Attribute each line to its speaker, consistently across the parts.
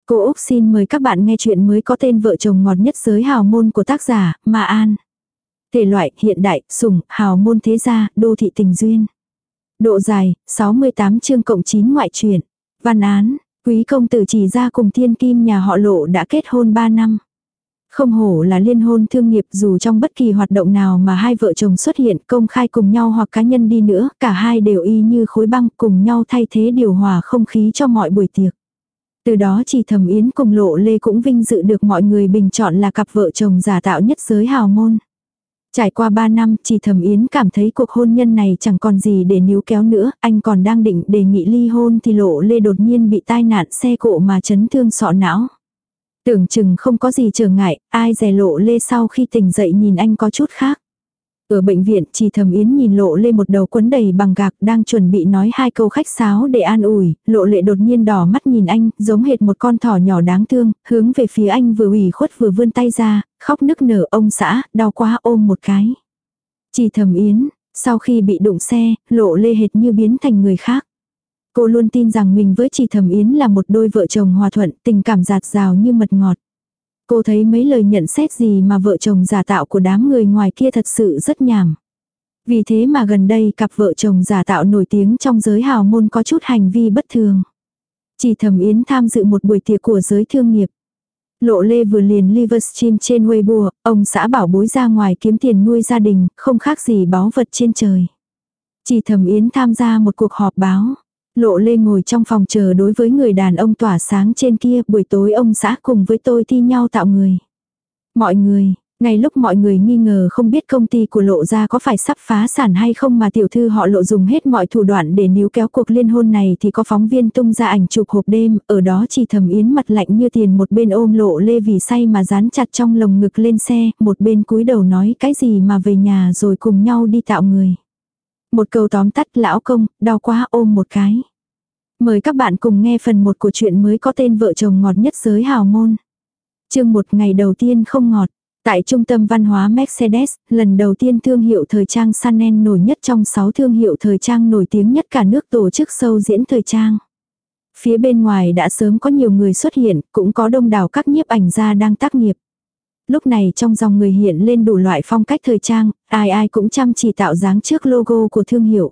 Speaker 1: Cô Úc xin mời các bạn nghe chuyện mới có tên Vợ chồng ngọt nhất giới hào môn của tác giả Ma An. Thể loại hiện đại, sủng, hào môn thế gia, đô thị tình duyên. Độ dài, 68 chương cộng 9 ngoại truyện. Văn án, quý công tử chỉ ra cùng thiên kim nhà họ Lộ đã kết hôn 3 năm. Không hổ là liên hôn thương nghiệp, dù trong bất kỳ hoạt động nào mà hai vợ chồng xuất hiện công khai cùng nhau hoặc cá nhân đi nữa, cả hai đều y như khối băng cùng nhau thay thế điều hòa không khí cho mọi buổi tiệc. Từ đó Chỉ Thẩm Yến cùng Lộ Lê cũng vinh dự được mọi người bình chọn là cặp vợ chồng giả tạo nhất giới hào môn. Trải qua 3 năm, Chỉ Thẩm Yến cảm thấy cuộc hôn nhân này chẳng còn gì để níu kéo nữa, anh còn đang định đề nghị ly hôn thì Lộ Lê đột nhiên bị tai nạn xe cộ mà chấn thương sọ não. Tưởng chừng không có gì trở ngại, ai dè Lộ Lê sau khi tỉnh dậy nhìn anh có chút khác. Ở bệnh viện, Chỉ Thẩm Yến nhìn Lộ Lê một đầu quấn đầy bằng gạc đang chuẩn bị nói 2 câu khách sáo để an ủi, Lộ Lê đột nhiên đỏ mắt nhìn anh, giống hệt một con thỏ nhỏ đáng thương, hướng về phía anh vừa ủy khuất vừa vươn tay ra, khóc nức nở, ông xã, đau quá ôm một cái. Chỉ Thẩm Yến, sau khi bị đụng xe, Lộ Lê hệt như biến thành người khác. Cô luôn tin rằng mình với Chỉ Thẩm Yến là một đôi vợ chồng hòa thuận, tình cảm dạt dào như mật ngọt. Cô thấy mấy lời nhận xét gì mà vợ chồng giả tạo của đám người ngoài kia thật sự rất nhảm. Vì thế mà gần đây cặp vợ chồng giả tạo nổi tiếng trong giới hào môn có chút hành vi bất thường. Chỉ Thẩm Yến tham dự một buổi tiệc của giới thương nghiệp. Lộ Lê vừa liền livestream trên Weibo, ông xã bảo bối ra ngoài kiếm tiền nuôi gia đình, không khác gì báu vật trên trời. Chỉ Thẩm Yến tham gia một cuộc họp báo. Lộ Lê ngồi trong phòng chờ đối với người đàn ông tỏa sáng trên kia, buổi tối ông xã cùng với tôi thi nhau tạo người. Mọi người, ngay lúc mọi người nghi ngờ không biết công ty của Lộ gia có phải sắp phá sản hay không mà tiểu thư họ Lộ dùng hết mọi thủ đoạn để níu kéo cuộc liên hôn này thì có phóng viên tung ra ảnh chụp hộp đêm, ở đó Chỉ Thẩm Yến mặt lạnh như tiền, một bên ôm Lộ Lê vì say mà dán chặt trong lồng ngực lên xe, một bên cúi đầu nói cái gì mà về nhà rồi cùng nhau đi tạo người. Một câu tóm tắt, lão công, đau quá ôm một cái. Mời các bạn cùng nghe phần 1 của chuyện mới có tên Vợ chồng ngọt nhất giới hào môn. Chương 1, ngày đầu tiên không ngọt. Tại trung tâm văn hóa Mercedes, lần đầu tiên thương hiệu thời trang Chanel nổi nhất trong 6 thương hiệu thời trang nổi tiếng nhất cả nước tổ chức show diễn thời trang. Phía bên ngoài đã sớm có nhiều người xuất hiện, cũng có đông đảo các nhiếp ảnh gia đang tác nghiệp. Lúc này trong dòng người hiện lên đủ loại phong cách thời trang, ai ai cũng chăm chỉ tạo dáng trước logo của thương hiệu.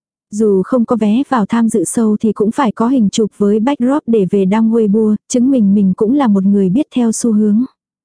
Speaker 1: Dù không có vé vào tham dự show thì cũng phải có hình chụp với backdrop để về đăng Weibo, chứng minh mình cũng là một người biết theo xu hướng.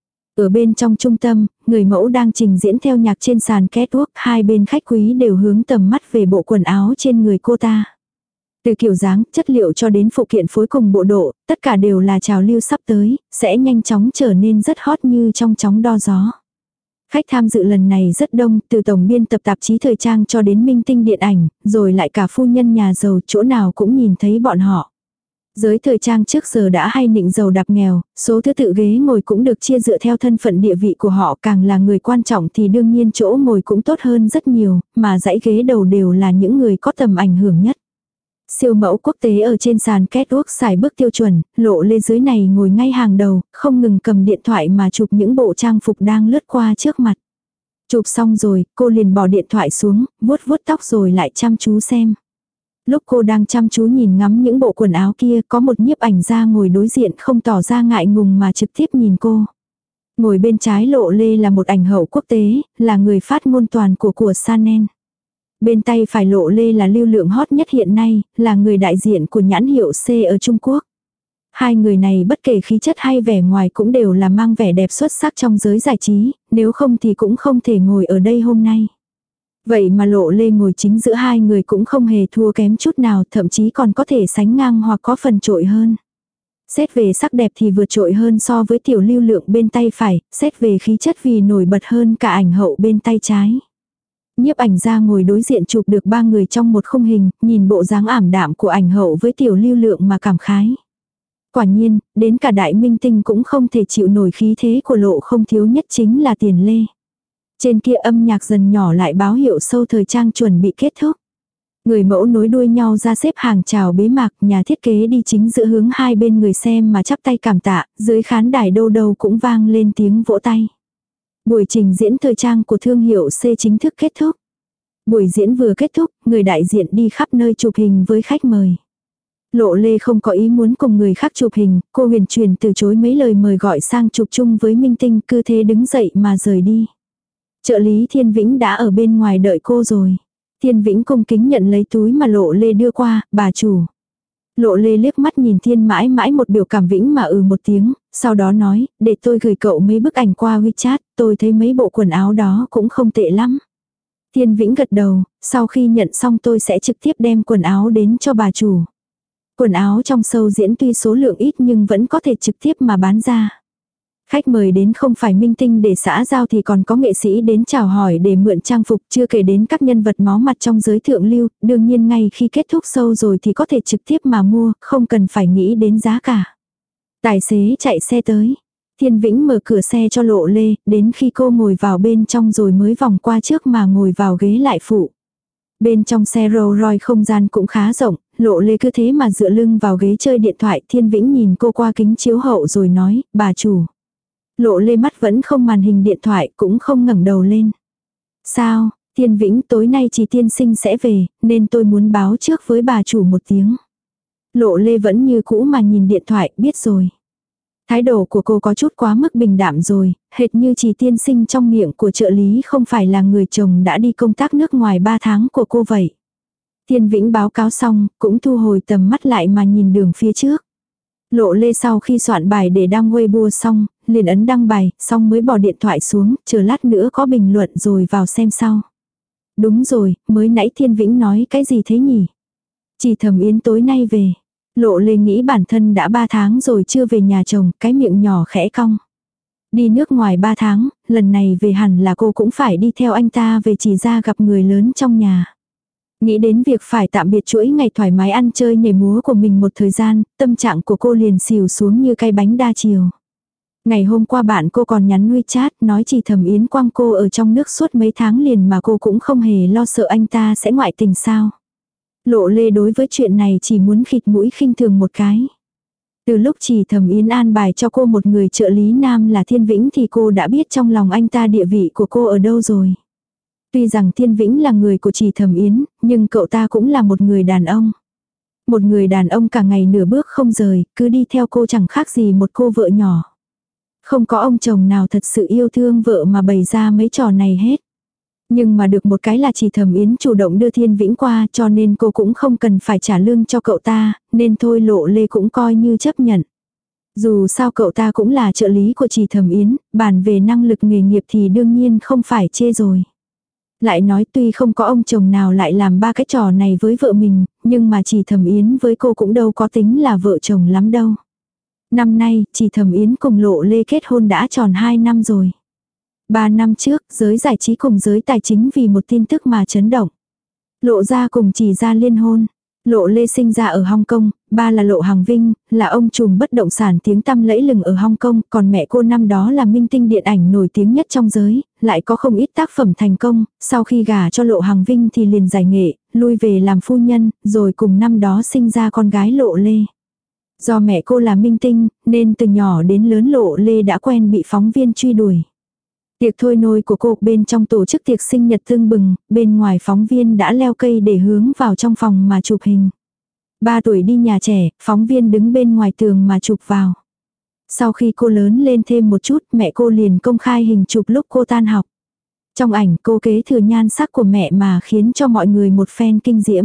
Speaker 1: Ở bên trong trung tâm, người mẫu đang trình diễn theo nhạc trên sàn catwalk, hai bên khách quý đều hướng tầm mắt về bộ quần áo trên người cô ta. Từ kiểu dáng, chất liệu cho đến phụ kiện phối cùng bộ độ, tất cả đều là trào lưu sắp tới, sẽ nhanh chóng trở nên rất hot như trong chóng đo gió. Khách tham dự lần này rất đông, từ tổng biên tập tạp chí thời trang cho đến minh tinh điện ảnh, rồi lại cả phu nhân nhà giàu, chỗ nào cũng nhìn thấy bọn họ. Giới thời trang trước giờ đã hay nịnh giàu đạp nghèo, số thứ tự ghế ngồi cũng được chia dựa theo thân phận địa vị của họ, càng là người quan trọng thì đương nhiên chỗ ngồi cũng tốt hơn rất nhiều, mà dãy ghế đầu đều là những người có tầm ảnh hưởng nhất. Siêu mẫu quốc tế ở trên sàn catwalk xài bước tiêu chuẩn, Lộ Lê dưới này ngồi ngay hàng đầu, không ngừng cầm điện thoại mà chụp những bộ trang phục đang lướt qua trước mặt. Chụp xong rồi, cô liền bỏ điện thoại xuống, vuốt vuốt tóc rồi lại chăm chú xem. Lúc cô đang chăm chú nhìn ngắm những bộ quần áo kia, có một nhiếp ảnh gia ngồi đối diện không tỏ ra ngại ngùng mà trực tiếp nhìn cô. Ngồi bên trái Lộ Lê là một ảnh hậu quốc tế, là người phát ngôn toàn của Chanel. Bên tay phải Lộ Lê là lưu lượng hot nhất hiện nay, là người đại diện của nhãn hiệu C ở Trung Quốc. Hai người này bất kể khí chất hay vẻ ngoài cũng đều là mang vẻ đẹp xuất sắc trong giới giải trí, nếu không thì cũng không thể ngồi ở đây hôm nay. Vậy mà Lộ Lê ngồi chính giữa hai người cũng không hề thua kém chút nào, thậm chí còn có thể sánh ngang hoặc có phần trội hơn. Xét về sắc đẹp thì vượt trội hơn so với tiểu lưu lượng bên tay phải, xét về khí chất vì nổi bật hơn cả ảnh hậu bên tay trái. Nhiếp ảnh gia ngồi đối diện chụp được 3 người trong một khung hình, nhìn bộ dáng ảm đạm của ảnh hậu với tiểu lưu lượng mà cảm khái. Quả nhiên, đến cả đại minh tinh cũng không thể chịu nổi khí thế của Lộ, không thiếu nhất chính là Tiền Lê. Trên kia âm nhạc dần nhỏ lại báo hiệu show thời trang chuẩn bị kết thúc. Người mẫu nối đuôi nhau ra xếp hàng chào bế mạc, nhà thiết kế đi chính giữa hướng hai bên người xem mà chắp tay cảm tạ, dưới khán đài đâu đâu cũng vang lên tiếng vỗ tay. Buổi trình diễn thời trang của thương hiệu C chính thức kết thúc. Buổi diễn vừa kết thúc, người đại diện đi khắp nơi chụp hình với khách mời. Lộ Lê không có ý muốn cùng người khác chụp hình, cô huyền truyền từ chối mấy lời mời gọi sang chụp chung với minh tinh, cứ thế đứng dậy mà rời đi. Trợ lý Thiên Vĩnh đã ở bên ngoài đợi cô rồi. Thiên Vĩnh cung kính nhận lấy túi mà Lộ Lê đưa qua, bà chủ. Lộ Lê liếc mắt nhìn Thiên mãi mãi một biểu cảm Vĩnh mà một tiếng, sau đó nói, để tôi gửi cậu mấy bức ảnh qua WeChat, tôi thấy mấy bộ quần áo đó cũng không tệ lắm. Thiên Vĩnh gật đầu, sau khi nhận xong tôi sẽ trực tiếp đem quần áo đến cho bà chủ. Quần áo trong show diễn tuy số lượng ít nhưng vẫn có thể trực tiếp mà bán ra. Khách mời đến không phải minh tinh để xã giao thì còn có nghệ sĩ đến chào hỏi để mượn trang phục, chưa kể đến các nhân vật máu mặt trong giới thượng lưu, đương nhiên ngay khi kết thúc show rồi thì có thể trực tiếp mà mua, không cần phải nghĩ đến giá cả. Tài xế chạy xe tới. Thiên Vĩnh mở cửa xe cho Lộ Lê, đến khi cô ngồi vào bên trong rồi mới vòng qua trước mà ngồi vào ghế lại phụ. Bên trong xe Rolls Royce không gian cũng khá rộng, Lộ Lê cứ thế mà dựa lưng vào ghế chơi điện thoại. Thiên Vĩnh nhìn cô qua kính chiếu hậu rồi nói, bà chủ. Lộ Lê mắt vẫn không màn hình điện thoại, cũng không ngẩng đầu lên. Sao, Thiên Vĩnh, tối nay chị tiên sinh sẽ về, nên tôi muốn báo trước với bà chủ một tiếng. Lộ Lê vẫn như cũ mà nhìn điện thoại, biết rồi. Thái độ của cô có chút quá mức bình đạm rồi, hệt như chị tiên sinh trong miệng của trợ lý không phải là người chồng đã đi công tác nước ngoài 3 tháng của cô vậy. Thiên Vĩnh báo cáo xong, cũng thu hồi tầm mắt lại mà nhìn đường phía trước. Lộ Lê sau khi soạn bài để đăng Weibo xong, liền ấn đăng bài, xong mới bỏ điện thoại xuống, chờ lát nữa có bình luận rồi vào xem sau. Đúng rồi, mới nãy Thiên Vĩnh nói cái gì thế nhỉ? Chị Thẩm Yến tối nay về. Lộ Lê nghĩ bản thân đã 3 tháng rồi chưa về nhà chồng, cái miệng nhỏ khẽ cong. Đi nước ngoài 3 tháng, lần này về hẳn là cô cũng phải đi theo anh ta về chỉ ra gặp người lớn trong nhà. Nghĩ đến việc phải tạm biệt chuỗi ngày thoải mái ăn chơi nhảy múa của mình một thời gian, tâm trạng của cô liền xìu xuống như cái bánh đa chiều. Ngày hôm qua bạn cô còn nhắn WeChat nói chị Thẩm Yến quăng cô ở trong nước suốt mấy tháng liền mà cô cũng không hề lo sợ anh ta sẽ ngoại tình sao. Lộ Lê đối với chuyện này chỉ muốn khịt mũi khinh thường một cái. Từ lúc chị Thẩm Yến an bài cho cô một người trợ lý nam là Thiên Vĩnh thì cô đã biết trong lòng anh ta địa vị của cô ở đâu rồi. Tuy rằng Thiên Vĩnh là người của chị Thẩm Yến, nhưng cậu ta cũng là một người đàn ông. Một người đàn ông cả ngày nửa bước không rời, cứ đi theo cô chẳng khác gì một cô vợ nhỏ. Không có ông chồng nào thật sự yêu thương vợ mà bày ra mấy trò này hết. Nhưng mà được một cái là chị Thẩm Yến chủ động đưa Thiên Vĩnh qua cho nên cô cũng không cần phải trả lương cho cậu ta, nên thôi Lộ Lê cũng coi như chấp nhận. Dù sao cậu ta cũng là trợ lý của chị Thẩm Yến, bàn về năng lực nghề nghiệp thì đương nhiên không phải chê rồi. Lại nói tuy không có ông chồng nào lại làm 3 cái trò này với vợ mình, nhưng mà chị Thẩm Yến với cô cũng đâu có tính là vợ chồng lắm đâu. Năm nay, chị Thẩm Yến cùng Lộ Lê kết hôn đã tròn 2 năm rồi. 3 năm trước, giới giải trí cùng giới tài chính vì một tin tức mà chấn động. Lộ gia cùng Chỉ gia liên hôn. Lộ Lê sinh ra ở Hong Kong, ba là Lộ Hằng Vinh, là ông trùm bất động sản tiếng tăm lẫy lừng ở Hong Kong, còn mẹ cô năm đó là minh tinh điện ảnh nổi tiếng nhất trong giới, lại có không ít tác phẩm thành công, sau khi gả cho Lộ Hằng Vinh thì liền giải nghệ, lui về làm phu nhân, rồi cùng năm đó sinh ra con gái Lộ Lê. Do mẹ cô là minh tinh, nên từ nhỏ đến lớn Lộ Lê đã quen bị phóng viên truy đuổi. Tiệc thôi nôi của cô bên trong tổ chức tiệc sinh nhật tưng bừng, bên ngoài phóng viên đã leo cây để hướng vào trong phòng mà chụp hình. 3 tuổi đi nhà trẻ, phóng viên đứng bên ngoài tường mà chụp vào. Sau khi cô lớn lên thêm một chút, mẹ cô liền công khai hình chụp lúc cô tan học. Trong ảnh cô kế thừa nhan sắc của mẹ mà khiến cho mọi người một phen kinh diễm.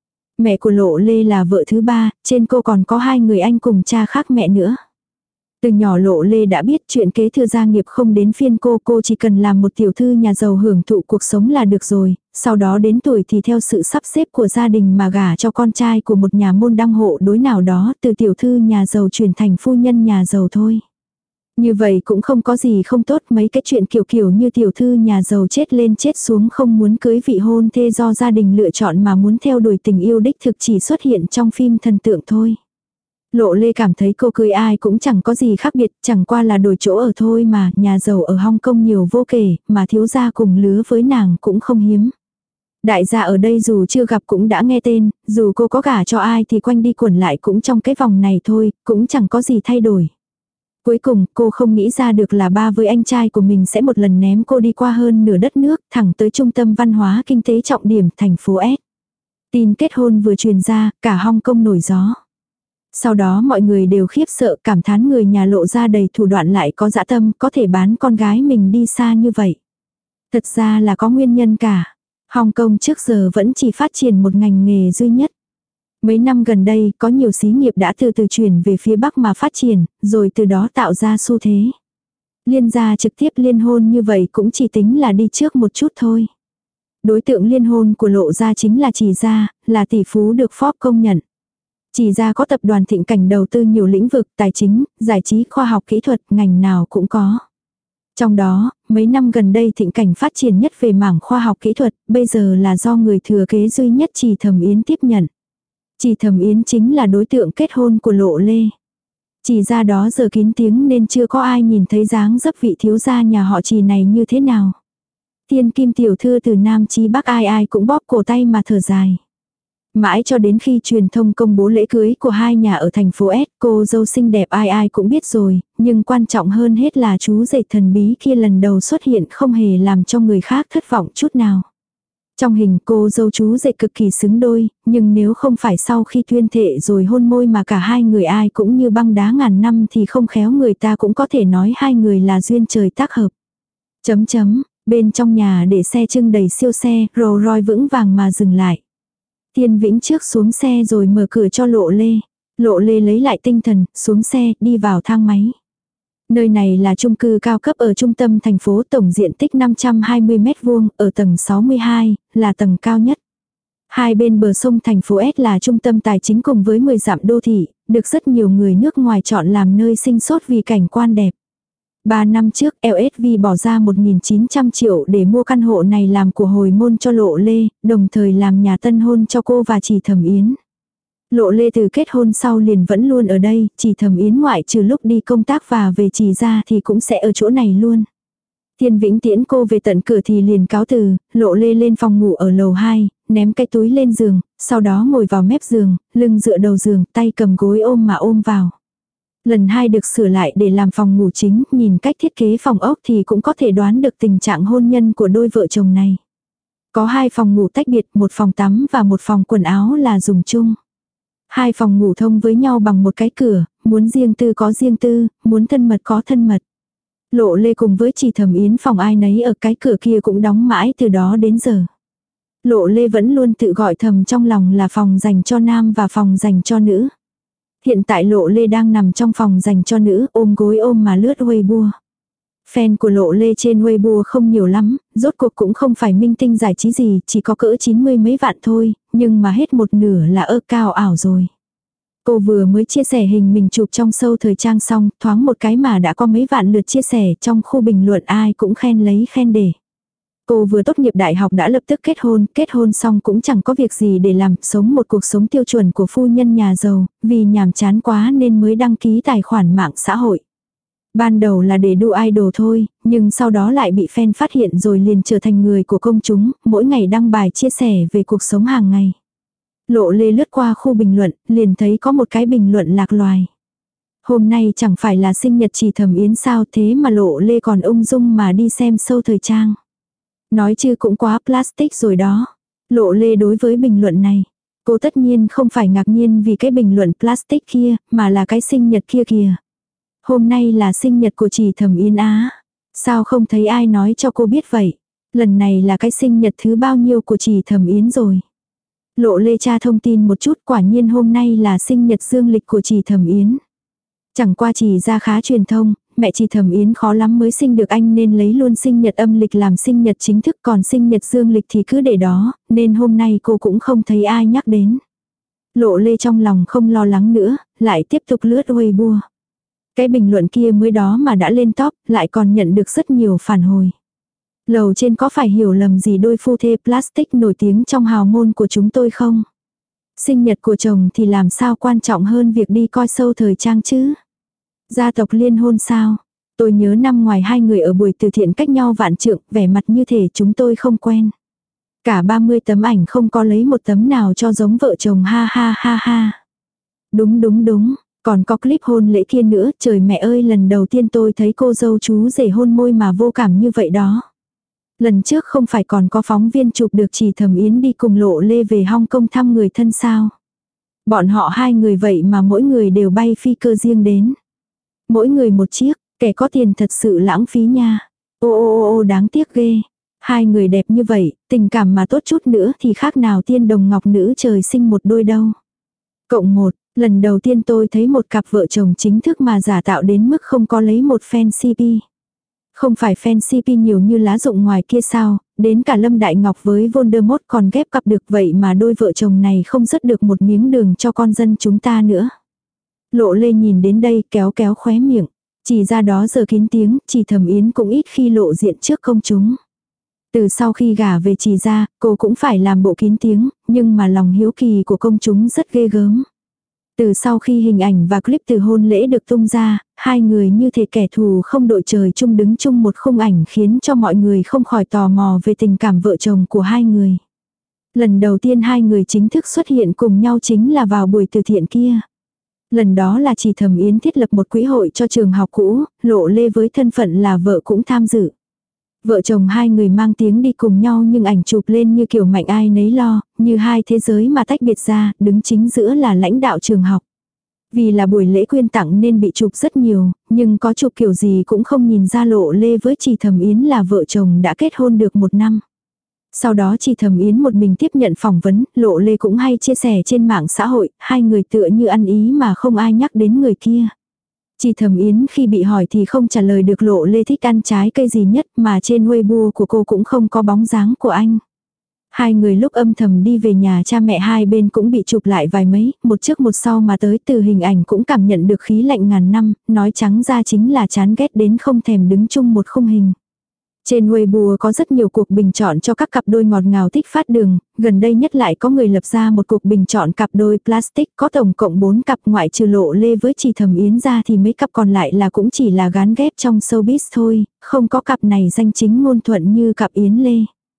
Speaker 1: Mẹ của Lộ Lê là vợ thứ 3, trên cô còn có 2 người anh cùng cha khác mẹ nữa. Từ nhỏ Lộ Lê đã biết chuyện kế thừa gia nghiệp không đến phiên cô chỉ cần làm một tiểu thư nhà giàu hưởng thụ cuộc sống là được rồi, sau đó đến tuổi thì theo sự sắp xếp của gia đình mà gả cho con trai của một nhà môn đăng hộ đối nào đó, từ tiểu thư nhà giàu chuyển thành phu nhân nhà giàu thôi. Như vậy cũng không có gì không tốt, mấy cái chuyện kiểu như tiểu thư nhà giàu chết lên chết xuống không muốn cưới vị hôn thê do gia đình lựa chọn mà muốn theo đuổi tình yêu đích thực chỉ xuất hiện trong phim thần tượng thôi. Lộ Lê cảm thấy cô cưới ai cũng chẳng có gì khác biệt, chẳng qua là đổi chỗ ở thôi mà, nhà giàu ở Hong Kong nhiều vô kể, mà thiếu gia cùng lứa với nàng cũng không hiếm. Đại gia ở đây dù chưa gặp cũng đã nghe tên, dù cô có gả cho ai thì quanh đi quẩn lại cũng trong cái vòng này thôi, cũng chẳng có gì thay đổi. Cuối cùng, cô không nghĩ ra được là ba với anh trai của mình sẽ một lần ném cô đi qua hơn nửa đất nước, thẳng tới trung tâm văn hóa kinh tế trọng điểm thành phố S. Tin kết hôn vừa truyền ra, cả Hong Kong nổi gió. Sau đó mọi người đều khiếp sợ, cảm thán người nhà Lộ ra đầy thủ đoạn lại có dã tâm, có thể bán con gái mình đi xa như vậy. Thật ra là có nguyên nhân cả. Hong Kong trước giờ vẫn chỉ phát triển một ngành nghề duy nhất. Mấy năm gần đây có nhiều xí nghiệp đã từ từ chuyển về phía Bắc mà phát triển, rồi từ đó tạo ra xu thế. Liên gia trực tiếp liên hôn như vậy cũng chỉ tính là đi trước một chút thôi. Đối tượng liên hôn của Lộ gia chính là Trì gia, là tỷ phú được Forbes công nhận. Trì gia có tập đoàn thịnh cảnh đầu tư nhiều lĩnh vực tài chính, giải trí, khoa học kỹ thuật, ngành nào cũng có. Trong đó, mấy năm gần đây thịnh cảnh phát triển nhất về mảng khoa học kỹ thuật, bây giờ là do người thừa kế duy nhất Trì Thẩm Yến tiếp nhận. Trì Thẩm Yến chính là đối tượng kết hôn của Lộ Lê. Trì gia đó giờ kín tiếng nên chưa có ai nhìn thấy dáng dấp vị thiếu gia nhà họ Trì này như thế nào. Thiên kim tiểu thư từ Nam chí Bắc ai ai cũng bóp cổ tay mà thở dài. Mãi cho đến khi truyền thông công bố lễ cưới của hai nhà ở thành phố S, cô dâu xinh đẹp ai ai cũng biết rồi, nhưng quan trọng hơn hết là chú rể thần bí kia lần đầu xuất hiện không hề làm cho người khác thất vọng chút nào. Trong hình cô dâu chú rể cực kỳ xứng đôi, nhưng nếu không phải sau khi tuyên thệ rồi hôn môi mà cả hai người ai cũng như băng đá ngàn năm thì không khéo người ta cũng có thể nói hai người là duyên trời tác hợp. Bên trong nhà để xe trưng đầy siêu xe, Rolls Royce vững vàng mà dừng lại. Thiên Vĩnh trước xuống xe rồi mở cửa cho Lộ Lê. Lộ Lê lấy lại tinh thần, xuống xe, đi vào thang máy. Nơi này là chung cư cao cấp ở trung tâm thành phố, tổng diện tích 520 m², ở tầng 62, là tầng cao nhất. Hai bên bờ sông thành phố S là trung tâm tài chính cùng với 10 dặm đô thị, được rất nhiều người nước ngoài chọn làm nơi sinh sốt vì cảnh quan đẹp. 3 năm trước, LSV bỏ ra 1.900 triệu để mua căn hộ này làm của hồi môn cho Lộ Lê, đồng thời làm nhà tân hôn cho cô và Trì Thẩm Yến. Lộ Lê từ kết hôn sau liền vẫn luôn ở đây, Trì Thẩm Yến ngoại trừ lúc đi công tác và về Trì gia thì cũng sẽ ở chỗ này luôn. Thiên Vĩnh tiễn cô về tận cửa thì liền cáo từ, Lộ Lê lên phòng ngủ ở lầu 2, ném cái túi lên giường, sau đó ngồi vào mép giường, lưng dựa đầu giường, tay cầm gối ôm mà ôm vào. Lần 2 được sửa lại để làm phòng ngủ chính, nhìn cách thiết kế phòng ốc thì cũng có thể đoán được tình trạng hôn nhân của đôi vợ chồng này. Có 2 phòng ngủ tách biệt, một phòng tắm và một phòng quần áo là dùng chung. 2 phòng ngủ thông với nhau bằng một cái cửa, muốn riêng tư có riêng tư, muốn thân mật có thân mật. Lộ Lê cùng với Trì Thẩm Yến phòng ai nấy ở cái cửa kia cũng đóng mãi từ đó đến giờ. Lộ Lê vẫn luôn tự gọi thầm trong lòng là phòng dành cho nam và phòng dành cho nữ. Hiện tại Lộ Lê đang nằm trong phòng dành cho nữ, ôm gối ôm mà lướt Weibo. Fan của Lộ Lê trên Weibo không nhiều lắm, rốt cuộc cũng không phải minh tinh giải trí gì, chỉ có cỡ 90 mấy vạn thôi, nhưng mà hết một nửa là cao ảo rồi. Cô vừa mới chia sẻ hình mình chụp trong show thời trang xong, thoáng một cái mà đã có mấy vạn lượt chia sẻ, trong khu bình luận ai cũng khen lấy khen để. Cô vừa tốt nghiệp đại học đã lập tức kết hôn xong cũng chẳng có việc gì để làm, sống một cuộc sống tiêu chuẩn của phu nhân nhà giàu, vì nhàm chán quá nên mới đăng ký tài khoản mạng xã hội. Ban đầu là để đu idol thôi, nhưng sau đó lại bị fan phát hiện rồi liền trở thành người của công chúng, mỗi ngày đăng bài chia sẻ về cuộc sống hàng ngày. Lộ Lê lướt qua khu bình luận, liền thấy có một cái bình luận lạc loài. Hôm nay chẳng phải là sinh nhật Trì Thẩm Yến sao, thế mà Lộ Lê còn ung dung mà đi xem show thời trang. Nói chứ cũng quá plastic rồi đó. Lộ Lê đối với bình luận này, cô tất nhiên không phải ngạc nhiên vì cái bình luận plastic kia, mà là cái sinh nhật kia kìa. Hôm nay là sinh nhật của Trì Thẩm Yến á. Sao không thấy ai nói cho cô biết vậy? Lần này là cái sinh nhật thứ bao nhiêu của Trì Thẩm Yến rồi? Lộ Lê tra thông tin một chút, quả nhiên hôm nay là sinh nhật dương lịch của Trì Thẩm Yến. Chẳng qua Trì gia khá truyền thông, mẹ Trì Thẩm Yến khó lắm mới sinh được anh nên lấy luôn sinh nhật âm lịch làm sinh nhật chính thức, còn sinh nhật dương lịch thì cứ để đó, nên hôm nay cô cũng không thấy ai nhắc đến. Lộ Lê trong lòng không lo lắng nữa, lại tiếp tục lướt Weibo. Cái bình luận kia mới đó mà đã lên top, lại còn nhận được rất nhiều phản hồi. Lầu trên có phải hiểu lầm gì đôi phu thê plastic nổi tiếng trong hào môn của chúng tôi không? Sinh nhật của chồng thì làm sao quan trọng hơn việc đi coi show thời trang chứ? Gia tộc liên hôn sao? Tôi nhớ năm ngoài hai người ở buổi từ thiện cách nhau vạn trượng, vẻ mặt như thể chúng tôi không quen. Cả 30 tấm ảnh không có lấy một tấm nào cho giống vợ chồng, ha ha ha ha. Đúng, còn có clip hôn lễ kia nữa, trời mẹ ơi, lần đầu tiên tôi thấy cô dâu chú rể hôn môi mà vô cảm như vậy đó. Lần trước không phải còn có phóng viên chụp được Trì Thẩm Yến đi cùng Lộ Lê về Hong Kong thăm người thân sao? Bọn họ hai người vậy mà mỗi người đều bay phi cơ riêng đến. Mỗi người một chiếc, kẻ có tiền thật sự lãng phí nha. Ô ô ô ô đáng tiếc ghê. Hai người đẹp như vậy, tình cảm mà tốt chút nữa thì khác nào tiên đồng ngọc nữ trời sinh một đôi đâu. Cộng một, lần đầu tiên tôi thấy một cặp vợ chồng chính thức mà giả tạo đến mức không có lấy một fan CP. Không phải fan CP nhiều như lá rụng ngoài kia sao, đến cả Lâm Đại Ngọc với Voldemort còn ghép cặp được vậy mà đôi vợ chồng này không dứt được một miếng đường cho con dân chúng ta nữa. Lộ Lê nhìn đến đây kéo kéo khóe miệng. Chỉ ra đó giờ kín tiếng, chỉ Thẩm Yến cũng ít khi lộ diện trước công chúng. Từ sau khi gả về Trì ra, cô cũng phải làm bộ kín tiếng, nhưng mà lòng hiếu kỳ của công chúng rất ghê gớm. Từ sau khi hình ảnh và clip từ hôn lễ được tung ra, hai người như thể kẻ thù không đội trời chung đứng chung một khung ảnh khiến cho mọi người không khỏi tò mò về tình cảm vợ chồng của hai người. Lần đầu tiên hai người chính thức xuất hiện cùng nhau chính là vào buổi từ thiện kia. Lần đó là Trì Thẩm Yến thiết lập một quỹ hội cho trường học cũ, Lộ Lê với thân phận là vợ cũng tham dự. Vợ chồng hai người mang tiếng đi cùng nhau nhưng ảnh chụp lên như kiểu mạnh ai nấy lo, như hai thế giới mà tách biệt ra, đứng chính giữa là lãnh đạo trường học. Vì là buổi lễ quyên tặng nên bị chụp rất nhiều, nhưng có chụp kiểu gì cũng không nhìn ra Lộ Lê với Trì Thẩm Yến là vợ chồng đã kết hôn được 1 năm. Sau đó Trì Thẩm Yến một mình tiếp nhận phỏng vấn, Lộ Lê cũng hay chia sẻ trên mạng xã hội, hai người tựa như ăn ý mà không ai nhắc đến người kia. Trì Thẩm Yến khi bị hỏi thì không trả lời được Lộ Lê thích ăn trái cây gì nhất mà trên Weibo của cô cũng không có bóng dáng của anh. Hai người lúc âm thầm đi về nhà cha mẹ hai bên cũng bị chụp lại vài mấy, một trước một sau mà tới từ hình ảnh cũng cảm nhận được khí lạnh ngàn năm, nói trắng ra chính là chán ghét đến không thèm đứng chung một khung hình. Trên Weibo có rất nhiều cuộc bình chọn cho các cặp đôi ngọt ngào thích phát đường, gần đây nhất lại có người lập ra một cuộc bình chọn cặp đôi plastic có tổng cộng 4 cặp ngoại trừ Lộ Lê với Trì Thẩm Yến ra thì mấy cặp còn lại là cũng chỉ là gán ghép trong showbiz thôi, không có cặp này danh chính ngôn thuận như cặp Yến Lê.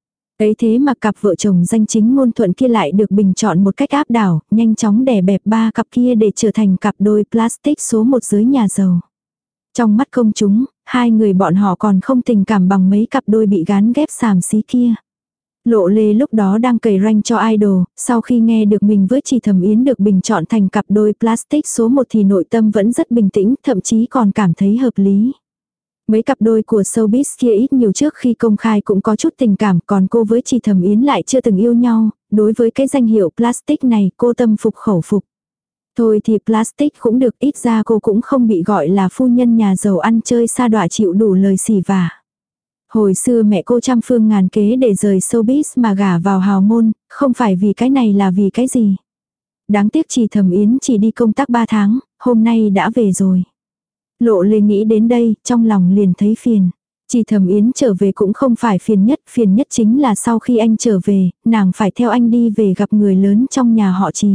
Speaker 1: Ấy thế mà cặp vợ chồng danh chính ngôn thuận kia lại được bình chọn một cách áp đảo, nhanh chóng đè bẹp 3 cặp kia để trở thành cặp đôi plastic số 1 giới nhà giàu. Trong mắt công chúng, hai người bọn họ còn không tình cảm bằng mấy cặp đôi bị gán ghép xàm xí kia. Lộ Lê lúc đó đang cày rank cho idol, sau khi nghe được mình với Trì Thẩm Yến được bình chọn thành cặp đôi plastic số 1 thì nội tâm vẫn rất bình tĩnh, thậm chí còn cảm thấy hợp lý. Mấy cặp đôi của showbiz kia ít nhiều trước khi công khai cũng có chút tình cảm, còn cô với Trì Thẩm Yến lại chưa từng yêu nhau, đối với cái danh hiệu plastic này cô tâm phục khẩu phục. Thôi thì plastic cũng được, ít ra cô cũng không bị gọi là phu nhân nhà giàu ăn chơi sa đọa chịu đủ lời xỉ vả. Hồi xưa mẹ cô trăm phương ngàn kế để rời showbiz mà gả vào hào môn, không phải vì cái này là vì cái gì. Đáng tiếc Trì Thẩm Yến chỉ đi công tác 3 tháng, hôm nay đã về rồi. Lộ Lê nghĩ đến đây, trong lòng liền thấy phiền. Trì Thẩm Yến trở về cũng không phải phiền nhất chính là sau khi anh trở về, nàng phải theo anh đi về gặp người lớn trong nhà họ Trì.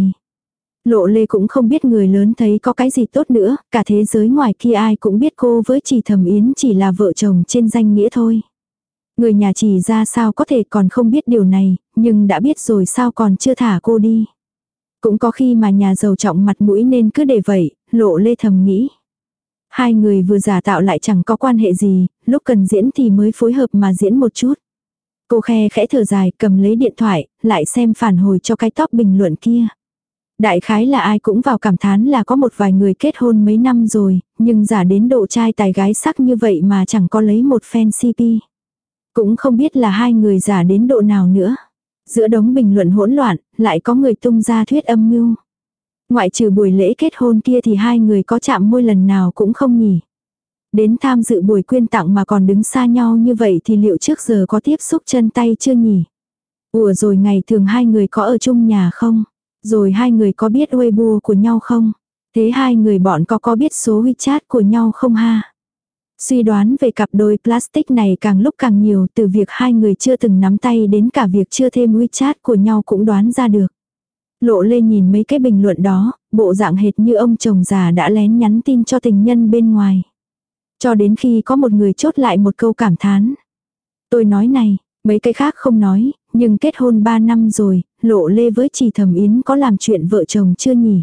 Speaker 1: Lộ Lê cũng không biết người lớn thấy có cái gì tốt nữa, cả thế giới ngoài kia ai cũng biết cô với Trì Thẩm Yến chỉ là vợ chồng trên danh nghĩa thôi. Người nhà Trì ra sao có thể còn không biết điều này, nhưng đã biết rồi sao còn chưa thả cô đi. Cũng có khi mà nhà giàu trọng mặt mũi nên cứ để vậy, Lộ Lê thầm nghĩ. Hai người vừa giả tạo lại chẳng có quan hệ gì, lúc cần diễn thì mới phối hợp mà diễn một chút. Cô khe khẽ thở dài, cầm lấy điện thoại, lại xem phản hồi cho cái top bình luận kia. Đại khái là ai cũng vào cảm thán là có một vài người kết hôn mấy năm rồi, nhưng giả đến độ trai tài gái sắc như vậy mà chẳng có lấy một fan CP. Cũng không biết là hai người giả đến độ nào nữa. Giữa đống bình luận hỗn loạn, lại có người tung ra thuyết âm mưu. Ngoại trừ buổi lễ kết hôn kia thì hai người có chạm môi lần nào cũng không nhỉ. Đến tham dự buổi quyên tặng mà còn đứng xa nhau như vậy thì liệu trước giờ có tiếp xúc chân tay chưa nhỉ? Ủa rồi ngày thường hai người có ở chung nhà không? Rồi hai người có biết Weibo của nhau không? Thế hai người bọn có biết số WeChat của nhau không ha? Suy đoán về cặp đôi plastic này càng lúc càng nhiều, từ việc hai người chưa từng nắm tay đến cả việc chưa thêm WeChat của nhau cũng đoán ra được. Lộ Lê nhìn mấy cái bình luận đó, bộ dạng hệt như ông chồng già đã lén nhắn tin cho tình nhân bên ngoài. Cho đến khi có một người chốt lại một câu cảm thán. Tôi nói này, mấy cái khác không nói, nhưng kết hôn 3 năm rồi, Lộ Lê với Trì Thẩm Yến có làm chuyện vợ chồng chưa nhỉ?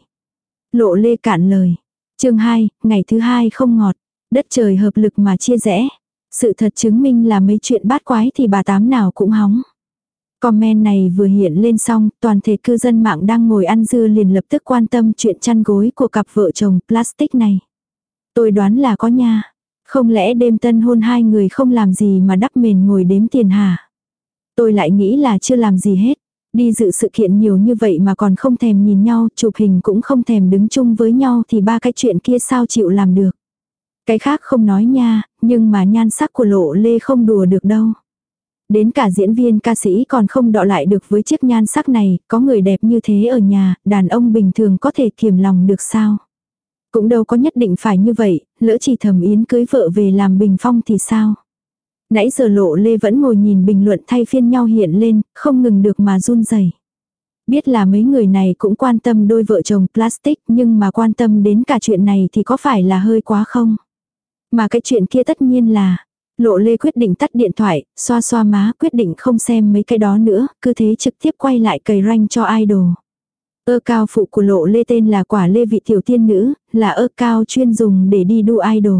Speaker 1: Lộ Lê cạn lời. Chương 2, ngày thứ 2 không ngọt. Đất trời hợp lực mà chia rẽ. Sự thật chứng minh là mấy chuyện bát quái thì bà tám nào cũng hóng. Comment này vừa hiện lên xong, toàn thể cư dân mạng đang ngồi ăn dưa liền lập tức quan tâm chuyện chăn gối của cặp vợ chồng plastic này. Tôi đoán là có nha. Không lẽ đêm tân hôn hai người không làm gì mà đắp mền ngồi đếm tiền hả? Tôi lại nghĩ là chưa làm gì hết. Đi dự sự kiện nhiều như vậy mà còn không thèm nhìn nhau, chụp hình cũng không thèm đứng chung với nhau thì ba cái chuyện kia sao chịu làm được. Cái khác không nói nha, nhưng mà nhan sắc của Lộ Lê không đùa được đâu. Đến cả diễn viên ca sĩ còn không đọ lại được với chiếc nhan sắc này, có người đẹp như thế ở nhà, đàn ông bình thường có thể kiềm lòng được sao? Cũng đâu có nhất định phải như vậy, lỡ chỉ Thẩm Yến cưới vợ về làm bình phong thì sao? Nãy giờ Lộ Lê vẫn ngồi nhìn bình luận thay phiên nhau hiện lên, không ngừng được mà run rẩy. Biết là mấy người này cũng quan tâm đôi vợ chồng plastic, nhưng mà quan tâm đến cả chuyện này thì có phải là hơi quá không? Mà cái chuyện kia tất nhiên là, Lộ Lê quyết định tắt điện thoại, xoa xoa má, quyết định không xem mấy cái đó nữa, cứ thế trực tiếp quay lại cày rank cho idol. Cao phụ của Lộ Lê tên là Quả Lê Vị Tiểu Tiên Nữ, là cao chuyên dùng để đi đu idol.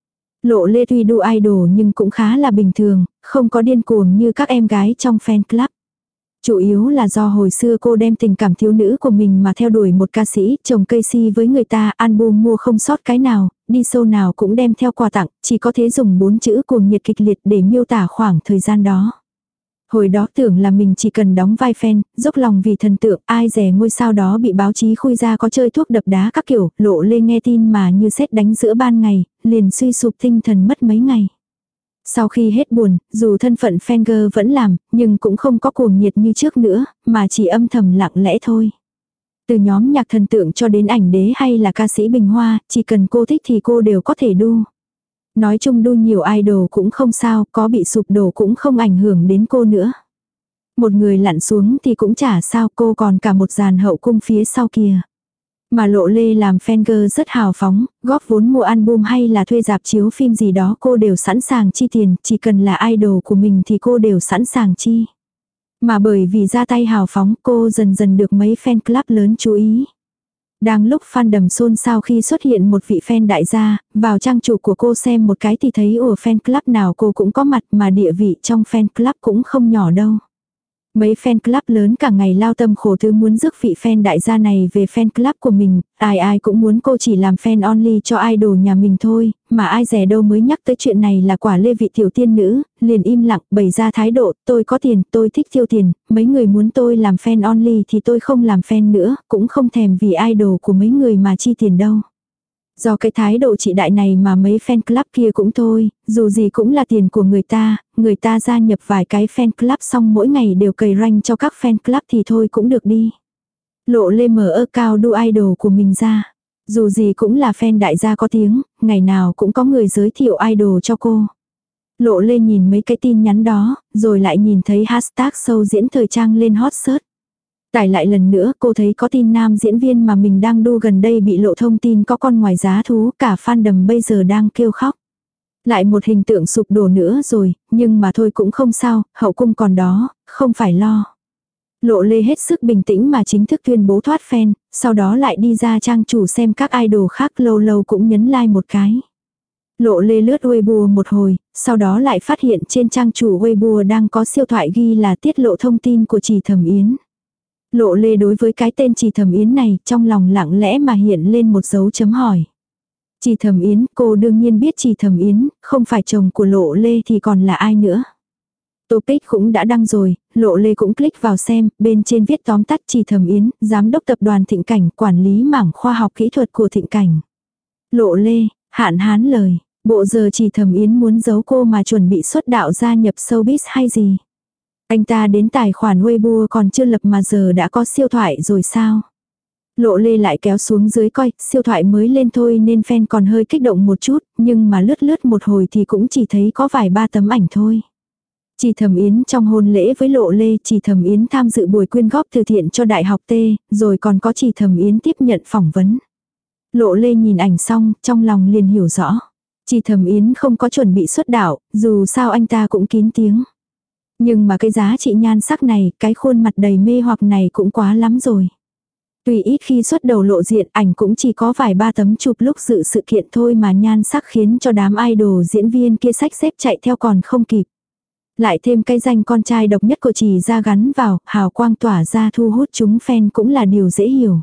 Speaker 1: Lộ Lê tuy đu idol nhưng cũng khá là bình thường, không có điên cuồng như các em gái trong fan club. Chủ yếu là do hồi xưa cô đem tình cảm thiếu nữ của mình mà theo đuổi một ca sĩ, chồng cây si với người ta, album mua không sót cái nào, đi show nào cũng đem theo quà tặng, chỉ có thế dùng 4 chữ cuồng nhiệt kịch liệt để miêu tả khoảng thời gian đó. Hồi đó tưởng là mình chỉ cần đóng vai fan, dốc lòng vì thần tượng, ai dè ngôi sao đó bị báo chí khui ra có chơi thuốc đập đá các kiểu, Lộ Lê nghe tin mà như sét đánh giữa ban ngày, liền suy sụp tinh thần mất mấy ngày. Sau khi hết buồn, dù thân phận fanger vẫn làm, nhưng cũng không có cuồng nhiệt như trước nữa, mà chỉ âm thầm lặng lẽ thôi. Từ nhóm nhạc thần tượng cho đến ảnh đế hay là ca sĩ Bình Hoa, chỉ cần cô thích thì cô đều có thể đu. Nói chung đu nhiều idol cũng không sao, có bị sụp đổ cũng không ảnh hưởng đến cô nữa. Một người lặn xuống thì cũng chả sao, cô còn cả một dàn hậu cung phía sau kìa. Mà Lộ Lê làm fanger rất hào phóng, góp vốn mua album hay là thuê rạp chiếu phim gì đó cô đều sẵn sàng chi tiền, chỉ cần là idol của mình thì cô đều sẵn sàng chi. Mà bởi vì ra tay hào phóng cô dần dần được mấy fan club lớn chú ý. Đang lúc fandom xôn xao khi xuất hiện một vị fan đại gia, vào trang chủ của cô xem một cái thì thấy fan club nào cô cũng có mặt mà địa vị trong fan club cũng không nhỏ đâu. Mấy fan club lớn cả ngày lao tâm khổ thứ muốn rước vị fan đại gia này về fan club của mình, ai ai cũng muốn cô chỉ làm fan only cho idol nhà mình thôi, mà ai dè đâu mới nhắc tới chuyện này là Quả Lê Vị Tiểu Tiên Nữ, liền im lặng bày ra thái độ, tôi có tiền, tôi thích tiêu tiền, mấy người muốn tôi làm fan only thì tôi không làm fan nữa, cũng không thèm vì idol của mấy người mà chi tiền đâu. Do cái thái độ trị đại này mà mấy fan club kia cũng thôi, dù gì cũng là tiền của người ta gia nhập vài cái fan club xong mỗi ngày đều cày rank cho các fan club thì thôi cũng được đi. Lộ Lê mở cao đu idol của mình ra. Dù gì cũng là fan đại gia có tiếng, ngày nào cũng có người giới thiệu idol cho cô. Lộ Lê nhìn mấy cái tin nhắn đó, rồi lại nhìn thấy hashtag show diễn thời trang lên hot search. Tải lại lần nữa cô thấy có tin nam diễn viên mà mình đang đu gần đây bị lộ thông tin có con ngoài giá thú, cả fandom bây giờ đang kêu khóc. Lại một hình tượng sụp đổ nữa rồi, nhưng mà thôi cũng không sao, hậu cung còn đó, không phải lo. Lộ Lê hết sức bình tĩnh mà chính thức tuyên bố thoát fan, sau đó lại đi ra trang chủ xem các idol khác lâu lâu cũng nhấn like một cái. Lộ Lê lướt Weibo một hồi, sau đó lại phát hiện trên trang chủ Weibo đang có siêu thoại ghi là tiết lộ thông tin của Trì Thẩm Yến. Lộ Lê đối với cái tên Trì Thẩm Yến này trong lòng lặng lẽ mà hiện lên một dấu chấm hỏi. Trì Thẩm Yến, cô đương nhiên biết Trì Thẩm Yến, không phải chồng của Lộ Lê thì còn là ai nữa. Topic cũng đã đăng rồi, Lộ Lê cũng click vào xem, bên trên viết tóm tắt Trì Thẩm Yến, giám đốc tập đoàn Thịnh Cảnh, quản lý mảng khoa học kỹ thuật của Thịnh Cảnh. Lộ Lê, hạn hán lời, bộ giờ Trì Thẩm Yến muốn giấu cô mà chuẩn bị xuất đạo gia nhập showbiz hay gì? Anh ta đến tài khoản Weibo còn chưa lập mà giờ đã có siêu thoại rồi sao? Lộ Lê lại kéo xuống dưới coi, siêu thoại mới lên thôi nên fan còn hơi kích động một chút, nhưng mà lướt lướt một hồi thì cũng chỉ thấy có vài ba tấm ảnh thôi. Trì Thẩm Yến trong hôn lễ với Lộ Lê, Trì Thẩm Yến tham dự buổi quyên góp từ thiện cho Đại học T, rồi còn có Trì Thẩm Yến tiếp nhận phỏng vấn. Lộ Lê nhìn ảnh xong, trong lòng liền hiểu rõ. Trì Thẩm Yến không có chuẩn bị xuất đạo, dù sao anh ta cũng kín tiếng. Nhưng mà cái giá trị nhan sắc này, cái khuôn mặt đầy mê hoặc này cũng quá lắm rồi. Tuy ít khi xuất đầu lộ diện, ảnh cũng chỉ có vài ba tấm chụp lúc dự sự kiện thôi mà nhan sắc khiến cho đám idol diễn viên kia xách xếp chạy theo còn không kịp. Lại thêm cái danh con trai độc nhất của Trì gia gắn vào, hào quang tỏa ra thu hút chúng fan cũng là điều dễ hiểu.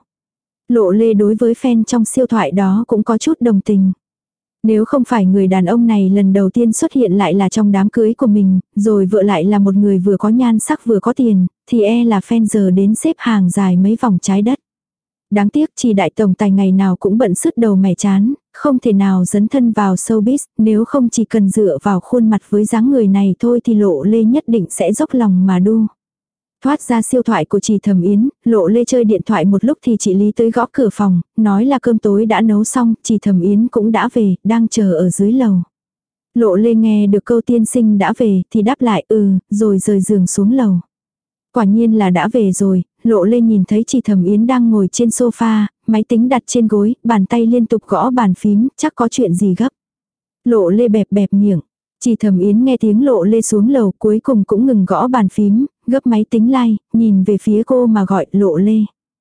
Speaker 1: Lộ Lê đối với fan trong siêu thoại đó cũng có chút đồng tình. Nếu không phải người đàn ông này lần đầu tiên xuất hiện lại là trong đám cưới của mình, rồi vợ lại là một người vừa có nhan sắc vừa có tiền, thì e là fan giờ đến xếp hàng dài mấy vòng trái đất. Đáng tiếc Trì đại tổng tài ngày nào cũng bận sứt đầu mẻ chán, không thể nào dấn thân vào showbiz, nếu không chỉ cần dựa vào khuôn mặt với dáng người này thôi thì Lộ Lê nhất định sẽ dốc lòng mà đu. Thoát ra siêu thoại của Trì Thẩm Yến, Lộ Lê chơi điện thoại một lúc thì chị Lý tới gõ cửa phòng, nói là cơm tối đã nấu xong, Trì Thẩm Yến cũng đã về, đang chờ ở dưới lầu. Lộ Lê nghe được câu tiên sinh đã về thì đáp lại rồi rời giường xuống lầu. Quả nhiên là đã về rồi, Lộ Lê nhìn thấy Trì Thẩm Yến đang ngồi trên sofa, máy tính đặt trên gối, bàn tay liên tục gõ bàn phím, chắc có chuyện gì gấp. Lộ Lê bẹp bẹp miệng. Trì Thẩm Yến nghe tiếng Lộ Lê xuống lầu cuối cùng cũng ngừng gõ bàn phím, gấp máy tính like, nhìn về phía cô mà gọi Lộ Lê.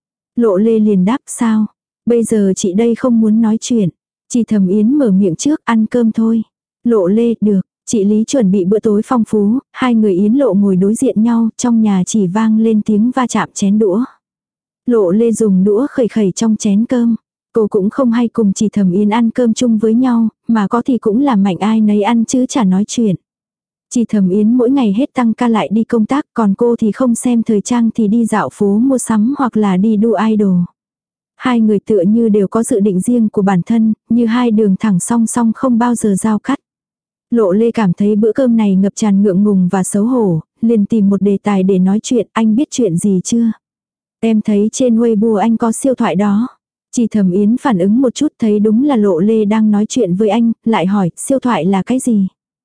Speaker 1: Lộ Lê liền đáp sao? Bây giờ chị đây không muốn nói chuyện. Trì Thẩm Yến mở miệng trước, ăn cơm thôi. Lộ Lê, được. Chị Lý chuẩn bị bữa tối phong phú, hai người Yến Lộ ngồi đối diện nhau, trong nhà chỉ vang lên tiếng va chạm chén đũa. Lộ Lê dùng đũa khẩy khẩy trong chén cơm. Cô cũng không hay cùng Trì Thẩm Yến ăn cơm chung với nhau, mà có thì cũng là mạnh ai nấy ăn chứ chả nói chuyện. Trì Thẩm Yến mỗi ngày hết tăng ca lại đi công tác, còn cô thì không xem thời trang thì đi dạo phố mua sắm hoặc là đi đu idol. Hai người tựa như đều có dự định riêng của bản thân, như hai đường thẳng song song không bao giờ giao cắt. Lộ Lê cảm thấy bữa cơm này ngập tràn ngượng ngùng và xấu hổ, liền tìm một đề tài để nói chuyện. Anh biết chuyện gì chưa? Em thấy trên Weibo anh có siêu thoại đó. Trì Thẩm Yến phản ứng một chút thấy đúng là Lộ Lê đang nói chuyện với anh, lại hỏi siêu thoại là cái gì?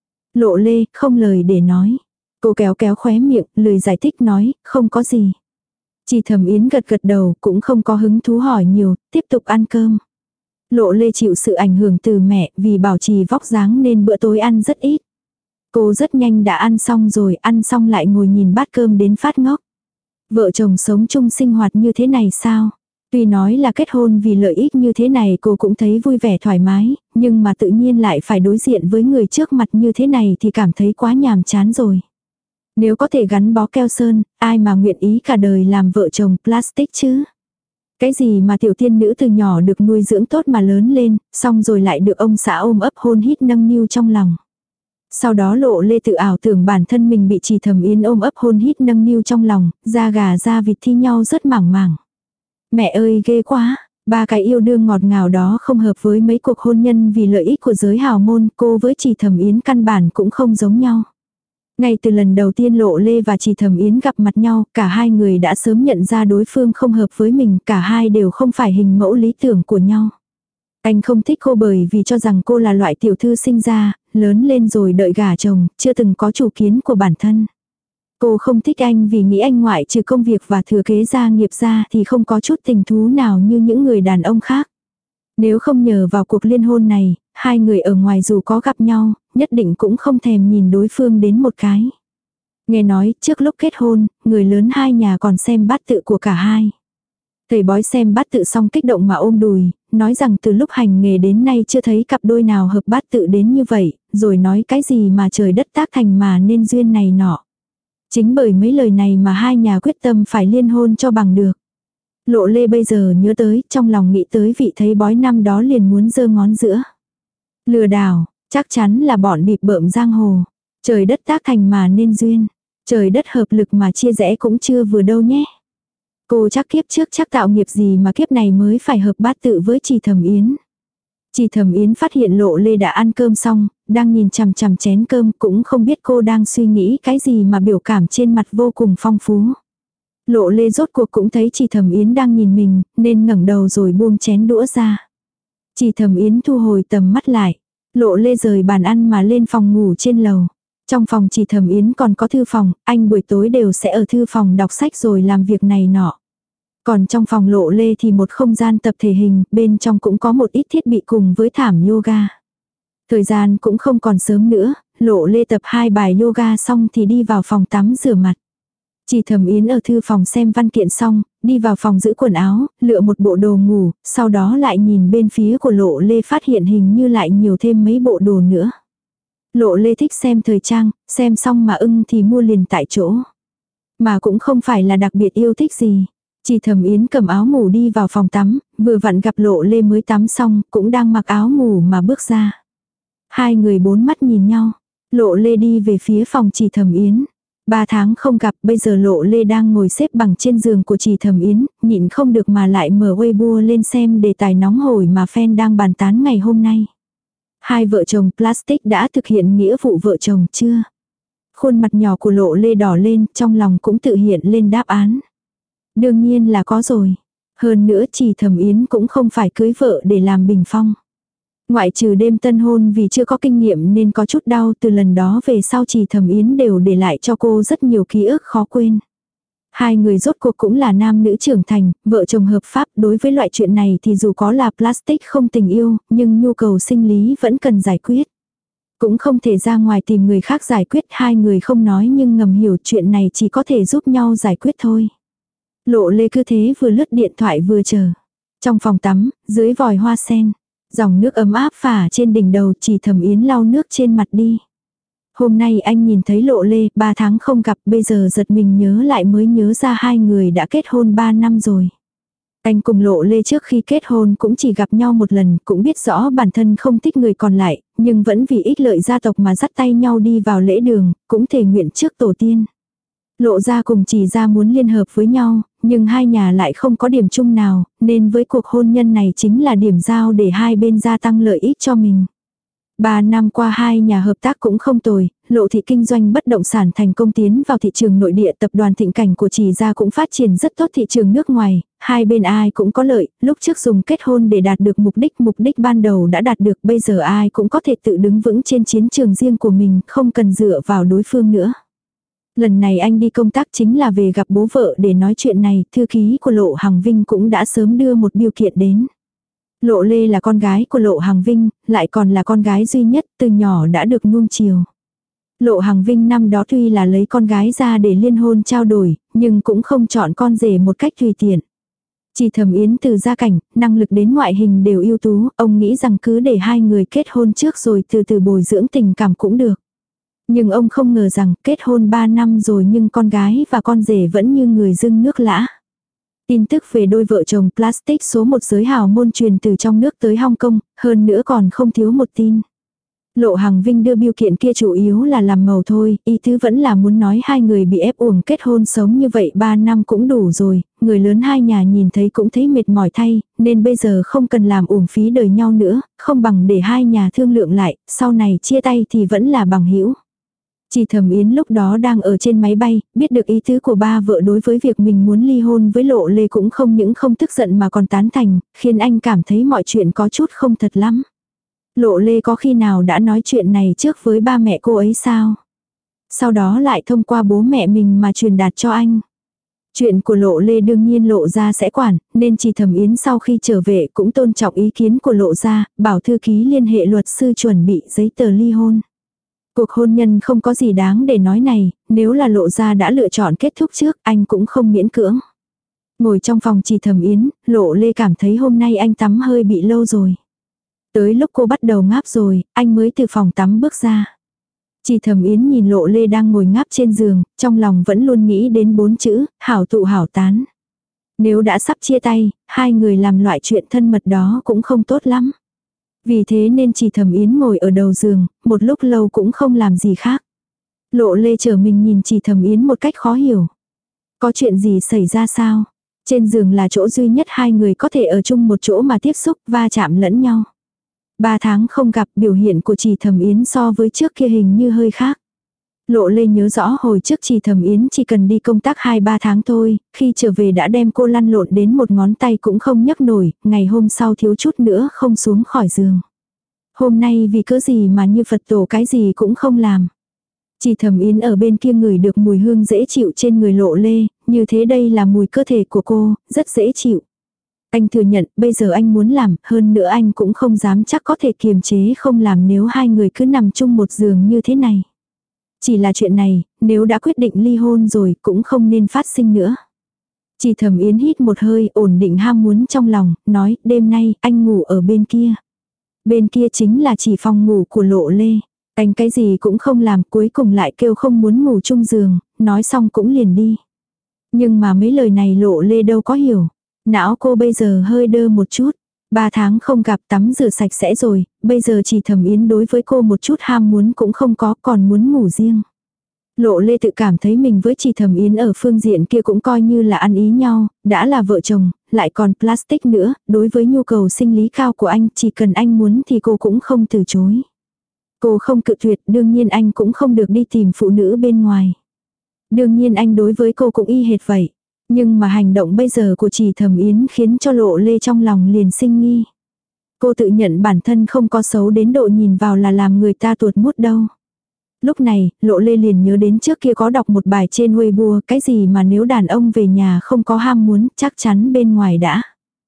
Speaker 1: Lộ Lê không lời để nói. Cô kéo kéo khóe miệng, lười giải thích nói, không có gì. Trì Thẩm Yến gật gật đầu, cũng không có hứng thú hỏi nhiều, tiếp tục ăn cơm. Lộ Lê chịu sự ảnh hưởng từ mẹ, vì bảo trì vóc dáng nên bữa tối ăn rất ít. Cô rất nhanh đã ăn xong rồi, ăn xong lại ngồi nhìn bát cơm đến phát ngốc. Vợ chồng sống chung sinh hoạt như thế này sao? Tuy nói là kết hôn vì lợi ích như thế này cô cũng thấy vui vẻ thoải mái, nhưng mà tự nhiên lại phải đối diện với người trước mặt như thế này thì cảm thấy quá nhàm chán rồi. Nếu có thể gắn bó keo sơn, ai mà nguyện ý cả đời làm vợ chồng plastic chứ? Cái gì mà tiểu tiên nữ từ nhỏ được nuôi dưỡng tốt mà lớn lên, xong rồi lại được ông xã ôm ấp hôn hít nâng niu trong lòng. Sau đó Lộ Lê tự ảo tưởng bản thân mình bị Trì Thẩm Yến ôm ấp hôn hít nâng niu trong lòng, da gà da vịt thi nhau rất mảng mảng. Mẹ ơi ghê quá, ba cái yêu đương ngọt ngào đó không hợp với mấy cuộc hôn nhân vì lợi ích của giới hào môn, cô với Trì Thẩm Yến căn bản cũng không giống nhau. Ngay từ lần đầu tiên Lộ Lê và Trì Thẩm Yến gặp mặt nhau, cả hai người đã sớm nhận ra đối phương không hợp với mình, cả hai đều không phải hình mẫu lý tưởng của nhau. Anh không thích cô bởi vì cho rằng cô là loại tiểu thư sinh ra, lớn lên rồi đợi gả chồng, chưa từng có chủ kiến của bản thân. Cô không thích anh vì nghĩ anh ngoại trừ công việc và thừa kế gia nghiệp ra thì không có chút tình thú nào như những người đàn ông khác. Nếu không nhờ vào cuộc liên hôn này, hai người ở ngoài dù có gặp nhau, nhất định cũng không thèm nhìn đối phương đến một cái. Nghe nói, trước lúc kết hôn, người lớn hai nhà còn xem bát tự của cả hai. Thầy bói xem bát tự xong kích động mà ôm đùi, nói rằng từ lúc hành nghề đến nay chưa thấy cặp đôi nào hợp bát tự đến như vậy, rồi nói cái gì mà trời đất tác thành mà nên duyên này nọ. Chính bởi mấy lời này mà hai nhà quyết tâm phải liên hôn cho bằng được. Lộ Lê bây giờ nhớ tới, trong lòng nghĩ tới vị thầy bói năm đó liền muốn giơ ngón giữa. Lừa đảo, chắc chắn là bọn bịp bợm giang hồ. Trời đất tác thành mà nên duyên. Trời đất hợp lực mà chia rẽ cũng chưa vừa đâu nhé. Cô chắc kiếp trước chắc tạo nghiệp gì mà kiếp này mới phải hợp bát tự với Trì Thẩm Yến. Trì Thẩm Yến phát hiện Lộ Lê đã ăn cơm xong, đang nhìn chằm chằm chén cơm, cũng không biết cô đang suy nghĩ cái gì mà biểu cảm trên mặt vô cùng phong phú. Lộ Lê rốt cuộc cũng thấy Trì Thẩm Yến đang nhìn mình, nên ngẩng đầu rồi buông chén đũa ra. Trì Thẩm Yến thu hồi tầm mắt lại. Lộ Lê rời bàn ăn mà lên phòng ngủ trên lầu. Trong phòng Trì Thẩm Yến còn có thư phòng, anh buổi tối đều sẽ ở thư phòng đọc sách rồi làm việc này nọ. Còn trong phòng Lộ Lê thì một không gian tập thể hình, bên trong cũng có một ít thiết bị cùng với thảm yoga. Thời gian cũng không còn sớm nữa, Lộ Lê tập 2 bài yoga xong thì đi vào phòng tắm rửa mặt. Trì Thẩm Yến ở thư phòng xem văn kiện xong, đi vào phòng giữ quần áo, lựa một bộ đồ ngủ, sau đó lại nhìn bên phía của Lộ Lê phát hiện hình như lại nhiều thêm mấy bộ đồ nữa. Lộ Lê thích xem thời trang, xem xong mà ưng thì mua liền tại chỗ. Mà cũng không phải là đặc biệt yêu thích gì. Chỉ Thẩm Yến cầm áo ngủ đi vào phòng tắm, vừa vặn gặp Lộ Lê mới tắm xong, cũng đang mặc áo ngủ mà bước ra. Hai người bốn mắt nhìn nhau. Lộ Lê đi về phía phòng Chỉ Thẩm Yến. 3 tháng không gặp, bây giờ Lộ Lê đang ngồi xếp bằng trên giường của Chỉ Thẩm Yến, nhịn không được mà lại mở Weibo lên xem đề tài nóng hổi mà fan đang bàn tán ngày hôm nay. Hai vợ chồng Plastic đã thực hiện nghĩa vụ vợ chồng chưa? Khuôn mặt nhỏ của Lộ Lê đỏ lên, trong lòng cũng tự hiện lên đáp án. Đương nhiên là có rồi. Hơn nữa Chỉ Thẩm Yến cũng không phải cưới vợ để làm bình phong. Ngoại trừ đêm tân hôn vì chưa có kinh nghiệm nên có chút đau, từ lần đó về sau Chỉ Thẩm Yến đều để lại cho cô rất nhiều ký ức khó quên. Hai người rốt cuộc cũng là nam nữ trưởng thành, vợ chồng hợp pháp, đối với loại chuyện này thì dù có là Plastic không tình yêu, nhưng nhu cầu sinh lý vẫn cần giải quyết. Cũng không thể ra ngoài tìm người khác giải quyết, hai người không nói nhưng ngầm hiểu chuyện này chỉ có thể giúp nhau giải quyết thôi. Lộ Lê cứ thế vừa lướt điện thoại vừa chờ. Trong phòng tắm, dưới vòi hoa sen, dòng nước ấm áp phả trên đỉnh đầu, Chỉ Thẩm Yến lau nước trên mặt đi. Hôm nay anh nhìn thấy Lộ Lê, 3 tháng không gặp, bây giờ giật mình nhớ lại mới nhớ ra hai người đã kết hôn 3 năm rồi. Anh cùng Lộ Lê trước khi kết hôn cũng chỉ gặp nhau một lần, cũng biết rõ bản thân không thích người còn lại, nhưng vẫn vì ích lợi gia tộc mà dắt tay nhau đi vào lễ đường, cũng thề nguyện trước tổ tiên. Lộ gia cùng Chỉ gia muốn liên hợp với nhau, nhưng hai nhà lại không có điểm chung nào, nên với cuộc hôn nhân này chính là điểm giao để hai bên gia tăng lợi ích cho mình. 3 năm qua hai nhà hợp tác cũng không tồi, Lộ thị kinh doanh bất động sản thành công tiến vào thị trường nội địa, tập đoàn Thịnh Cảnh của Chỉ gia cũng phát triển rất tốt thị trường nước ngoài, hai bên ai cũng có lợi, lúc trước dùng kết hôn để đạt được mục đích ban đầu đã đạt được, bây giờ ai cũng có thể tự đứng vững trên chiến trường riêng của mình, không cần dựa vào đối phương nữa. Lần này anh đi công tác chính là về gặp bố vợ để nói chuyện này, thư ký của Lộ Hằng Vinh cũng đã sớm đưa một bưu kiện đến. Lộ Lê là con gái của Lộ Hằng Vinh, lại còn là con gái duy nhất, từ nhỏ đã được nuông chiều. Lộ Hằng Vinh năm đó tuy là lấy con gái ra để liên hôn trao đổi, nhưng cũng không chọn con rể một cách tùy tiện. Chỉ Thẩm Yến từ gia cảnh, năng lực đến ngoại hình đều ưu tú, ông nghĩ rằng cứ để hai người kết hôn trước rồi từ từ bồi dưỡng tình cảm cũng được. Nhưng ông không ngờ rằng kết hôn 3 năm rồi nhưng con gái và con rể vẫn như người dưng nước lã. Tin tức về đôi vợ chồng Plastic số 1 giới hào môn truyền từ trong nước tới Hong Kong, hơn nữa còn không thiếu một tin. Lộ Hằng Vinh đưa bưu kiện kia chủ yếu là làm màu thôi, ý tứ vẫn là muốn nói hai người bị ép uổng kết hôn sống như vậy 3 năm cũng đủ rồi, người lớn hai nhà nhìn thấy cũng thấy mệt mỏi thay, nên bây giờ không cần làm uổng phí đời nhau nữa, không bằng để hai nhà thương lượng lại, sau này chia tay thì vẫn là bằng hữu. Chỉ Thẩm Yến lúc đó đang ở trên máy bay, biết được ý tứ của ba vợ đối với việc mình muốn ly hôn với Lộ Lê cũng không những không tức giận mà còn tán thành, khiến anh cảm thấy mọi chuyện có chút không thật lắm. Lộ Lê có khi nào đã nói chuyện này trước với ba mẹ cô ấy sao? Sau đó lại thông qua bố mẹ mình mà truyền đạt cho anh. Chuyện của Lộ Lê đương nhiên Lộ gia sẽ quản, nên Chỉ Thẩm Yến sau khi trở về cũng tôn trọng ý kiến của Lộ gia, bảo thư ký liên hệ luật sư chuẩn bị giấy tờ ly hôn. Cuộc hôn nhân không có gì đáng để nói này, nếu là Lộ gia đã lựa chọn kết thúc trước, anh cũng không miễn cưỡng. Ngồi trong phòng Chỉ Thẩm Yến, Lộ Lê cảm thấy hôm nay anh tắm hơi bị lâu rồi. Tới lúc cô bắt đầu ngáp rồi, anh mới từ phòng tắm bước ra. Chỉ Thẩm Yến nhìn Lộ Lê đang ngồi ngáp trên giường, trong lòng vẫn luôn nghĩ đến 4 chữ, hảo tụ hảo tán. Nếu đã sắp chia tay, hai người làm loại chuyện thân mật đó cũng không tốt lắm. Vì thế nên Chỉ Thẩm Yến ngồi ở đầu giường, một lúc lâu cũng không làm gì khác. Lộ Lê trở mình nhìn Chỉ Thẩm Yến một cách khó hiểu. Có chuyện gì xảy ra sao? Trên giường là chỗ duy nhất hai người có thể ở chung một chỗ mà tiếp xúc, va chạm lẫn nhau. 3 tháng không gặp, biểu hiện của Chỉ Thẩm Yến so với trước kia hình như hơi khác. Lộ Lê nhớ rõ hồi trước Chỉ Thẩm Yến chỉ cần đi công tác 2-3 tháng thôi, khi trở về đã đem cô lăn lộn đến một ngón tay cũng không nhấc nổi, ngày hôm sau thiếu chút nữa không xuống khỏi giường. Hôm nay vì cớ gì mà như Phật tổ cái gì cũng không làm. Chỉ Thẩm Yến ở bên kia ngửi được mùi hương dễ chịu trên người Lộ Lê, như thế đây là mùi cơ thể của cô, rất dễ chịu. Anh thừa nhận, bây giờ anh muốn làm, hơn nữa anh cũng không dám chắc có thể kiềm chế không làm nếu hai người cứ nằm chung một giường như thế này. Chỉ là chuyện này, nếu đã quyết định ly hôn rồi cũng không nên phát sinh nữa. Chỉ Thẩm Yến hít một hơi, ổn định ham muốn trong lòng, nói, đêm nay anh ngủ ở bên kia. Bên kia chính là chỉ phòng ngủ của Lộ Lê. Anh cái gì cũng không làm, cuối cùng lại kêu không muốn ngủ chung giường, nói xong cũng liền đi. Nhưng mà mấy lời này Lộ Lê đâu có hiểu. Não cô bây giờ hơi đơ một chút. 3 tháng không gặp, tắm rửa sạch sẽ rồi, bây giờ chỉ Thẩm Yến đối với cô một chút ham muốn cũng không có, còn muốn ngủ riêng. Lộ Lê tự cảm thấy mình với chị Thẩm Yến ở phương diện kia cũng coi như là ăn ý nhau, đã là vợ chồng, lại còn plastic nữa, đối với nhu cầu sinh lý cao của anh, chỉ cần anh muốn thì cô cũng không từ chối. Cô không cự tuyệt, đương nhiên anh cũng không được đi tìm phụ nữ bên ngoài. Đương nhiên anh đối với cô cũng y hệt vậy. Nhưng mà hành động bây giờ của chị Thẩm Yến khiến cho Lộ Lê trong lòng liền sinh nghi. Cô tự nhận bản thân không có xấu đến độ nhìn vào là làm người ta tuột mút đâu. Lúc này, Lộ Lê liền nhớ đến trước kia có đọc một bài trên Weibo, cái gì mà nếu đàn ông về nhà không có ham muốn, chắc chắn bên ngoài đã.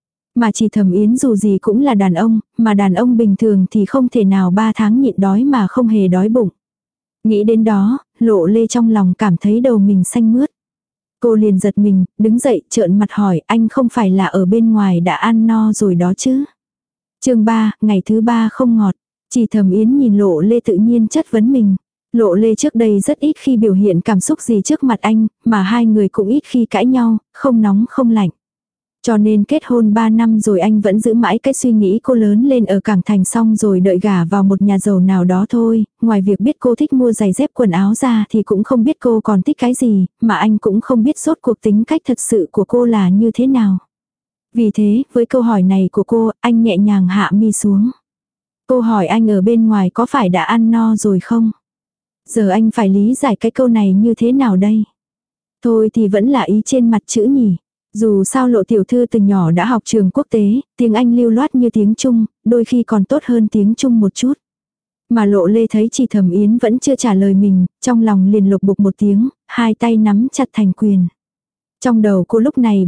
Speaker 1: Mà chị Thẩm Yến dù gì cũng là đàn ông, mà đàn ông bình thường thì không thể nào 3 tháng nhịn đói mà không hề đói bụng. Nghĩ đến đó, Lộ Lê trong lòng cảm thấy đầu mình xanh mướt. Cô liền giật mình, đứng dậy trợn mặt hỏi anh không phải là ở bên ngoài đã ăn no rồi đó chứ. Chương 3, ngày thứ 3 không ngọt. Chị Thẩm Yến nhìn Lộ Lê tự nhiên chất vấn mình. Lộ Lê trước đây rất ít khi biểu hiện cảm xúc gì trước mặt anh, mà hai người cũng ít khi cãi nhau, không nóng không lạnh. Cho nên kết hôn 3 năm rồi anh vẫn giữ mãi cái suy nghĩ cô lớn lên ở Cảng Thành xong rồi đợi gả vào một nhà giàu nào đó thôi, ngoài việc biết cô thích mua giày dép quần áo ra thì cũng không biết cô còn thích cái gì, mà anh cũng không biết rốt cuộc tính cách thật sự của cô là như thế nào. Vì thế, với câu hỏi này của cô, anh nhẹ nhàng hạ mi xuống. Cô hỏi anh ở bên ngoài có phải đã ăn no rồi không? Giờ anh phải lý giải cái câu này như thế nào đây? Thôi thì vẫn là ý trên mặt chữ nhỉ. Dù sao Lộ tiểu thư từ nhỏ đã học trường quốc tế, tiếng Anh lưu loát như tiếng Trung, đôi khi còn tốt hơn tiếng Trung một chút. Mà Lộ Lê thấy chị Thẩm Yến vẫn chưa trả lời mình, trong lòng liền lục bục một tiếng, hai tay nắm chặt thành quyền. Trong đầu cô lúc này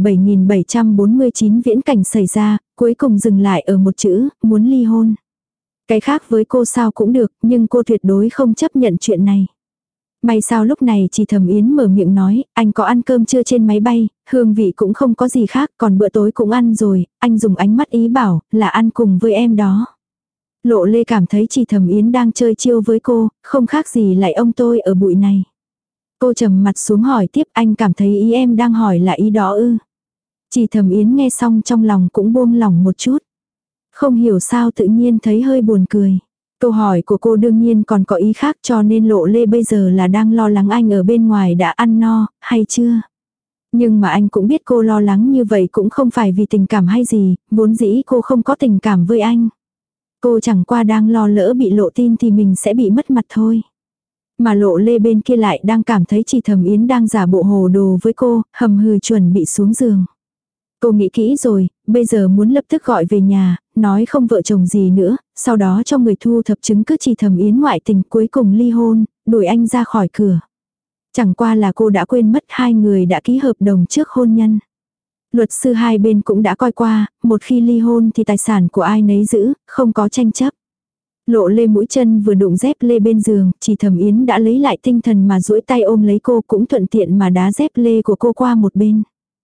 Speaker 1: 7749 viễn cảnh xảy ra, cuối cùng dừng lại ở một chữ, muốn ly hôn. Cái khác với cô sao cũng được, nhưng cô tuyệt đối không chấp nhận chuyện này. May sao lúc này chị Thẩm Yến mở miệng nói, anh có ăn cơm trưa trên máy bay, hương vị cũng không có gì khác, còn bữa tối cũng ăn rồi, anh dùng ánh mắt ý bảo, là ăn cùng với em đó. Lộ Lê cảm thấy chị Thẩm Yến đang chơi chiêu với cô, không khác gì lại ông tôi ở bụi này. Cô trầm mặt xuống hỏi tiếp anh cảm thấy ý em đang hỏi là ý đó ư. Chị Thẩm Yến nghe xong trong lòng cũng buông lỏng một chút. Không hiểu sao tự nhiên thấy hơi buồn cười. Câu hỏi của cô đương nhiên còn có ý khác cho nên Lộ Lê bây giờ là đang lo lắng anh ở bên ngoài đã ăn no, hay chưa. Nhưng mà anh cũng biết cô lo lắng như vậy cũng không phải vì tình cảm hay gì, vốn dĩ cô không có tình cảm với anh. Cô chẳng qua đang lo lỡ bị lộ tin thì mình sẽ bị mất mặt thôi. Mà Lộ Lê bên kia lại đang cảm thấy chị Thẩm Yến đang giả bộ hồ đồ với cô, hầm hừ chuẩn bị xuống giường. Cô nghĩ kỹ rồi, bây giờ muốn lập tức gọi về nhà, nói không vợ chồng gì nữa, sau đó cho người thu thập chứng cứ chị Thẩm Yến ngoại tình cuối cùng ly hôn, đuổi anh ra khỏi cửa. Chẳng qua là cô đã quên mất hai người đã ký hợp đồng trước hôn nhân. Luật sư hai bên cũng đã coi qua, một khi ly hôn thì tài sản của ai nấy giữ, không có tranh chấp. Lộ Lê mũi chân vừa đụng dép lê bên giường, chị Thẩm Yến đã lấy lại tinh thần mà duỗi tay ôm lấy cô cũng thuận tiện mà đá dép lê của cô qua một bên.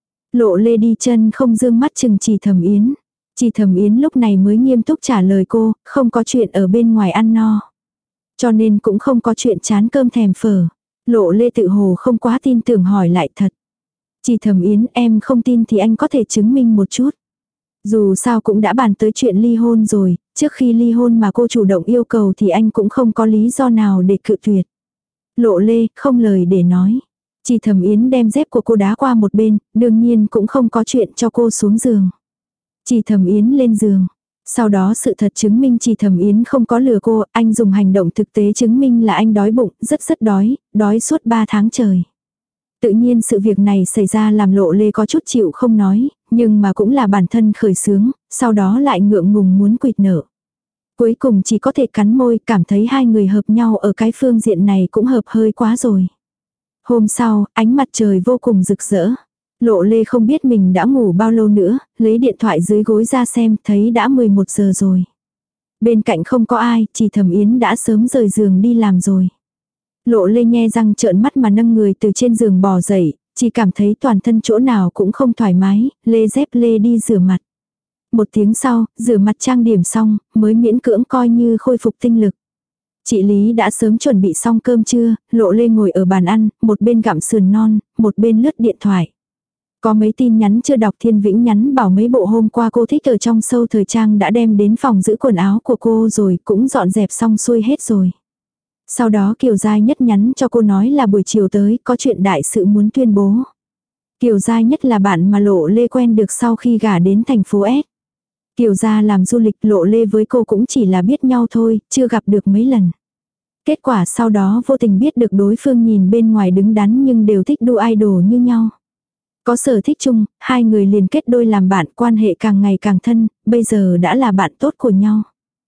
Speaker 1: Lộ Lê đi chân không dương mắt chừng chị Thẩm Yến. Chị Thẩm Yến lúc này mới nghiêm túc trả lời cô, không có chuyện ở bên ngoài ăn no. Cho nên cũng không có chuyện chán cơm thèm phở. Lộ Lê tự hồ không quá tin tưởng hỏi lại thật. Chị Thẩm Yến em không tin thì anh có thể chứng minh một chút. Dù sao cũng đã bàn tới chuyện ly hôn rồi, trước khi ly hôn mà cô chủ động yêu cầu thì anh cũng không có lý do nào để cự tuyệt. Lộ Lê không lời để nói. Chị Thẩm Yến đem dép của cô đá qua một bên, đương nhiên cũng không có chuyện cho cô xuống giường. Chị Thẩm Yến lên giường. Sau đó sự thật chứng minh chị Thẩm Yến không có lừa cô, anh dùng hành động thực tế chứng minh là anh đói bụng, rất đói, đói suốt 3 tháng trời. Tự nhiên sự việc này xảy ra làm Lộ Lê có chút chịu không nói, nhưng mà cũng là bản thân khởi xướng, sau đó lại ngượng ngùng muốn quỵt nợ. Cuối cùng chỉ có thể cắn môi, cảm thấy hai người hợp nhau ở cái phương diện này cũng hợp hơi quá rồi. Hôm sau, ánh mặt trời vô cùng rực rỡ. Lộ Lê không biết mình đã ngủ bao lâu nữa, lấy điện thoại dưới gối ra xem, thấy đã 11 giờ rồi. Bên cạnh không có ai, chị Thẩm Yến đã sớm rời giường đi làm rồi. Lộ Lê nhe răng trợn mắt mà nâng người từ trên giường bò dậy, chỉ cảm thấy toàn thân chỗ nào cũng không thoải mái, lê dép lê đi rửa mặt. Một tiếng sau, rửa mặt trang điểm xong, mới miễn cưỡng coi như khôi phục tinh lực. Chị Lý đã sớm chuẩn bị xong cơm trưa, Lộ Lê ngồi ở bàn ăn, một bên gặm sườn non, một bên lướt điện thoại. Có mấy tin nhắn chưa đọc, Thiên Vĩnh nhắn bảo mấy bộ hôm qua cô thích ở trong show thời trang đã đem đến phòng giữ quần áo của cô rồi, cũng dọn dẹp xong xuôi hết rồi. Sau đó Kiều Giai Nhất nhắn cho cô nói là buổi chiều tới có chuyện đại sự muốn tuyên bố. Kiều Giai Nhất là bạn mà Lộ Lê quen được sau khi gả đến thành phố S. Kiều gia làm du lịch, Lộ Lê với cô cũng chỉ là biết nhau thôi, chưa gặp được mấy lần. Kết quả sau đó vô tình biết được đối phương nhìn bên ngoài đứng đắn nhưng đều thích đu idol như nhau. Có sở thích chung, hai người liền kết đôi làm bạn, quan hệ càng ngày càng thân, bây giờ đã là bạn tốt của nhau.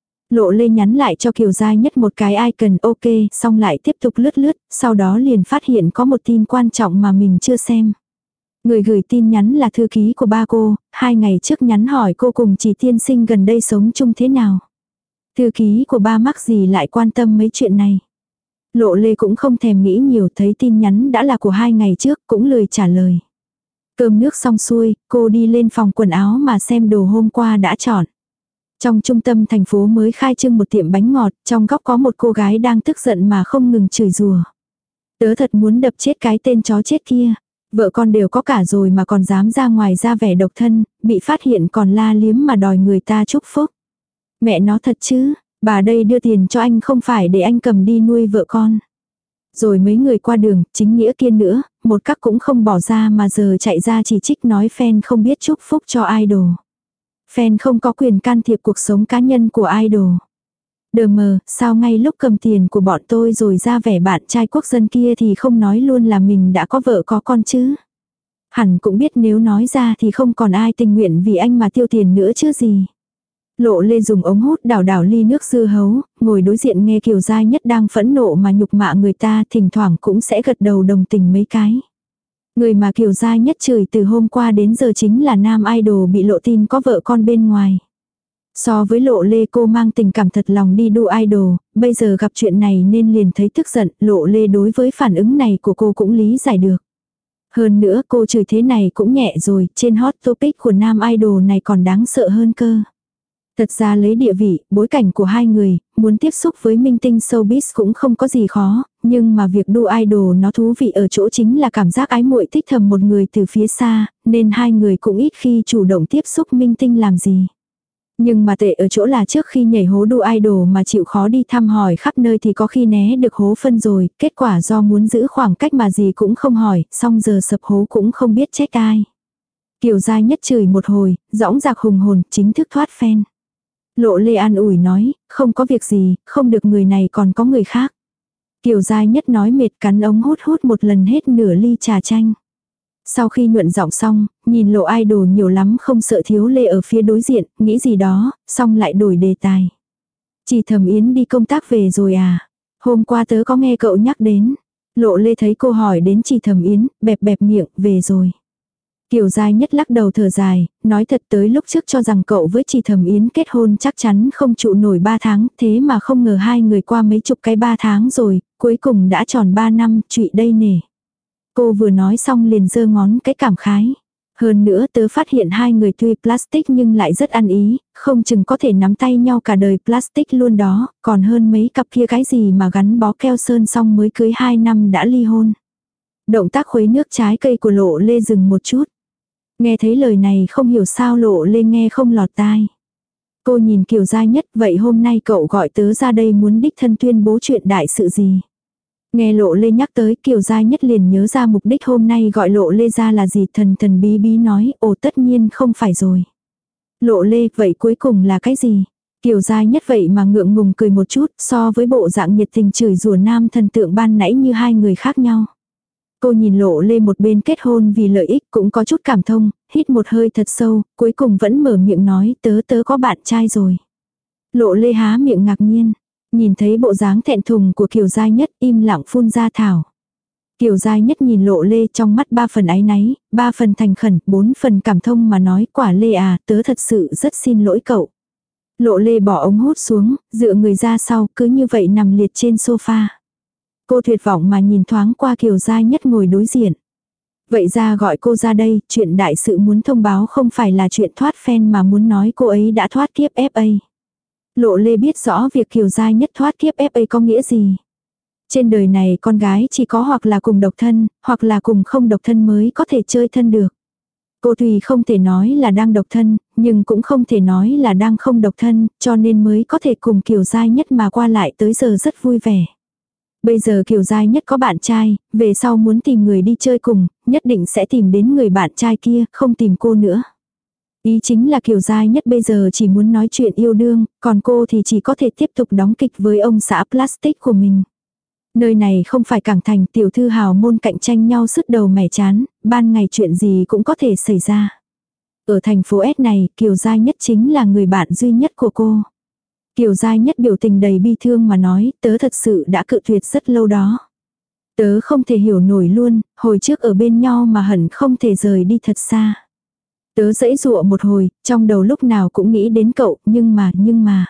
Speaker 1: Lộ Lê nhắn lại cho Kiều Giai Nhất một cái icon ok, xong lại tiếp tục lướt, sau đó liền phát hiện có một tin quan trọng mà mình chưa xem. Người gửi tin nhắn là thư ký của ba cô, 2 ngày trước nhắn hỏi cô cùng Chỉ tiên sinh gần đây sống chung thế nào. Thư ký của ba mắc gì lại quan tâm mấy chuyện này. Lộ Lê cũng không thèm nghĩ nhiều, thấy tin nhắn đã là của 2 ngày trước, cũng lười trả lời. Cơm nước xong xuôi, cô đi lên phòng quần áo mà xem đồ hôm qua đã chọn. Trong trung tâm thành phố mới khai trương một tiệm bánh ngọt, trong góc có một cô gái đang tức giận mà không ngừng chửi rủa. Tớ thật muốn đập chết cái tên chó chết kia. Vợ con đều có cả rồi mà còn dám ra ngoài ra vẻ độc thân, bị phát hiện còn la liếm mà đòi người ta chúc phúc. Mẹ nó thật chứ, bà đây đưa tiền cho anh không phải để anh cầm đi nuôi vợ con. Rồi mấy người qua đường, chính nghĩa kia nữa, một các cũng không bỏ ra mà giờ chạy ra chỉ trích nói fan không biết chúc phúc cho idol. Fan không có quyền can thiệp cuộc sống cá nhân của idol. Đờ mờ, sao ngay lúc cầm tiền của bọn tôi rồi ra vẻ bạn trai quốc dân kia thì không nói luôn là mình đã có vợ có con chứ. Hẳn cũng biết nếu nói ra thì không còn ai tình nguyện vì anh mà tiêu tiền nữa chứ gì. Lộ Lê dùng ống hút đảo ly nước dưa hấu, ngồi đối diện nghe Kiều Giai Nhất đang phẫn nộ mà nhục mạ người ta, thỉnh thoảng cũng sẽ gật đầu đồng tình mấy cái. Người mà Kiều Giai Nhất chửi từ hôm qua đến giờ chính là nam idol bị lộ tin có vợ con bên ngoài. So với Lộ Lê, cô mang tình cảm thật lòng đi đu idol, bây giờ gặp chuyện này nên liền thấy tức giận. Lộ Lê đối với phản ứng này của cô cũng lý giải được. Hơn nữa cô chửi thế này cũng nhẹ rồi, trên hot topic của nam idol này còn đáng sợ hơn cơ. Thật ra lấy địa vị, bối cảnh của hai người, muốn tiếp xúc với minh tinh showbiz cũng không có gì khó, nhưng mà việc đu idol nó thú vị ở chỗ chính là cảm giác ái muội thích thầm một người từ phía xa, nên hai người cũng ít khi chủ động tiếp xúc minh tinh làm gì. Nhưng mà tệ ở chỗ là trước khi nhảy hố đu idol mà chịu khó đi thăm hỏi khắp nơi thì có khi né được hố phân rồi, kết quả do muốn giữ khoảng cách mà gì cũng không hỏi, xong giờ sập hố cũng không biết trách ai. Kiều Giai Nhất chửi một hồi, dõng dạc hùng hồn, chính thức thoát fan. Lộ Lê an ủi nói, không có việc gì, không được người này còn có người khác. Kiều Giai Nhất nói mệt, cắn ống hút một lần hết nửa ly trà chanh. Sau khi nhuận giọng xong, nhìn Lộ idol nhiều lắm không sợ thiếu Lê ở phía đối diện, nghĩ gì đó, xong lại đổi đề tài. Chỉ Thẩm Yến đi công tác về rồi à? Hôm qua tớ có nghe cậu nhắc đến. Lộ Lê thấy cô hỏi đến Chỉ Thẩm Yến, bẹp bẹp miệng, về rồi. Kiều Giai Nhất lắc đầu thở dài, nói thật tới lúc trước cho rằng cậu với Chỉ Thẩm Yến kết hôn chắc chắn không trụ nổi 3 tháng, thế mà không ngờ hai người qua mấy chục cái 3 tháng rồi, cuối cùng đã tròn 3 năm, trụy đây nè. Cô vừa nói xong liền giơ ngón cái cảm khái. Hơn nữa tớ phát hiện hai người tuy plastic nhưng lại rất ăn ý, không chừng có thể nắm tay nhau cả đời plastic luôn đó, còn hơn mấy cặp kia cái gì mà gắn bó keo sơn xong mới cưới 2 năm đã ly hôn. Động tác khuấy nước trái cây của Lộ Lê dừng một chút. Nghe thấy lời này không hiểu sao Lộ Lê nghe không lọt tai. Cô nhìn Kiều Giai Nhất, vậy hôm nay cậu gọi tớ ra đây muốn đích thân tuyên bố chuyện đại sự gì? Nghe Lộ Lê nhắc tới, Kiều Giai Nhất liền nhớ ra mục đích hôm nay gọi Lộ Lê ra là gì, thần bí bí nói, ồ tất nhiên không phải rồi. Lộ Lê, vậy cuối cùng là cái gì? Kiều Giai Nhất vậy mà ngượng ngùng cười một chút, so với bộ dạng nhiệt tình chửi rủa nam thần tượng ban nãy như hai người khác nhau. Cô nhìn Lộ Lê một bên kết hôn vì lợi ích cũng có chút cảm thông, hít một hơi thật sâu, cuối cùng vẫn mở miệng nói tớ có bạn trai rồi. Lộ Lê há miệng ngạc nhiên, nhìn thấy bộ dáng thẹn thùng của Kiều Giai Nhất im lặng phun ra thảo. Kiều Giai Nhất nhìn Lộ Lê trong mắt 3 phần áy náy, 3 phần thành khẩn, 4 phần cảm thông mà nói quả Lê à tớ thật sự rất xin lỗi cậu. Lộ Lê bỏ ống hút xuống, dựa người ra sau cứ như vậy nằm liệt trên sofa. Cô tuyệt vọng mà nhìn thoáng qua Kiều Giai Nhất ngồi đối diện. Vậy ra gọi cô ra đây, chuyện đại sự muốn thông báo không phải là chuyện thoát fan mà muốn nói cô ấy đã thoát kiếp FA. Lộ Lê biết rõ việc Kiều Giai Nhất thoát kiếp FA có nghĩa gì. Trên đời này con gái chỉ có hoặc là cùng độc thân, hoặc là cùng không độc thân mới có thể chơi thân được. Cô tuy không thể nói là đang độc thân, nhưng cũng không thể nói là đang không độc thân, cho nên mới có thể cùng Kiều Giai Nhất mà qua lại tới giờ rất vui vẻ. Bây giờ Kiều Giai Nhất có bạn trai, về sau muốn tìm người đi chơi cùng, nhất định sẽ tìm đến người bạn trai kia, không tìm cô nữa. Ý chính là Kiều Giai Nhất bây giờ chỉ muốn nói chuyện yêu đương, còn cô thì chỉ có thể tiếp tục đóng kịch với ông xã plastic của mình. Nơi này không phải cảng thành, tiểu thư hào môn cạnh tranh nhau sứt đầu mẻ chán, ban ngày chuyện gì cũng có thể xảy ra. Ở thành phố S này, Kiều Giai Nhất chính là người bạn duy nhất của cô. Kiều Giai Nhất biểu tình đầy bi thương mà nói, tớ thật sự đã cự tuyệt rất lâu đó. Tớ không thể hiểu nổi luôn, hồi trước ở bên nhau mà hẳn không thể rời đi thật xa. Tớ giãy giụa một hồi, trong đầu lúc nào cũng nghĩ đến cậu, nhưng mà.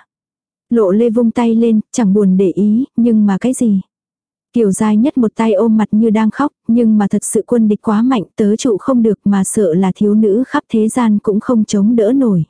Speaker 1: Lộ Lê vung tay lên, chẳng buồn để ý, nhưng mà cái gì? Kiều Giai Nhất một tay ôm mặt như đang khóc, nhưng mà thật sự quân địch quá mạnh, tớ trụ không được mà sợ là thiếu nữ khắp thế gian cũng không chống đỡ nổi.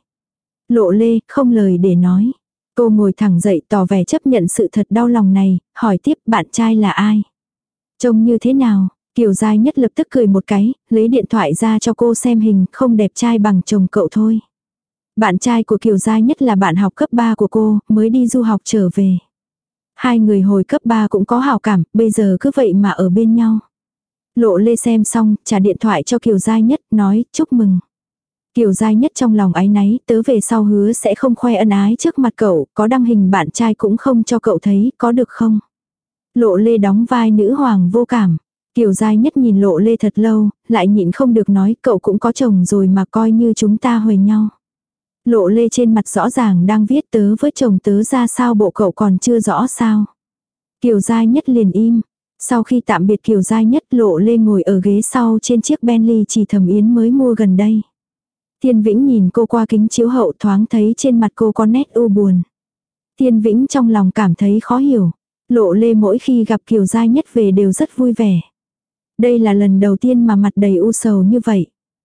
Speaker 1: Lộ Lê, không lời để nói. Cô ngồi thẳng dậy tỏ vẻ chấp nhận sự thật đau lòng này, hỏi tiếp bạn trai là ai? Trông như thế nào? Kiều Giai Nhất lập tức cười một cái, lấy điện thoại ra cho cô xem hình, không đẹp trai bằng chồng cậu thôi. Bạn trai của Kiều Giai Nhất là bạn học cấp 3 của cô, mới đi du học trở về. Hai người hồi cấp 3 cũng có hảo cảm, bây giờ cứ vậy mà ở bên nhau. Lộ Lê xem xong, trả điện thoại cho Kiều Giai Nhất, nói chúc mừng. Kiều Giai Nhất trong lòng áy náy, tớ về sau hứa sẽ không khoe ân ái trước mặt cậu, có đăng hình bạn trai cũng không cho cậu thấy, có được không? Lộ Lê đóng vai nữ hoàng vô cảm. Kiều Giai Nhất nhìn Lộ Lê thật lâu, lại nhịn không được nói cậu cũng có chồng rồi mà coi như chúng ta huề nhau. Lộ Lê trên mặt rõ ràng đang viết tớ với chồng tớ ra sao bộ cậu còn chưa rõ sao. Kiều Giai Nhất liền im. Sau khi tạm biệt Kiều Giai Nhất, Lộ Lê ngồi ở ghế sau trên chiếc Bentley Chỉ Thẩm Yến mới mua gần đây. Thiên Vĩnh nhìn cô qua kính chiếu hậu thoáng thấy trên mặt cô có nét u buồn. Thiên Vĩnh trong lòng cảm thấy khó hiểu. Lộ Lê mỗi khi gặp Kiều Giai Nhất về đều rất vui vẻ. Đây là lần đầu tiên mà mặt đầy u sầu như vậy.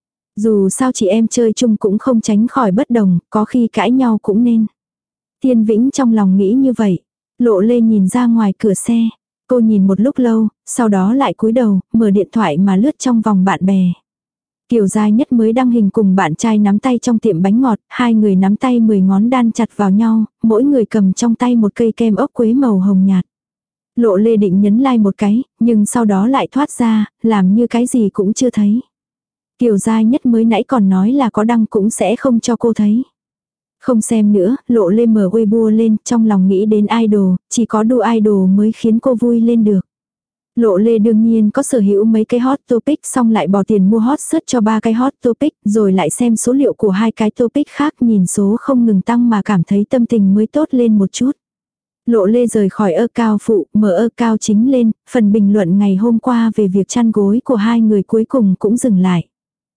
Speaker 1: Dù sao chị em chơi chung cũng không tránh khỏi bất đồng, có khi cãi nhau cũng nên. Thiên Vĩnh trong lòng nghĩ như vậy. Lộ Lê nhìn ra ngoài cửa xe. Cô nhìn một lúc lâu, sau đó lại cúi đầu, mở điện thoại mà lướt trong vòng bạn bè. Kiều Giai Nhất mới đăng hình cùng bạn trai nắm tay trong tiệm bánh ngọt, hai người nắm tay 10 ngón đan chặt vào nhau, mỗi người cầm trong tay một cây kem ốc quế màu hồng nhạt. Lộ Lê định nhấn like một cái, nhưng sau đó lại thoát ra, làm như cái gì cũng chưa thấy. Kiều Giai Nhất mới nãy còn nói là có đăng cũng sẽ không cho cô thấy. Không xem nữa, Lộ Lê mở Weibo lên, trong lòng nghĩ đến idol, chỉ có đu idol mới khiến cô vui lên được. Lộ Lê đương nhiên có sở hữu mấy cái hot topic, xong lại bỏ tiền mua hot search cho 3 cái hot topic, rồi lại xem số liệu của 2 cái topic khác, nhìn số không ngừng tăng mà cảm thấy tâm tình mới tốt lên một chút. Lộ Lê rời khỏi account phụ, mở account chính lên, phần bình luận ngày hôm qua về việc chăn gối của hai người cuối cùng cũng dừng lại.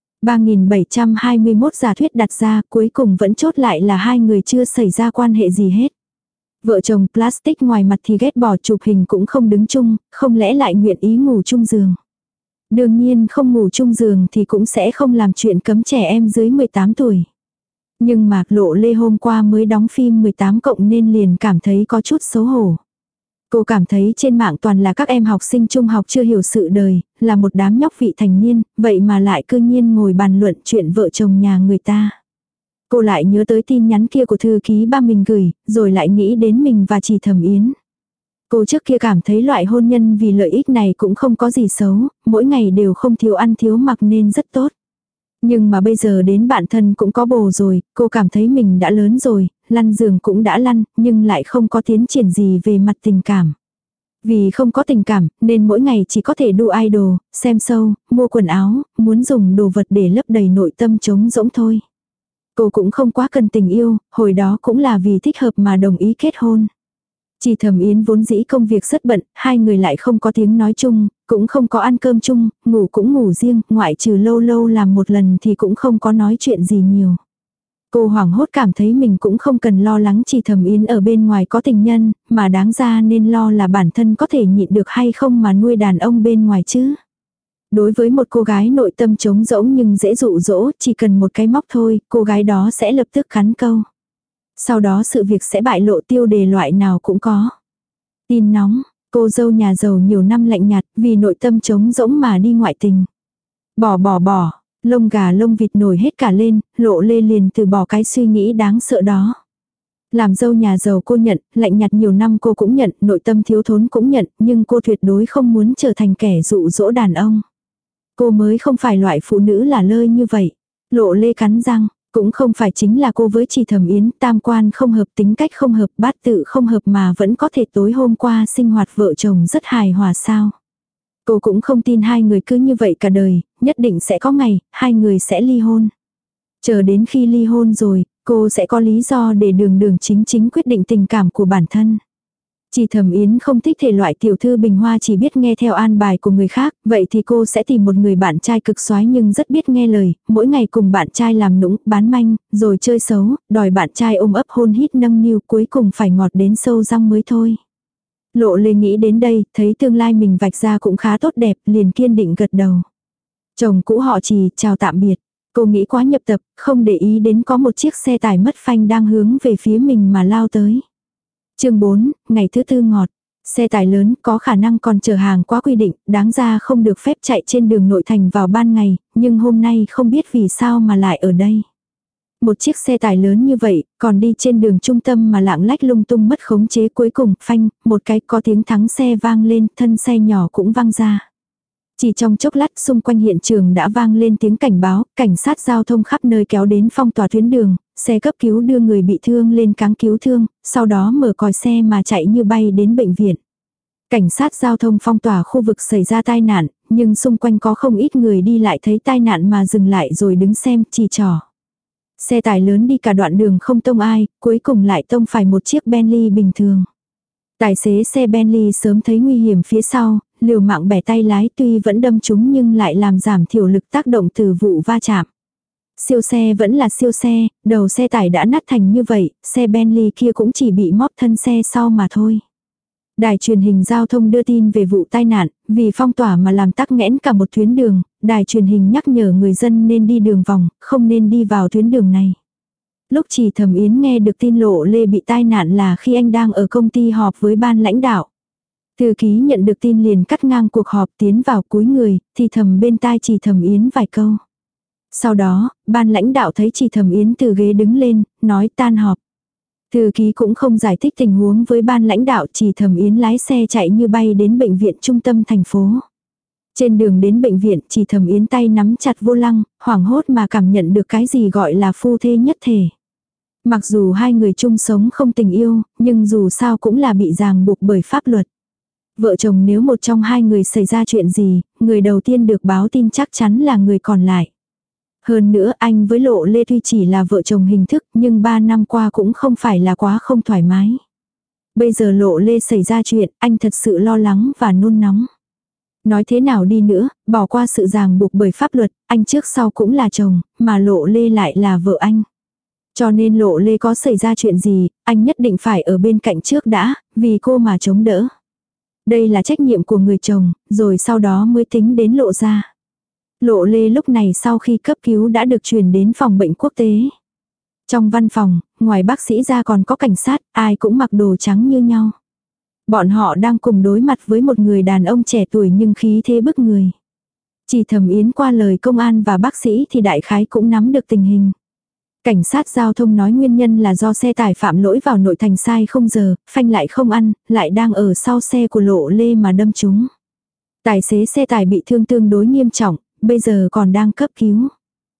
Speaker 1: 3721 giả thuyết đặt ra, cuối cùng vẫn chốt lại là hai người chưa xảy ra quan hệ gì hết. Vợ chồng plastic ngoài mặt thì ghét bỏ chụp hình cũng không đứng chung, không lẽ lại nguyện ý ngủ chung giường. Đương nhiên không ngủ chung giường thì cũng sẽ không làm chuyện cấm trẻ em dưới 18 tuổi. Nhưng mà Lộ Lê hôm qua mới đóng phim 18 cộng nên liền cảm thấy có chút xấu hổ. Cô cảm thấy trên mạng toàn là các em học sinh trung học chưa hiểu sự đời, là một đám nhóc vị thành niên, vậy mà lại cư nhiên ngồi bàn luận chuyện vợ chồng nhà người ta. Cô lại nhớ tới tin nhắn kia của thư ký ba mình gửi, rồi lại nghĩ đến mình và Chỉ Thẩm Yến. Cô trước kia cảm thấy loại hôn nhân vì lợi ích này cũng không có gì xấu, mỗi ngày đều không thiếu ăn thiếu mặc nên rất tốt. Nhưng mà bây giờ đến bạn thân cũng có bồ rồi, cô cảm thấy mình đã lớn rồi, lăn giường cũng đã lăn, nhưng lại không có tiến triển gì về mặt tình cảm. Vì không có tình cảm, nên mỗi ngày chỉ có thể đu idol, xem show, mua quần áo, muốn dùng đồ vật để lấp đầy nội tâm trống rỗng thôi. Cô cũng không quá cần tình yêu, hồi đó cũng là vì thích hợp mà đồng ý kết hôn. Chỉ Thẩm Yến vốn dĩ công việc rất bận, hai người lại không có tiếng nói chung, cũng không có ăn cơm chung, ngủ cũng ngủ riêng, ngoại trừ lâu lâu làm một lần thì cũng không có nói chuyện gì nhiều. Cô hoảng hốt cảm thấy mình cũng không cần lo lắng Chỉ Thẩm Yến ở bên ngoài có tình nhân, mà đáng ra nên lo là bản thân có thể nhịn được hay không mà nuôi đàn ông bên ngoài chứ. Đối với một cô gái nội tâm trống rỗng nhưng dễ dụ dỗ, chỉ cần một cái móc thôi, cô gái đó sẽ lập tức cắn câu. Sau đó sự việc sẽ bại lộ, tiêu đề loại nào cũng có. Tin nóng, cô dâu nhà giàu nhiều năm lạnh nhạt vì nội tâm trống rỗng mà đi ngoại tình. Bỏ, lông gà lông vịt nổi hết cả lên, Lộ Lê liền từ bỏ cái suy nghĩ đáng sợ đó. Làm dâu nhà giàu cô nhận, lạnh nhạt nhiều năm cô cũng nhận, nội tâm thiếu thốn cũng nhận, nhưng cô tuyệt đối không muốn trở thành kẻ dụ dỗ đàn ông. Cô mới không phải loại phụ nữ lả lơi như vậy. Lộ Lê cắn răng, cũng không phải chính là cô với Trì Thẩm Yến, tam quan không hợp, tính cách không hợp, bát tự không hợp mà vẫn có thể tối hôm qua sinh hoạt vợ chồng rất hài hòa sao. Cô cũng không tin hai người cứ như vậy cả đời, nhất định sẽ có ngày, hai người sẽ ly hôn. Chờ đến khi ly hôn rồi, cô sẽ có lý do để đường chính quyết định tình cảm của bản thân. Trì Thẩm Yến không thích thể loại tiểu thư bình hoa chỉ biết nghe theo an bài của người khác, vậy thì cô sẽ tìm một người bạn trai cực soái nhưng rất biết nghe lời, mỗi ngày cùng bạn trai làm nũng, bán manh, rồi chơi xấu, đòi bạn trai ôm ấp hôn hít nâng niu, cuối cùng phải ngọt đến sâu răng mới thôi. Lộ Lê nghĩ đến đây, thấy tương lai mình vạch ra cũng khá tốt đẹp, liền kiên định gật đầu. Chồng cũ họ Trì, chào tạm biệt. Cô nghĩ quá nhập tập, không để ý đến có một chiếc xe tải mất phanh đang hướng về phía mình mà lao tới. Chương 4, ngày thứ tư ngọt. Xe tải lớn có khả năng còn chở hàng quá quy định, đáng ra không được phép chạy trên đường nội thành vào ban ngày, nhưng hôm nay không biết vì sao mà lại ở đây. Một chiếc xe tải lớn như vậy, còn đi trên đường trung tâm mà lạng lách lung tung mất khống chế, cuối cùng phanh, một cái có tiếng thắng xe vang lên, thân xe nhỏ cũng văng ra. Chỉ trong chốc lát xung quanh hiện trường đã vang lên tiếng cảnh báo, cảnh sát giao thông khắp nơi kéo đến phong tỏa tuyến đường, xe cấp cứu đưa người bị thương lên cáng cứu thương, sau đó mở còi xe mà chạy như bay đến bệnh viện. Cảnh sát giao thông phong tỏa khu vực xảy ra tai nạn, nhưng xung quanh có không ít người đi lại thấy tai nạn mà dừng lại rồi đứng xem, chỉ trỏ. Xe tải lớn đi cả đoạn đường không tông ai, cuối cùng lại tông phải một chiếc Bentley bình thường. Tài xế xe Bentley sớm thấy nguy hiểm phía sau, liều mạng bẻ tay lái, tuy vẫn đâm trúng nhưng lại làm giảm thiểu lực tác động từ vụ va chạm. Siêu xe vẫn là siêu xe, đầu xe tải đã nát thành như vậy, xe Bentley kia cũng chỉ bị móp thân xe sau mà thôi. Đài truyền hình giao thông đưa tin về vụ tai nạn, vì phong tỏa mà làm tắc nghẽn cả một tuyến đường, đài truyền hình nhắc nhở người dân nên đi đường vòng, không nên đi vào tuyến đường này. Lúc Trì Thẩm Yến nghe được tin Lộ Lê bị tai nạn là khi anh đang ở công ty họp với ban lãnh đạo. Thư ký nhận được tin liền cắt ngang cuộc họp, tiến vào cúi người, thì thầm bên tai Trì Thẩm Yến vài câu. Sau đó, ban lãnh đạo thấy Trì Thẩm Yến từ ghế đứng lên, nói tan họp. Thư ký cũng không giải thích tình huống với ban lãnh đạo, Trì Thẩm Yến lái xe chạy như bay đến bệnh viện trung tâm thành phố. Trên đường đến bệnh viện, Trì Thẩm Yến tay nắm chặt vô lăng, hoảng hốt mà cảm nhận được cái gì gọi là phu thê nhất thể. Mặc dù hai người chung sống không tình yêu, nhưng dù sao cũng là bị ràng buộc bởi pháp luật. Vợ chồng nếu một trong hai người xảy ra chuyện gì, người đầu tiên được báo tin chắc chắn là người còn lại. Hơn nữa anh với Lộ Lê tuy chỉ là vợ chồng hình thức nhưng 3 năm qua cũng không phải là quá không thoải mái. Bây giờ Lộ Lê xảy ra chuyện, anh thật sự lo lắng và nôn nóng. Nói thế nào đi nữa, bỏ qua sự ràng buộc bởi pháp luật, anh trước sau cũng là chồng, mà Lộ Lê lại là vợ anh. Cho nên Lộ Lê có xảy ra chuyện gì, anh nhất định phải ở bên cạnh trước đã, vì cô mà chống đỡ. Đây là trách nhiệm của người chồng, rồi sau đó mới tính đến Lộ gia. Lộ Lê lúc này sau khi cấp cứu đã được chuyển đến phòng bệnh quốc tế. Trong văn phòng, ngoài bác sĩ ra còn có cảnh sát, ai cũng mặc đồ trắng như nhau. Bọn họ đang cùng đối mặt với một người đàn ông trẻ tuổi nhưng khí thế bức người. Trì Thẩm Yến qua lời công an và bác sĩ thì đại khái cũng nắm được tình hình. Cảnh sát giao thông nói nguyên nhân là do xe tải phạm lỗi vào nội thành sai không giờ, phanh lại không ăn, lại đang ở sau xe của Lộ Lê mà đâm trúng. Tài xế xe tải bị thương tương đối nghiêm trọng, bây giờ còn đang cấp cứu.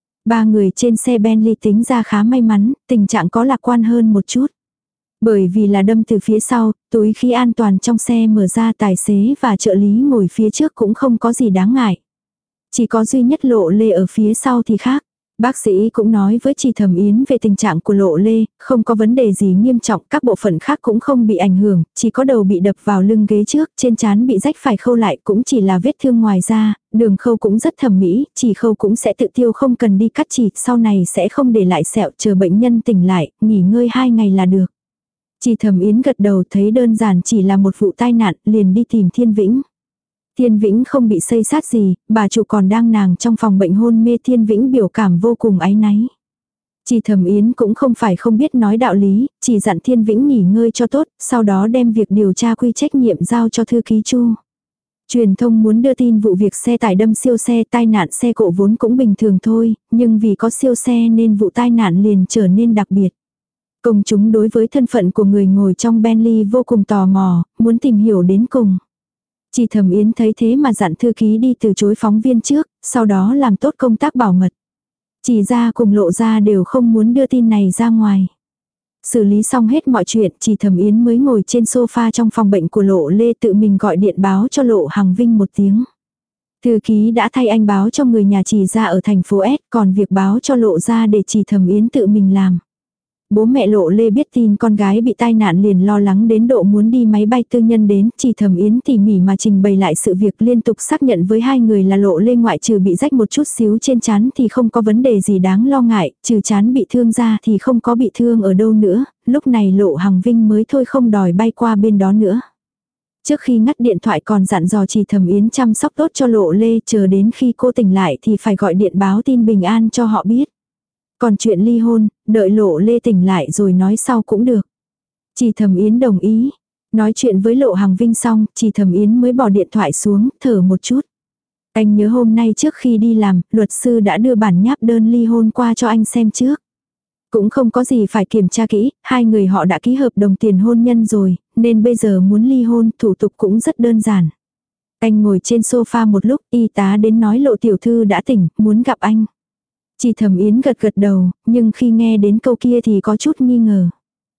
Speaker 1: 3 người trên xe Bentley tính ra khá may mắn, tình trạng có lạc quan hơn một chút. Bởi vì là đâm từ phía sau, túi khí an toàn trong xe mở ra, tài xế và trợ lý ngồi phía trước cũng không có gì đáng ngại. Chỉ có duy nhất Lộ Lê ở phía sau thì khác. Bác sĩ cũng nói với Trì Thẩm Yến về tình trạng của Lộ Lê, không có vấn đề gì nghiêm trọng, các bộ phận khác cũng không bị ảnh hưởng, chỉ có đầu bị đập vào lưng ghế trước, trên trán bị rách phải khâu lại, cũng chỉ là vết thương ngoài da, đường khâu cũng rất thẩm mỹ, chỉ khâu cũng sẽ tự tiêu không cần đi cắt chỉ, sau này sẽ không để lại sẹo, chờ bệnh nhân tỉnh lại, nghỉ ngơi 2 ngày là được. Trì Thẩm Yến gật đầu thấy đơn giản chỉ là một vụ tai nạn, liền đi tìm Thiên Vĩnh. Thiên Vĩnh không bị xây sát gì, bà chủ còn đang nàng trong phòng bệnh hôn mê. Thiên Vĩnh biểu cảm vô cùng áy náy. Chỉ Thẩm Yến cũng không phải không biết nói đạo lý, chỉ dặn Thiên Vĩnh nghỉ ngơi cho tốt, sau đó đem việc điều tra quy trách nhiệm giao cho thư ký Chu. Truyền thông muốn đưa tin vụ việc xe tải đâm siêu xe, tai nạn xe cộ vốn cũng bình thường thôi, nhưng vì có siêu xe nên vụ tai nạn liền trở nên đặc biệt. Công chúng đối với thân phận của người ngồi trong Bentley vô cùng tò mò, muốn tìm hiểu đến cùng. Chỉ Thẩm Yến thấy thế mà dặn thư ký đi từ chối phóng viên trước, sau đó làm tốt công tác bảo mật. Chỉ ra cùng Lộ ra đều không muốn đưa tin này ra ngoài. Xử lý xong hết mọi chuyện, Chỉ Thẩm Yến mới ngồi trên sofa trong phòng bệnh của Lộ Lê tự mình gọi điện báo cho Lộ Hằng Vinh một tiếng. Thư ký đã thay anh báo cho người nhà Chỉ ra ở thành phố S, còn việc báo cho Lộ ra để Chỉ Thẩm Yến tự mình làm. Bố mẹ Lộ Lê biết tin con gái bị tai nạn liền lo lắng đến độ muốn đi máy bay tư nhân đến, Chỉ Thẩm Yến tỉ mỉ mà trình bày lại sự việc, liên tục xác nhận với hai người là Lộ Lê ngoại trừ bị rách một chút xíu trên trán thì không có vấn đề gì đáng lo ngại, trừ trán bị thương ra thì không có bị thương ở đâu nữa, lúc này Lộ Hằng Vinh mới thôi không đòi bay qua bên đó nữa. Trước khi ngắt điện thoại còn dặn dò Chỉ Thẩm Yến chăm sóc tốt cho Lộ Lê, chờ đến khi cô tỉnh lại thì phải gọi điện báo tin bình an cho họ biết. Còn chuyện ly hôn, đợi Lộ Lê tỉnh lại rồi nói sau cũng được. Chỉ Thẩm Yến đồng ý. Nói chuyện với Lộ Hằng Vinh xong, Chỉ Thẩm Yến mới bỏ điện thoại xuống, thở một chút. Anh nhớ hôm nay trước khi đi làm, luật sư đã đưa bản nháp đơn ly hôn qua cho anh xem trước. Cũng không có gì phải kiểm tra kỹ, hai người họ đã ký hợp đồng tiền hôn nhân rồi, nên bây giờ muốn ly hôn, thủ tục cũng rất đơn giản. Anh ngồi trên sofa một lúc, y tá đến nói Lộ tiểu thư đã tỉnh, muốn gặp anh. Chỉ Thẩm Yến gật gật đầu, nhưng khi nghe đến câu kia thì có chút nghi ngờ.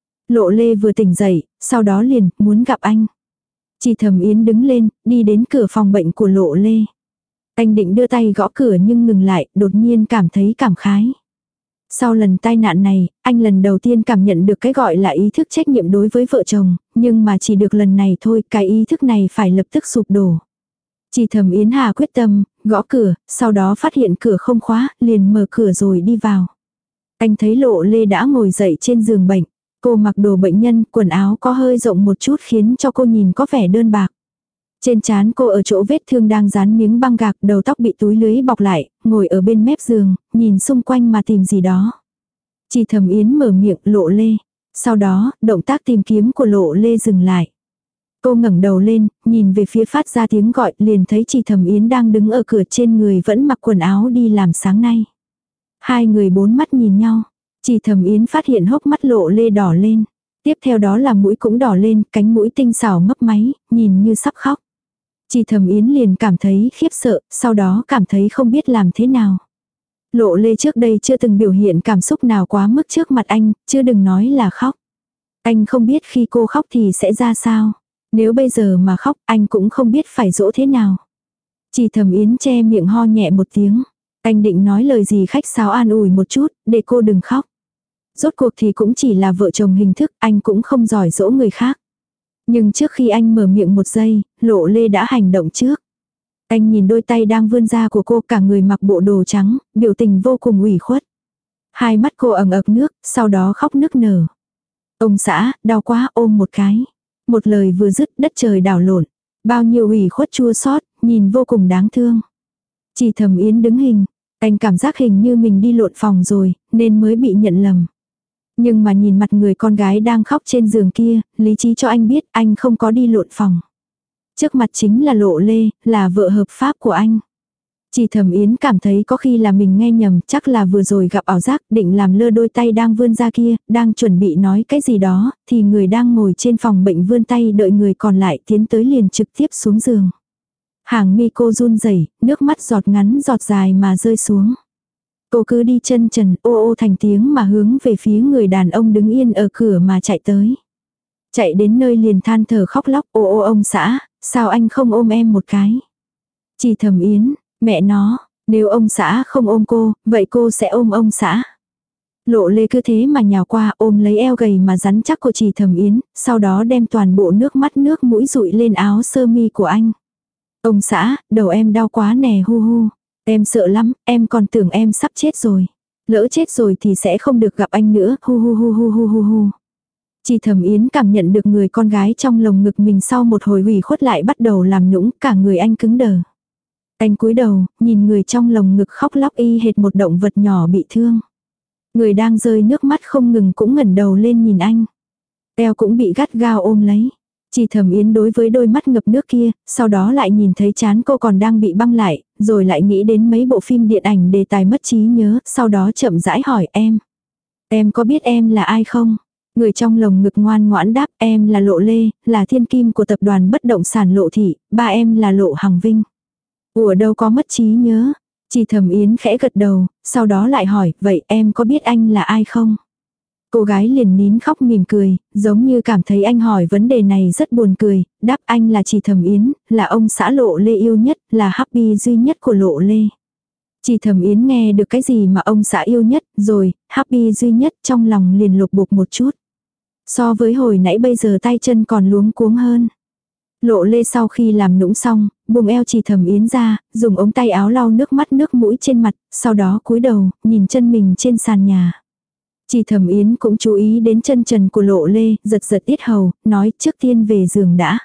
Speaker 1: Lộ Lê vừa tỉnh dậy, sau đó liền, muốn gặp anh. Chỉ Thẩm Yến đứng lên, đi đến cửa phòng bệnh của Lộ Lê. Anh định đưa tay gõ cửa nhưng ngừng lại, đột nhiên cảm thấy cảm khái. Sau lần tai nạn này, anh lần đầu tiên cảm nhận được cái gọi là ý thức trách nhiệm đối với vợ chồng, nhưng mà chỉ được lần này thôi, cái ý thức này phải lập tức sụp đổ. Chỉ Thẩm Yến hà quyết tâm, gõ cửa, sau đó phát hiện cửa không khóa, liền mở cửa rồi đi vào. Anh thấy Lộ Lê đã ngồi dậy trên giường bệnh. Cô mặc đồ bệnh nhân, quần áo có hơi rộng một chút khiến cho cô nhìn có vẻ đơn bạc. Trên trán cô ở chỗ vết thương đang dán miếng băng gạc, đầu tóc bị túi lưới bọc lại, ngồi ở bên mép giường, nhìn xung quanh mà tìm gì đó. Chỉ Thẩm Yến mở miệng, Lộ Lê. Sau đó, động tác tìm kiếm của Lộ Lê dừng lại. Cô ngẩng đầu lên, nhìn về phía phát ra tiếng gọi, liền thấy Chỉ Thẩm Yến đang đứng ở cửa, trên người vẫn mặc quần áo đi làm sáng nay. Hai người bốn mắt nhìn nhau. Chỉ Thẩm Yến phát hiện hốc mắt Lộ Lê đỏ lên. Tiếp theo đó là mũi cũng đỏ lên, cánh mũi tinh xảo mấp máy, nhìn như sắp khóc. Chỉ Thẩm Yến liền cảm thấy khiếp sợ, sau đó cảm thấy không biết làm thế nào. Lộ Lê trước đây chưa từng biểu hiện cảm xúc nào quá mức trước mặt anh, chứ đừng nói là khóc. Anh không biết khi cô khóc thì sẽ ra sao. Nếu bây giờ mà khóc, anh cũng không biết phải dỗ thế nào. Chỉ Thẩm Yến che miệng ho nhẹ một tiếng. Anh định nói lời gì khách sáo an ủi một chút, để cô đừng khóc. Rốt cuộc thì cũng chỉ là vợ chồng hình thức, anh cũng không giỏi dỗ người khác. Nhưng trước khi anh mở miệng một giây, Lộ Lê đã hành động trước. Anh nhìn đôi tay đang vươn ra của cô, cả người mặc bộ đồ trắng, biểu tình vô cùng ủy khuất. Hai mắt cô ẩn ực nước, sau đó khóc nức nở. Ông xã, đau quá, ôm một cái. Một lời vừa dứt, đất trời đảo lộn. Bao nhiêu ủy khuất chua xót, nhìn vô cùng đáng thương. Chỉ Thẩm Yến đứng hình. Anh cảm giác hình như mình đi lộn phòng rồi, nên mới bị nhận lầm. Nhưng mà nhìn mặt người con gái đang khóc trên giường kia, lý trí cho anh biết anh không có đi lộn phòng. Trước mặt chính là Lộ Lê, là vợ hợp pháp của anh. Chỉ Thẩm Yến cảm thấy có khi là mình nghe nhầm, chắc là vừa rồi gặp ảo giác, định làm lơ đôi tay đang vươn ra kia, đang chuẩn bị nói cái gì đó, thì người đang ngồi trên phòng bệnh vươn tay đợi người còn lại tiến tới liền trực tiếp xuống giường. Hàng mi cô run rẩy, nước mắt giọt ngắn giọt dài mà rơi xuống. Cô cứ đi chân trần ô ô thành tiếng mà hướng về phía người đàn ông đứng yên ở cửa mà chạy tới. Chạy đến nơi liền than thở khóc lóc, ô ô ông xã, sao anh không ôm em một cái. Chỉ Thẩm Yến, mẹ nó, nếu ông xã không ôm cô, vậy cô sẽ ôm ông xã. Lộ Lê cứ thế mà nhào qua ôm lấy eo gầy mà rắn chắc của Chỉ Thẩm Yến, sau đó đem toàn bộ nước mắt nước mũi rụi lên áo sơ mi của anh. Ông xã, đầu em đau quá nè hu hu. Em sợ lắm, em còn tưởng em sắp chết rồi. Lỡ chết rồi thì sẽ không được gặp anh nữa, hu hu hu hu hu hu hu. Chỉ Thẩm Yến cảm nhận được người con gái trong lồng ngực mình sau một hồi ủy khuất lại bắt đầu làm nũng, cả người anh cứng đờ. Anh cúi đầu, nhìn người trong lồng ngực khóc lóc y hệt một động vật nhỏ bị thương. Người đang rơi nước mắt không ngừng cũng ngẩng đầu lên nhìn anh. Eo cũng bị gắt gao ôm lấy. Chỉ Thẩm Yến đối với đôi mắt ngập nước kia, sau đó lại nhìn thấy trán cô còn đang bị băng lại, rồi lại nghĩ đến mấy bộ phim điện ảnh đề tài mất trí nhớ, sau đó chậm rãi hỏi em. Em có biết em là ai không? Người trong lồng ngực ngoan ngoãn đáp em là Lộ Lê, là thiên kim của tập đoàn bất động sản Lộ Thị, ba em là Lộ Hằng Vinh. Ủa đâu có mất trí nhớ. Chỉ Thẩm Yến khẽ gật đầu, sau đó lại hỏi, vậy em có biết anh là ai không? Cô gái liền nín khóc mỉm cười, giống như cảm thấy anh hỏi vấn đề này rất buồn cười, đáp anh là Chỉ Thẩm Yến, là ông xã Lộ Lê yêu nhất, là happy duy nhất của Lộ Lê. Chỉ Thẩm Yến nghe được cái gì mà ông xã yêu nhất, rồi, happy duy nhất trong lòng liền lục bục một chút. So với hồi nãy bây giờ tay chân còn luống cuống hơn. Lộ Lê sau khi làm nũng xong, buông eo Chỉ Thẩm Yến ra, dùng ống tay áo lau nước mắt nước mũi trên mặt, sau đó cúi đầu, nhìn chân mình trên sàn nhà. Chỉ Thẩm Yến cũng chú ý đến chân trần của Lộ Lê, giật giật yết hầu, nói trước tiên về giường đã.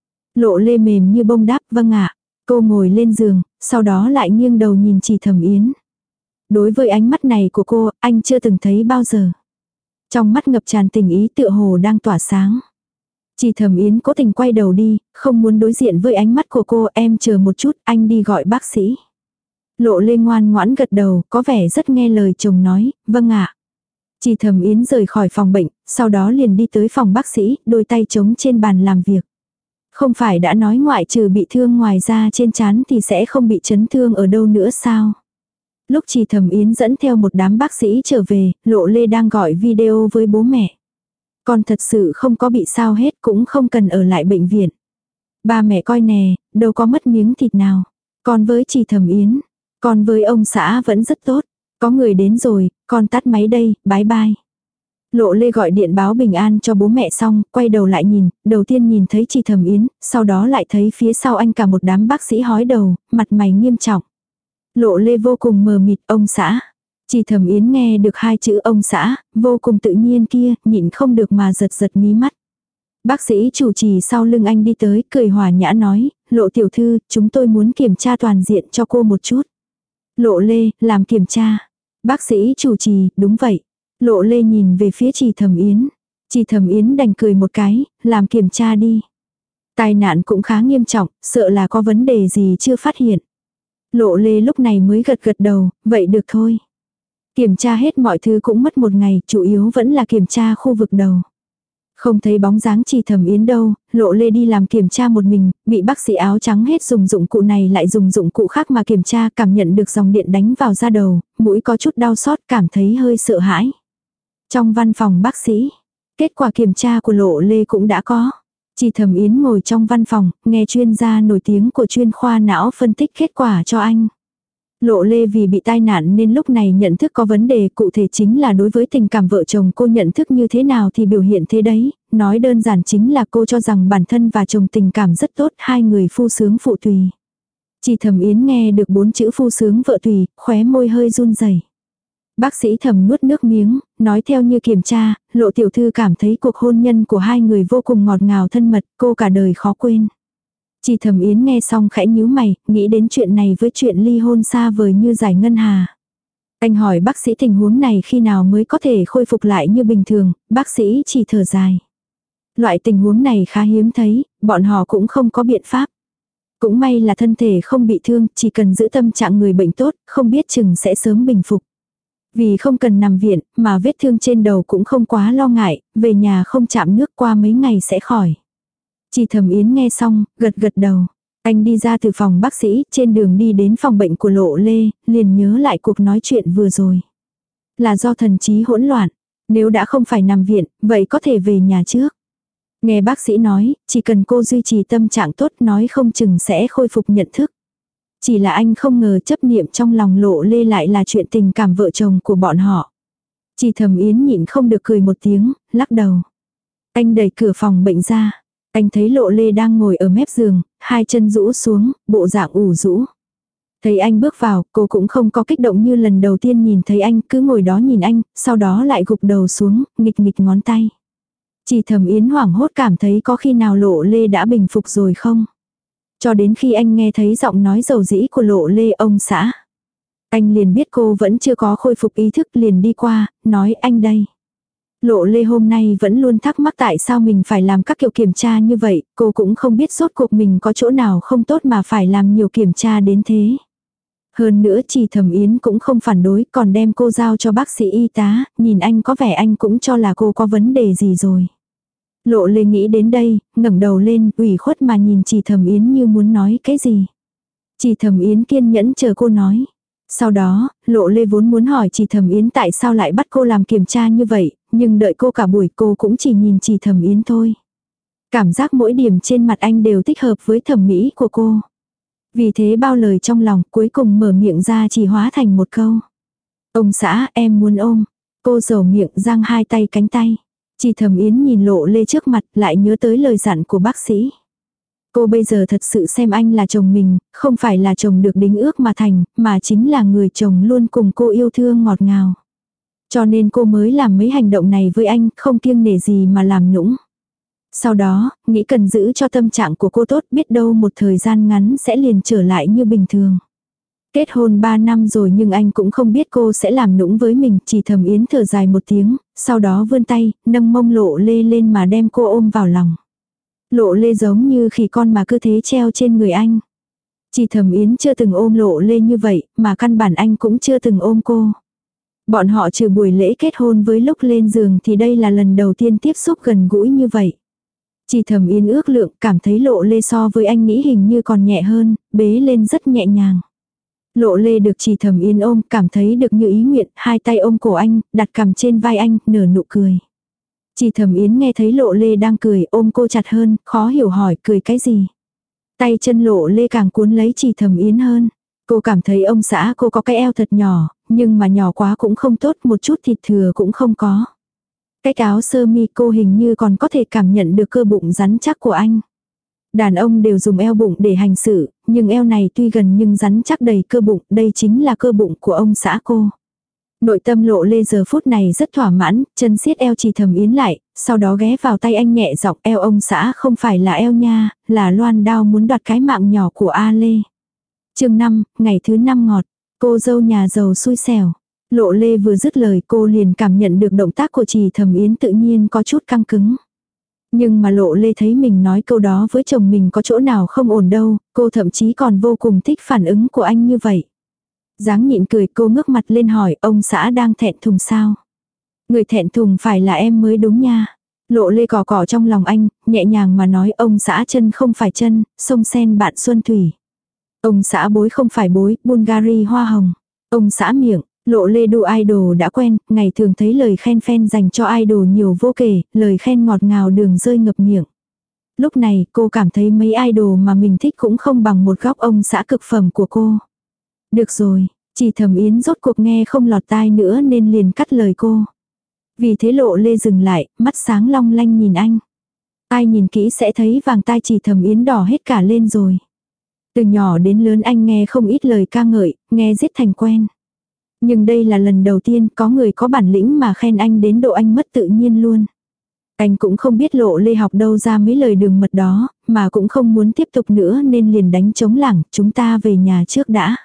Speaker 1: Lộ Lê mềm như bông đáp, vâng ạ. Cô ngồi lên giường, sau đó lại nghiêng đầu nhìn Chỉ Thẩm Yến. Đối với ánh mắt này của cô, anh chưa từng thấy bao giờ. Trong mắt ngập tràn tình ý tựa hồ đang tỏa sáng. Chỉ Thẩm Yến cố tình quay đầu đi, không muốn đối diện với ánh mắt của cô, em chờ một chút, anh đi gọi bác sĩ. Lộ Lê ngoan ngoãn gật đầu, có vẻ rất nghe lời chồng nói, vâng ạ. Chỉ Thẩm Yến rời khỏi phòng bệnh, sau đó liền đi tới phòng bác sĩ, đôi tay trống trên bàn làm việc. Không phải đã nói ngoại trừ bị thương ngoài da trên trán thì sẽ không bị chấn thương ở đâu nữa sao? Lúc Chỉ Thẩm Yến dẫn theo một đám bác sĩ trở về, Lộ Lê đang gọi video với bố mẹ. Con thật sự không có bị sao hết, cũng không cần ở lại bệnh viện. Ba mẹ coi nè, đâu có mất miếng thịt nào. Con với Chỉ Thẩm Yến, con với ông xã vẫn rất tốt. Có người đến rồi, con tắt máy đây, bye bye. Lộ Lê gọi điện báo bình an cho bố mẹ xong, quay đầu lại nhìn, đầu tiên nhìn thấy Chỉ Thẩm Yến, sau đó lại thấy phía sau anh cả một đám bác sĩ hói đầu, mặt mày nghiêm trọng. Lộ Lê vô cùng mờ mịt, ông xã. Chỉ Thẩm Yến nghe được hai chữ ông xã, vô cùng tự nhiên kia, nhịn không được mà giật giật mí mắt. Bác sĩ chủ trì sau lưng anh đi tới, cười hòa nhã nói, Lộ tiểu thư, chúng tôi muốn kiểm tra toàn diện cho cô một chút. Lộ Lê, làm kiểm tra. Bác sĩ chủ trì, đúng vậy. Lộ Lê nhìn về phía Chỉ Thẩm Yến. Chỉ Thẩm Yến đành cười một cái, làm kiểm tra đi. Tai nạn cũng khá nghiêm trọng, sợ là có vấn đề gì chưa phát hiện. Lộ Lê lúc này mới gật gật đầu, vậy được thôi. Kiểm tra hết mọi thứ cũng mất một ngày, chủ yếu vẫn là kiểm tra khu vực đầu. Không thấy bóng dáng Chỉ Thẩm Yến đâu, Lộ Lê đi làm kiểm tra một mình, bị bác sĩ áo trắng hết dùng dụng cụ này lại dùng dụng cụ khác mà kiểm tra, cảm nhận được dòng điện đánh vào da đầu, mũi có chút đau xót, cảm thấy hơi sợ hãi. Trong văn phòng bác sĩ, kết quả kiểm tra của Lộ Lê cũng đã có. Chỉ Thẩm Yến ngồi trong văn phòng, nghe chuyên gia nổi tiếng của chuyên khoa não phân tích kết quả cho anh. Lộ Lê vì bị tai nạn nên lúc này nhận thức có vấn đề, cụ thể chính là đối với tình cảm vợ chồng cô nhận thức như thế nào thì biểu hiện thế đấy, nói đơn giản chính là cô cho rằng bản thân và chồng tình cảm rất tốt, hai người phu sướng phụ tùy. Chỉ Thẩm Yến nghe được 4 chữ phu sướng vợ tùy, khóe môi hơi run rẩy. Bác sĩ Thẩm nuốt nước miếng, nói theo như kiểm tra, Lộ tiểu thư cảm thấy cuộc hôn nhân của hai người vô cùng ngọt ngào thân mật, cô cả đời khó quên. Chỉ Thẩm Yến nghe xong khẽ nhíu mày, nghĩ đến chuyện này với chuyện ly hôn xa vời như giải ngân hà. Anh hỏi bác sĩ tình huống này khi nào mới có thể khôi phục lại như bình thường, bác sĩ chỉ thở dài. Loại tình huống này khá hiếm thấy, bọn họ cũng không có biện pháp. Cũng may là thân thể không bị thương, chỉ cần giữ tâm trạng người bệnh tốt, không biết chừng sẽ sớm bình phục. Vì không cần nằm viện, mà vết thương trên đầu cũng không quá lo ngại, về nhà không chạm nước qua mấy ngày sẽ khỏi. Chỉ Thẩm Yến nghe xong, gật gật đầu. Anh đi ra từ phòng bác sĩ, trên đường đi đến phòng bệnh của Lộ Lê, liền nhớ lại cuộc nói chuyện vừa rồi. Là do thần trí hỗn loạn. Nếu đã không phải nằm viện, vậy có thể về nhà trước. Nghe bác sĩ nói, chỉ cần cô duy trì tâm trạng tốt nói không chừng sẽ khôi phục nhận thức. Chỉ là anh không ngờ chấp niệm trong lòng Lộ Lê lại là chuyện tình cảm vợ chồng của bọn họ. Chỉ Thẩm Yến nhịn không được cười một tiếng, lắc đầu. Anh đẩy cửa phòng bệnh ra. Anh thấy Lộ Lê đang ngồi ở mép giường, hai chân rũ xuống, bộ dạng ủ rũ. Thấy anh bước vào, cô cũng không có kích động như lần đầu tiên nhìn thấy anh, cứ ngồi đó nhìn anh, sau đó lại gục đầu xuống, nghịch nghịch ngón tay. Chỉ Thẩm Yến hoảng hốt cảm thấy có khi nào Lộ Lê đã bình phục rồi không? Cho đến khi anh nghe thấy giọng nói dầu dĩ của Lộ Lê, ông xã. Anh liền biết cô vẫn chưa có khôi phục ý thức, liền đi qua, nói anh đây. Lộ Lê hôm nay vẫn luôn thắc mắc tại sao mình phải làm các kiểu kiểm tra như vậy, cô cũng không biết rốt cuộc mình có chỗ nào không tốt mà phải làm nhiều kiểm tra đến thế. Hơn nữa Trì Thẩm Yến cũng không phản đối, còn đem cô giao cho bác sĩ y tá, nhìn anh có vẻ anh cũng cho là cô có vấn đề gì rồi. Lộ Lê nghĩ đến đây, ngẩng đầu lên, ủy khuất mà nhìn Trì Thẩm Yến như muốn nói cái gì. Trì Thẩm Yến kiên nhẫn chờ cô nói. Sau đó, Lộ Lê vốn muốn hỏi Trì Thẩm Yến tại sao lại bắt cô làm kiểm tra như vậy, nhưng đợi cô cả buổi cô cũng chỉ nhìn Trì Thẩm Yến thôi. Cảm giác mỗi điểm trên mặt anh đều thích hợp với thẩm mỹ của cô. Vì thế bao lời trong lòng cuối cùng mở miệng ra chỉ hóa thành một câu. Ông xã, em muốn ôm. Cô dầu miệng giang hai tay cánh tay. Trì Thẩm Yến nhìn Lộ Lê trước mặt lại nhớ tới lời dặn của bác sĩ. Cô bây giờ thật sự xem anh là chồng mình, không phải là chồng được đính ước mà thành, mà chính là người chồng luôn cùng cô yêu thương ngọt ngào. Cho nên cô mới làm mấy hành động này với anh, không kiêng nể gì mà làm nũng. Sau đó, nghĩ cần giữ cho tâm trạng của cô tốt, biết đâu một thời gian ngắn sẽ liền trở lại như bình thường. Kết hôn 3 năm rồi nhưng anh cũng không biết cô sẽ làm nũng với mình, Chỉ Thẩm Yến thở dài một tiếng, sau đó vươn tay, nâng mông Lộ Lê lên mà đem cô ôm vào lòng. Lộ Lê giống như khỉ con mà cứ thế treo trên người anh. Chỉ Thẩm Yến chưa từng ôm Lộ Lê như vậy, mà căn bản anh cũng chưa từng ôm cô. Bọn họ trừ buổi lễ kết hôn với lúc lên giường thì đây là lần đầu tiên tiếp xúc gần gũi như vậy. Chỉ Thẩm Yến ước lượng cảm thấy Lộ Lê so với anh nghĩ hình như còn nhẹ hơn, bế lên rất nhẹ nhàng. Lộ Lê được Chỉ Thẩm Yến ôm, cảm thấy được như ý nguyện, hai tay ôm cổ anh, đặt cằm trên vai anh, nở nụ cười. Chỉ Thẩm Yến nghe thấy Lộ Lê đang cười, ôm cô chặt hơn, khó hiểu hỏi cười cái gì. Tay chân Lộ Lê càng cuốn lấy Chỉ Thẩm Yến hơn. Cô cảm thấy ông xã cô có cái eo thật nhỏ, nhưng mà nhỏ quá cũng không tốt, một chút thịt thừa cũng không có. Cái áo sơ mi cô hình như còn có thể cảm nhận được cơ bụng rắn chắc của anh. Đàn ông đều dùng eo bụng để hành xử, nhưng eo này tuy gần nhưng rắn chắc đầy cơ bụng, đây chính là cơ bụng của ông xã cô. Nội tâm Lộ Lê giờ phút này rất thỏa mãn, chân siết eo Chỉ Thẩm Yến lại, sau đó ghé vào tay anh nhẹ giọng, eo ông xã không phải là eo nha, là loan đao muốn đoạt cái mạng nhỏ của A Lê. Chương 5, ngày thứ 5 ngọt, cô dâu nhà giàu xui xẻo. Lộ Lê vừa dứt lời cô liền cảm nhận được động tác của Chỉ Thẩm Yến tự nhiên có chút căng cứng. Nhưng mà Lộ Lê thấy mình nói câu đó với chồng mình có chỗ nào không ổn đâu, cô thậm chí còn vô cùng thích phản ứng của anh như vậy. Dáng nhịn cười cô ngước mặt lên hỏi ông xã đang thẹn thùng sao. Người thẹn thùng phải là em mới đúng nha. Lộ Lê cỏ cỏ trong lòng anh, nhẹ nhàng mà nói ông xã chân không phải chân, sông sen bạn xuân thủy. Ông xã bối không phải bối, Bulgari hoa hồng. Ông xã miệng, Lộ Lê đu idol đã quen, ngày thường thấy lời khen fan dành cho idol nhiều vô kể, lời khen ngọt ngào đường rơi ngập miệng. Lúc này cô cảm thấy mấy idol mà mình thích cũng không bằng một góc ông xã cực phẩm của cô. Được rồi, Chỉ Thẩm Yến rốt cuộc nghe không lọt tai nữa nên liền cắt lời cô. Vì thế Lộ Lê dừng lại, mắt sáng long lanh nhìn anh. Ai nhìn kỹ sẽ thấy vàng tai Chỉ Thẩm Yến đỏ hết cả lên rồi. Từ nhỏ đến lớn anh nghe không ít lời ca ngợi, nghe giết thành quen. Nhưng đây là lần đầu tiên có người có bản lĩnh mà khen anh đến độ anh mất tự nhiên luôn. Anh cũng không biết Lộ Lê học đâu ra mấy lời đường mật đó, mà cũng không muốn tiếp tục nữa nên liền đánh trống lảng, chúng ta về nhà trước đã.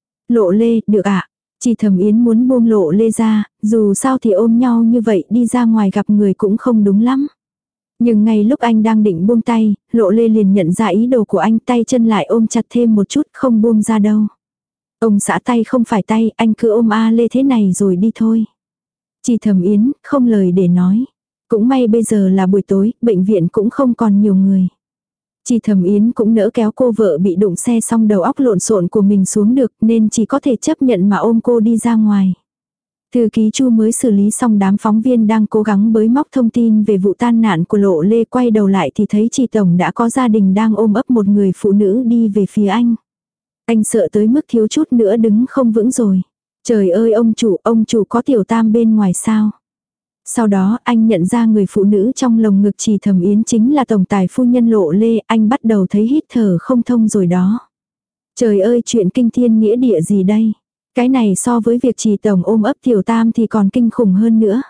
Speaker 1: Lộ Lê, được ạ. Chỉ Thẩm Yến muốn buông Lộ Lê ra, dù sao thì ôm nhau như vậy đi ra ngoài gặp người cũng không đúng lắm. Nhưng ngay lúc anh đang định buông tay, Lộ Lê liền nhận ra ý đồ của anh, tay chân lại ôm chặt thêm một chút, không buông ra đâu. Ông xã tay không phải tay, anh cứ ôm A Lê thế này rồi đi thôi. Chỉ Thẩm Yến, không lời để nói. Cũng may bây giờ là buổi tối, bệnh viện cũng không còn nhiều người. Chỉ Thẩm Yến cũng nỡ kéo cô vợ bị đụng xe xong đầu óc lộn xộn của mình xuống được nên chỉ có thể chấp nhận mà ôm cô đi ra ngoài. Thư ký Chu mới xử lý xong đám phóng viên đang cố gắng bới móc thông tin về vụ tai nạn của Lộ Lê, quay đầu lại thì thấy Chỉ Tổng đã có gia đình đang ôm ấp một người phụ nữ đi về phía anh. Anh sợ tới mức thiếu chút nữa đứng không vững rồi. Trời ơi ông chủ có tiểu tam bên ngoài sao? Sau đó anh nhận ra người phụ nữ trong lồng ngực Chỉ Thẩm Yến chính là tổng tài phu nhân Lộ Lê, anh bắt đầu thấy hít thở không thông rồi đó. Trời ơi chuyện kinh thiên nghĩa địa gì đây? Cái này so với việc Chỉ Tổng ôm ấp tiểu tam thì còn kinh khủng hơn nữa.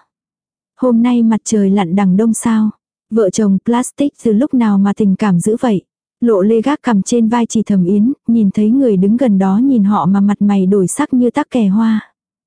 Speaker 1: Hôm nay mặt trời lặn đằng đông sao? Vợ chồng Plastic từ lúc nào mà tình cảm dữ vậy? Lộ Lê gác cằm trên vai Trì Thẩm Yến, nhìn thấy người đứng gần đó nhìn họ mà mặt mày đổi sắc như tắc kè hoa.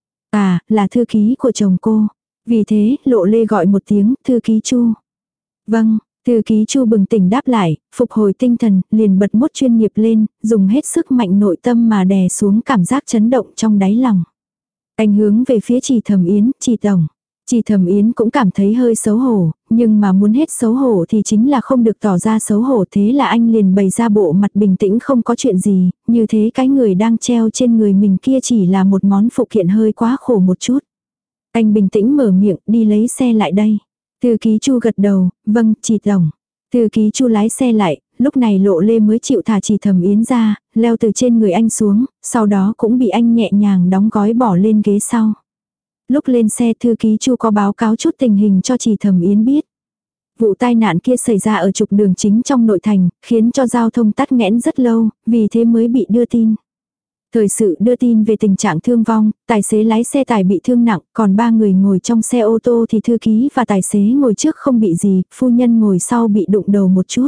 Speaker 1: À, là thư ký của chồng cô. Vì thế, Lộ Lê gọi một tiếng, thư ký Chu. Vâng, thư ký Chu bừng tỉnh đáp lại, phục hồi tinh thần, liền bật mốt chuyên nghiệp lên, dùng hết sức mạnh nội tâm mà đè xuống cảm giác chấn động trong đáy lòng. Anh hướng về phía Trì Thẩm Yến, Trì tổng. Trì Thẩm Yến cũng cảm thấy hơi xấu hổ, nhưng mà muốn hết xấu hổ thì chính là không được tỏ ra xấu hổ, thế là anh liền bày ra bộ mặt bình tĩnh không có chuyện gì, như thế cái người đang treo trên người mình kia chỉ là một món phụ kiện hơi quá khổ một chút. Anh bình tĩnh mở miệng, đi lấy xe lại đây. Thư ký Chu gật đầu, vâng, Trì tổng. Thư ký Chu lái xe lại, lúc này Lộ Lê mới chịu thả Trì Thẩm Yến ra, leo từ trên người anh xuống, sau đó cũng bị anh nhẹ nhàng đóng gói bỏ lên ghế sau. Lúc lên xe thư ký Chu có báo cáo chút tình hình cho Trì Thẩm Yến biết. Vụ tai nạn kia xảy ra ở trục đường chính trong nội thành, khiến cho giao thông tắc nghẽn rất lâu, vì thế mới bị đưa tin. Thời sự đưa tin về tình trạng thương vong, tài xế lái xe tải bị thương nặng, còn 3 người ngồi trong xe ô tô thì thư ký và tài xế ngồi trước không bị gì, phu nhân ngồi sau bị đụng đầu một chút.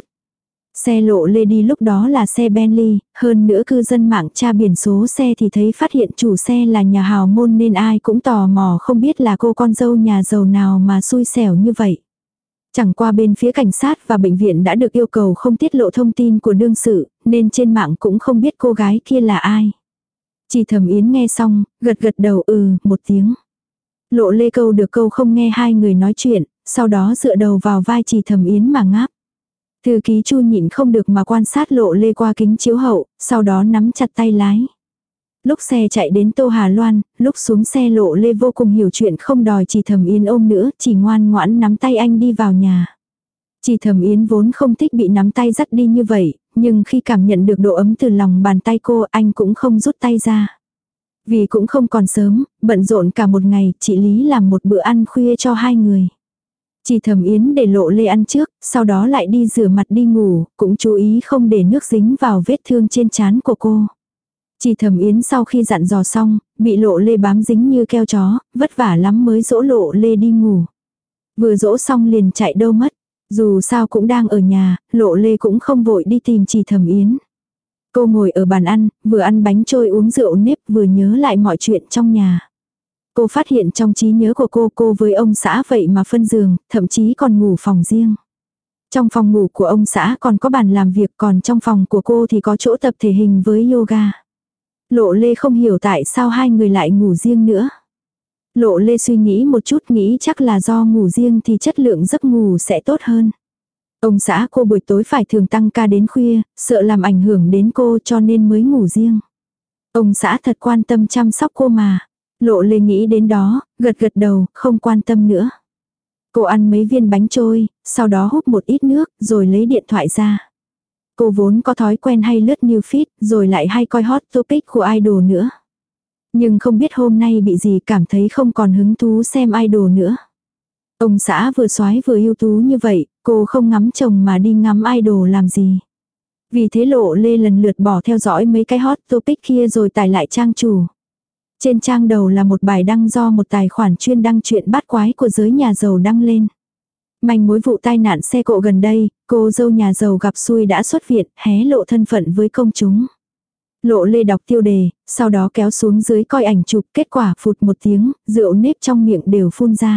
Speaker 1: Xe Lộ Lê đi lúc đó là xe Bentley, hơn nữa cư dân mạng tra biển số xe thì thấy phát hiện chủ xe là nhà hào môn nên ai cũng tò mò không biết là cô con dâu nhà giàu nào mà xui xẻo như vậy. Chẳng qua bên phía cảnh sát và bệnh viện đã được yêu cầu không tiết lộ thông tin của đương sự, nên trên mạng cũng không biết cô gái kia là ai. Trì Thẩm Yến nghe xong, gật gật đầu một tiếng. Lộ Lê câu được câu không nghe hai người nói chuyện, sau đó dựa đầu vào vai Trì Thẩm Yến mà ngáp. Thư ký Chu nhịn không được mà quan sát Lộ Lê qua kính chiếu hậu, sau đó nắm chặt tay lái. Lúc xe chạy đến Tô Hà Loan, lúc xuống xe Lộ Lê vô cùng hiểu chuyện không đòi Trì Thẩm Yến ôm nữa, chỉ ngoan ngoãn nắm tay anh đi vào nhà. Trì Thẩm Yến vốn không thích bị nắm tay dắt đi như vậy, nhưng khi cảm nhận được độ ấm từ lòng bàn tay cô anh cũng không rút tay ra. Vì cũng không còn sớm, bận rộn cả một ngày, chị Lý làm một bữa ăn khuya cho hai người. Trì Thẩm Yến để Lộ Lê ăn trước, sau đó lại đi rửa mặt đi ngủ, cũng chú ý không để nước dính vào vết thương trên trán của cô. Trì Thẩm Yến sau khi dặn dò xong, bị Lộ Lê bám dính như keo chó, vất vả lắm mới dỗ Lộ Lê đi ngủ. Vừa dỗ xong liền chạy đâu mất. Dù sao cũng đang ở nhà, Lộ Lê cũng không vội đi tìm Trì Thẩm Yến. Cô ngồi ở bàn ăn, vừa ăn bánh trôi uống rượu nếp vừa nhớ lại mọi chuyện trong nhà. Cô phát hiện trong trí nhớ của cô với ông xã vậy mà phân giường, thậm chí còn ngủ phòng riêng. Trong phòng ngủ của ông xã còn có bàn làm việc, còn trong phòng của cô thì có chỗ tập thể hình với yoga. Lộ Lê không hiểu tại sao hai người lại ngủ riêng nữa. Lộ Lê suy nghĩ một chút, nghĩ chắc là do ngủ riêng thì chất lượng giấc ngủ sẽ tốt hơn. Ông xã cô buổi tối phải thường tăng ca đến khuya, sợ làm ảnh hưởng đến cô cho nên mới ngủ riêng. Ông xã thật quan tâm chăm sóc cô mà. Lộ Lê nghĩ đến đó, gật gật đầu, không quan tâm nữa. Cô ăn mấy viên bánh trôi, sau đó hút một ít nước, rồi lấy điện thoại ra. Cô vốn có thói quen hay lướt new feed, rồi lại hay coi hot topic của idol nữa. Nhưng không biết hôm nay bị gì cảm thấy không còn hứng thú xem idol nữa. Ông xã vừa soái vừa ưu tú như vậy, cô không ngắm chồng mà đi ngắm idol làm gì. Vì thế Lộ Lê lần lượt bỏ theo dõi mấy cái hot topic kia rồi tải lại trang chủ. Trên trang đầu là một bài đăng do một tài khoản chuyên đăng chuyện bát quái của giới nhà giàu đăng lên. Manh mối vụ tai nạn xe cộ gần đây, cô dâu nhà giàu gặp xui đã xuất viện, hé lộ thân phận với công chúng. Lộ Lê đọc tiêu đề, sau đó kéo xuống dưới coi ảnh chụp, kết quả phụt một tiếng, rượu nếp trong miệng đều phun ra.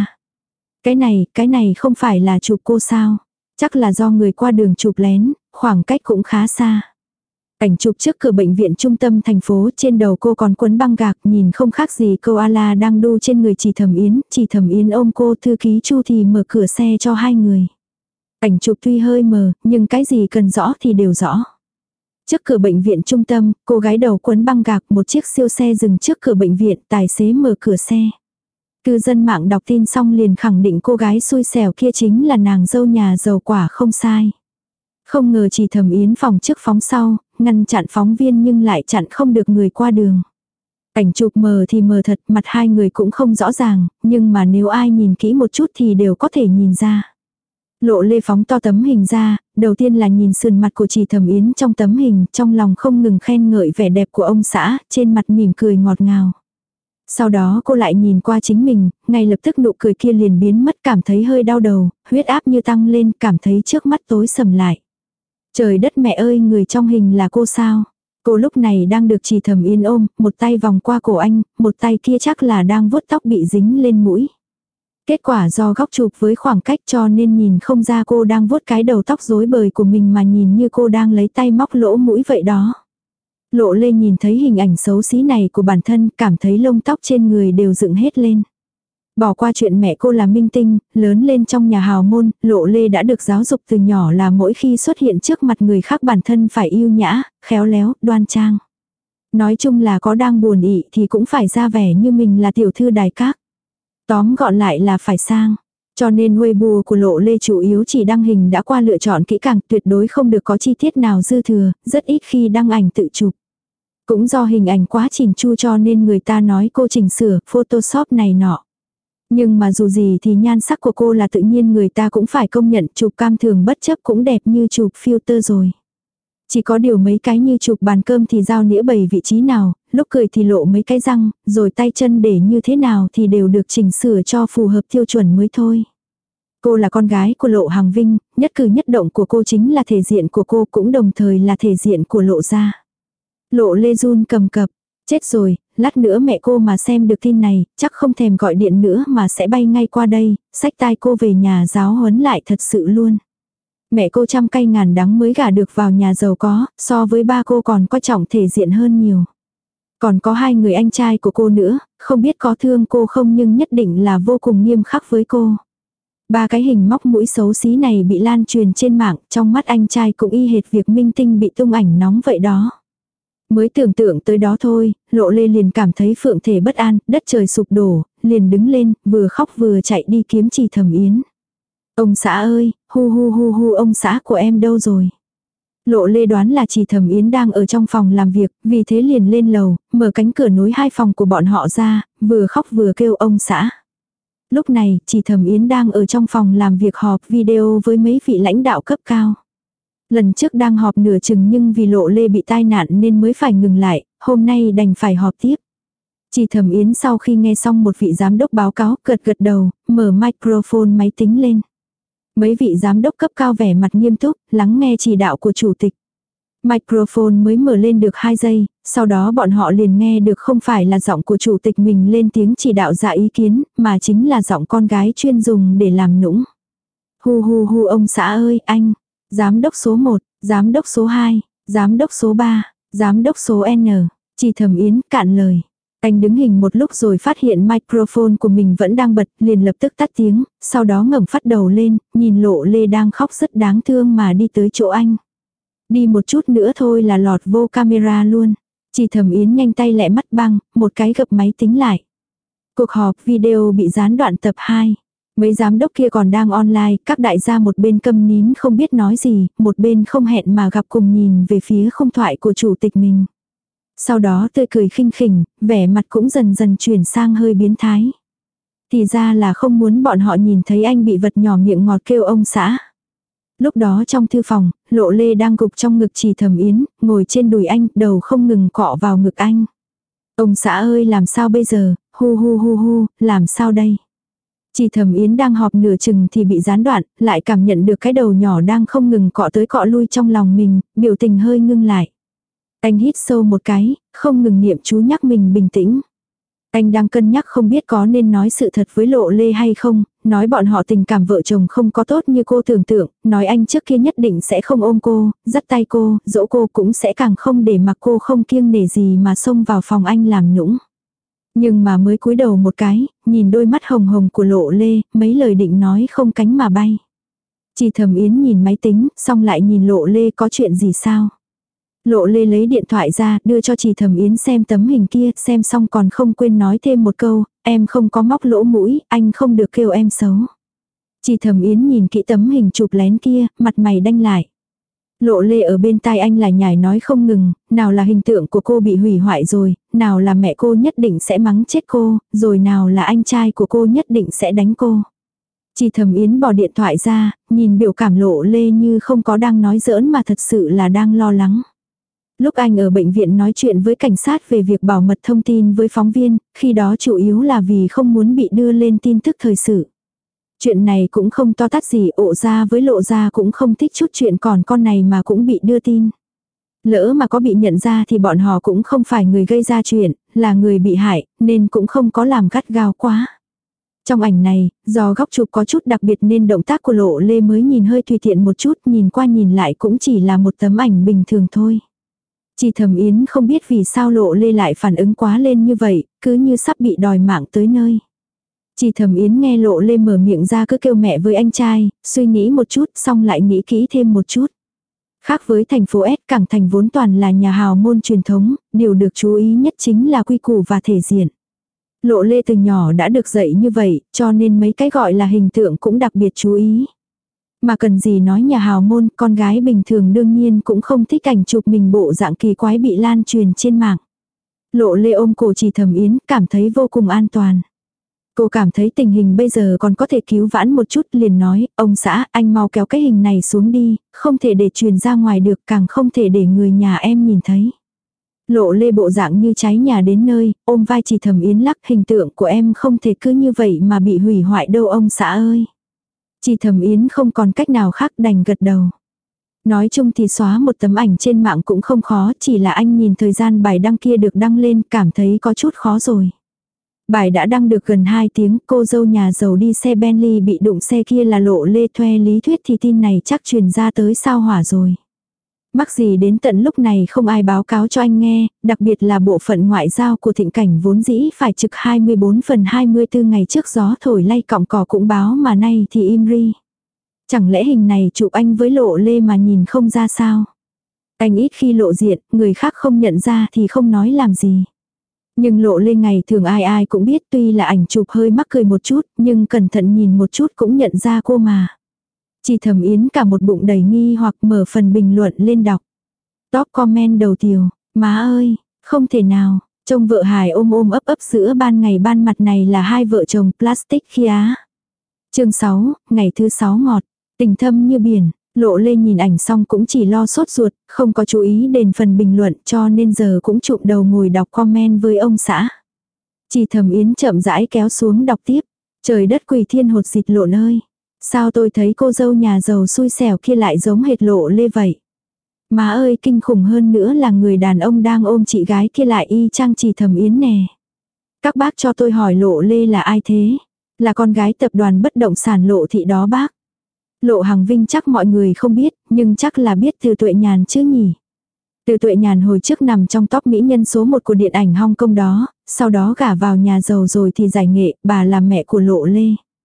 Speaker 1: Cái này không phải là chụp cô sao? Chắc là do người qua đường chụp lén, khoảng cách cũng khá xa. Ảnh chụp trước cửa bệnh viện trung tâm thành phố, trên đầu cô còn quấn băng gạc, nhìn không khác gì koala đang đu trên người Trì Thẩm Yến. Trì Thẩm Yến ôm cô, thư ký Chu thì mở cửa xe cho hai người. Ảnh chụp tuy hơi mờ, nhưng cái gì cần rõ thì đều rõ. Trước cửa bệnh viện trung tâm, cô gái đầu quấn băng gạc, một chiếc siêu xe dừng trước cửa bệnh viện, tài xế mở cửa xe. Cư dân mạng đọc tin xong liền khẳng định cô gái xui xẻo kia chính là nàng dâu nhà giàu quả không sai. Không ngờ Trì Thẩm Yến phòng trước phóng sau, ngăn chặn phóng viên nhưng lại chặn không được người qua đường. Ảnh chụp mờ thì mờ thật, mặt hai người cũng không rõ ràng, nhưng mà nếu ai nhìn kỹ một chút thì đều có thể nhìn ra. Lộ Lê phóng to tấm hình ra, đầu tiên là nhìn sườn mặt của Trì Thẩm Yến trong tấm hình, trong lòng không ngừng khen ngợi vẻ đẹp của ông xã, trên mặt mỉm cười ngọt ngào. Sau đó cô lại nhìn qua chính mình, ngay lập tức nụ cười kia liền biến mất, cảm thấy hơi đau đầu, huyết áp như tăng lên, cảm thấy trước mắt tối sầm lại. Trời đất mẹ ơi, người trong hình là cô sao? Cô lúc này đang được Trì Thẩm Yến ôm, một tay vòng qua cổ anh, một tay kia chắc là đang vuốt tóc bị dính lên mũi. Kết quả do góc chụp với khoảng cách cho nên nhìn không ra cô đang vuốt cái đầu tóc rối bời của mình mà nhìn như cô đang lấy tay móc lỗ mũi vậy đó. Lộ Lê nhìn thấy hình ảnh xấu xí này của bản thân, cảm thấy lông tóc trên người đều dựng hết lên. Bỏ qua chuyện mẹ cô là minh tinh, lớn lên trong nhà hào môn, Lộ Lê đã được giáo dục từ nhỏ là mỗi khi xuất hiện trước mặt người khác bản thân phải yêu nhã, khéo léo, đoan trang. Nói chung là có đang buồn ị thì cũng phải ra vẻ như mình là tiểu thư đài các. Tóm gọn lại là phải sang. Cho nên Weibo của Lộ Lê chủ yếu chỉ đăng hình đã qua lựa chọn kỹ càng, tuyệt đối không được có chi tiết nào dư thừa, rất ít khi đăng ảnh tự chụp. Cũng do hình ảnh quá chỉn chu cho nên người ta nói cô chỉnh sửa, Photoshop này nọ. Nhưng mà dù gì thì nhan sắc của cô là tự nhiên, người ta cũng phải công nhận, chụp cam thường bất chấp cũng đẹp như chụp filter rồi. Chỉ có điều mấy cái như chụp bàn cơm thì dao nĩa bày vị trí nào, lúc cười thì lộ mấy cái răng, rồi tay chân để như thế nào thì đều được chỉnh sửa cho phù hợp tiêu chuẩn mới thôi. Cô là con gái của Lộ Hàng Vinh, nhất cử nhất động của cô chính là thể diện của cô, cũng đồng thời là thể diện của Lộ gia. Lộ Lê run cầm cập, chết rồi, lát nữa mẹ cô mà xem được tin này, chắc không thèm gọi điện nữa mà sẽ bay ngay qua đây, xách tai cô về nhà giáo huấn lại thật sự luôn. Mẹ cô trăm cay ngàn đắng mới gả được vào nhà giàu có, so với ba cô còn coi trọng thể diện hơn nhiều. Còn có hai người anh trai của cô nữa, không biết có thương cô không nhưng nhất định là vô cùng nghiêm khắc với cô. Ba cái hình móc mũi xấu xí này bị lan truyền trên mạng, trong mắt anh trai cũng y hệt việc minh tinh bị tung ảnh nóng vậy đó. Mới tưởng tượng tới đó thôi, Lộ Lê liền cảm thấy phượng thể bất an, đất trời sụp đổ, liền đứng lên, vừa khóc vừa chạy đi kiếm Trì Thẩm Yến. Ông xã ơi, hu hu hu hu, ông xã của em đâu rồi? Lộ Lê đoán là Trì Thẩm Yến đang ở trong phòng làm việc, vì thế liền lên lầu, mở cánh cửa nối hai phòng của bọn họ ra, vừa khóc vừa kêu ông xã. Lúc này, Trì Thẩm Yến đang ở trong phòng làm việc họp video với mấy vị lãnh đạo cấp cao. Lần trước đang họp nửa chừng nhưng vì Lộ Lê bị tai nạn nên mới phải ngừng lại, hôm nay đành phải họp tiếp. Trì Thẩm Yến sau khi nghe xong một vị giám đốc báo cáo, gật gật đầu, mở microphone máy tính lên. Mấy vị giám đốc cấp cao vẻ mặt nghiêm túc, lắng nghe chỉ đạo của chủ tịch. Microphone mới mở lên được 2 giây, sau đó bọn họ liền nghe được không phải là giọng của chủ tịch mình lên tiếng chỉ đạo ra ý kiến, mà chính là giọng con gái chuyên dùng để làm nũng. Hu hu hu, ông xã ơi, anh. Giám đốc số 1, giám đốc số 2, giám đốc số 3, giám đốc số N. Trì Thẩm Yến cạn lời. Anh đứng hình một lúc rồi phát hiện microphone của mình vẫn đang bật, liền lập tức tắt tiếng, sau đó ngẩng phát đầu lên, nhìn Lộ Lê đang khóc rất đáng thương mà đi tới chỗ anh. Đi một chút nữa thôi là lọt vô camera luôn. Trì Thẩm Yến nhanh tay lẹ mắt băng, một cái gập máy tính lại. Cuộc họp video bị gián đoạn tập 2. Mấy giám đốc kia còn đang online, các đại gia một bên câm nín không biết nói gì, một bên không hẹn mà gặp cùng nhìn về phía không thoại của chủ tịch mình. Sau đó tươi cười khinh khỉnh, vẻ mặt cũng dần dần chuyển sang hơi biến thái. Thì ra là không muốn bọn họ nhìn thấy anh bị vật nhỏ miệng ngọt kêu ông xã. Lúc đó trong thư phòng, Lộ Lê đang gục trong ngực Trì Thẩm Yến, ngồi trên đùi anh, đầu không ngừng cọ vào ngực anh. Ông xã ơi, làm sao bây giờ, hu hu hu hu, làm sao đây? Trì Thẩm Yến đang họp nửa chừng thì bị gián đoạn, lại cảm nhận được cái đầu nhỏ đang không ngừng cọ tới cọ lui trong lòng mình, biểu tình hơi ngưng lại. Anh hít sâu một cái, không ngừng niệm chú nhắc mình bình tĩnh. Anh đang cân nhắc không biết có nên nói sự thật với Lộ Lê hay không, nói bọn họ tình cảm vợ chồng không có tốt như cô tưởng tượng, nói anh trước kia nhất định sẽ không ôm cô, dắt tay cô, dỗ cô, cũng sẽ càng không để mặc cô không kiêng nể gì mà xông vào phòng anh làm nũng. Nhưng mà mới cúi đầu một cái, nhìn đôi mắt hồng hồng của Lộ Lê, mấy lời định nói không cánh mà bay. Trì Thẩm Yến nhìn máy tính, xong lại nhìn Lộ Lê, có chuyện gì sao? Lộ Lê lấy điện thoại ra, đưa cho Trì Thẩm Yến xem tấm hình kia, xem xong còn không quên nói thêm một câu, em không có móc lỗ mũi, anh không được kêu em xấu. Trì Thẩm Yến nhìn kỹ tấm hình chụp lén kia, mặt mày đanh lại. Lộ Lê ở bên tai anh lại nhảy nói không ngừng, nào là hình tượng của cô bị hủy hoại rồi, nào là mẹ cô nhất định sẽ mắng chết cô, rồi nào là anh trai của cô nhất định sẽ đánh cô. Trì Thẩm Yến bỏ điện thoại ra, nhìn biểu cảm Lộ Lê như không có đang nói giỡn mà thật sự là đang lo lắng. Lúc anh ở bệnh viện nói chuyện với cảnh sát về việc bảo mật thông tin với phóng viên, khi đó chủ yếu là vì không muốn bị đưa lên tin tức thời sự. Chuyện này cũng không to tát gì, ộ gia với lộ gia cũng không thích chút chuyện còn con này mà cũng bị đưa tin. Lỡ mà có bị nhận ra thì bọn họ cũng không phải người gây ra chuyện, là người bị hại, nên cũng không có làm gắt gao quá. Trong ảnh này, do góc chụp có chút đặc biệt nên động tác của Lộ Lê mới nhìn hơi tùy tiện một chút, nhìn qua nhìn lại cũng chỉ là một tấm ảnh bình thường thôi. Chỉ Thẩm Yến không biết vì sao Lộ Lê lại phản ứng quá lên như vậy, cứ như sắp bị đòi mạng tới nơi. Chỉ Thẩm Yến nghe Lộ Lê mở miệng ra cứ kêu mẹ với anh trai, suy nghĩ một chút xong lại nghĩ kỹ thêm một chút. Khác với thành phố S, Cảng Thành vốn toàn là nhà hào môn truyền thống, điều được chú ý nhất chính là quy củ và thể diện. Lộ Lê từ nhỏ đã được dạy như vậy, cho nên mấy cái gọi là hình tượng cũng đặc biệt chú ý. Mà cần gì nói nhà hào môn, con gái bình thường đương nhiên cũng không thích cảnh chụp mình bộ dạng kỳ quái bị lan truyền trên mạng. Lộ Lê ôm cổ Chỉ Thẩm Yến, cảm thấy vô cùng an toàn. Cô cảm thấy tình hình bây giờ còn có thể cứu vãn một chút, liền nói, ông xã, anh mau kéo cái hình này xuống đi, không thể để truyền ra ngoài được, càng không thể để người nhà em nhìn thấy. Lộ Lê bộ dạng như cháy nhà đến nơi, ôm vai Chỉ Thẩm Yến lắc, hình tượng của em không thể cứ như vậy mà bị hủy hoại đâu ông xã ơi. Chỉ Thẩm Yến không còn cách nào khác đành gật đầu. Nói chung thì xóa một tấm ảnh trên mạng cũng không khó, chỉ là anh nhìn thời gian bài đăng kia được đăng lên cảm thấy có chút khó rồi. Bài đã đăng được gần 2 tiếng, cô dâu nhà giàu đi xe Bentley bị đụng xe kia là Lộ Lê thuê lý thuyết thì tin này chắc truyền ra tới sao hỏa rồi. Mắc gì đến tận lúc này không ai báo cáo cho anh nghe, đặc biệt là bộ phận ngoại giao của Thịnh Cảnh vốn dĩ phải trực 24/24 ngày trước gió thổi lay cọng cỏ cũng báo mà nay thì im ri. Chẳng lẽ hình này chụp anh với Lộ Lê mà nhìn không ra sao? Anh ít khi lộ diện, người khác không nhận ra thì không nói làm gì. Nhưng Lộ Lê ngày thường ai ai cũng biết tuy là ảnh chụp hơi mắc cười một chút, nhưng cẩn thận nhìn một chút cũng nhận ra cô mà. Chỉ Thẩm Yến cả một bụng đầy nghi hoặc mở phần bình luận lên đọc. Top comment đầu tiên, má ơi, không thể nào, trông vợ hài ôm ôm ấp ấp giữa ban ngày ban mặt này là hai vợ chồng plastic kia. Chương 6, ngày thứ 6 ngọt, tình thâm như biển. Lộ Lê nhìn ảnh xong cũng chỉ lo sốt ruột, không có chú ý đến phần bình luận cho nên giờ cũng chụm đầu ngồi đọc comment với ông xã. Chỉ Thẩm Yến chậm rãi kéo xuống đọc tiếp. Trời đất quỷ thiên hột xịt lộn ơi. Sao tôi thấy cô dâu nhà giàu xui xẻo kia lại giống hệt Lộ Lê vậy? Má ơi kinh khủng hơn nữa là người đàn ông đang ôm chị gái kia lại y chang Chỉ Thẩm Yến nè. Các bác cho tôi hỏi Lộ Lê là ai thế? Là con gái tập đoàn bất động sản Lộ thị đó bác. Lộ Hằng Vinh chắc mọi người không biết, nhưng chắc là biết Từ Tuệ Nhàn chứ nhỉ. Từ Tuệ Nhàn hồi trước nằm trong top mỹ nhân số 1 của điện ảnh Hong Kong đó, sau đó gả vào nhà giàu rồi thì giải nghệ, bà là mẹ của Lộ Lê.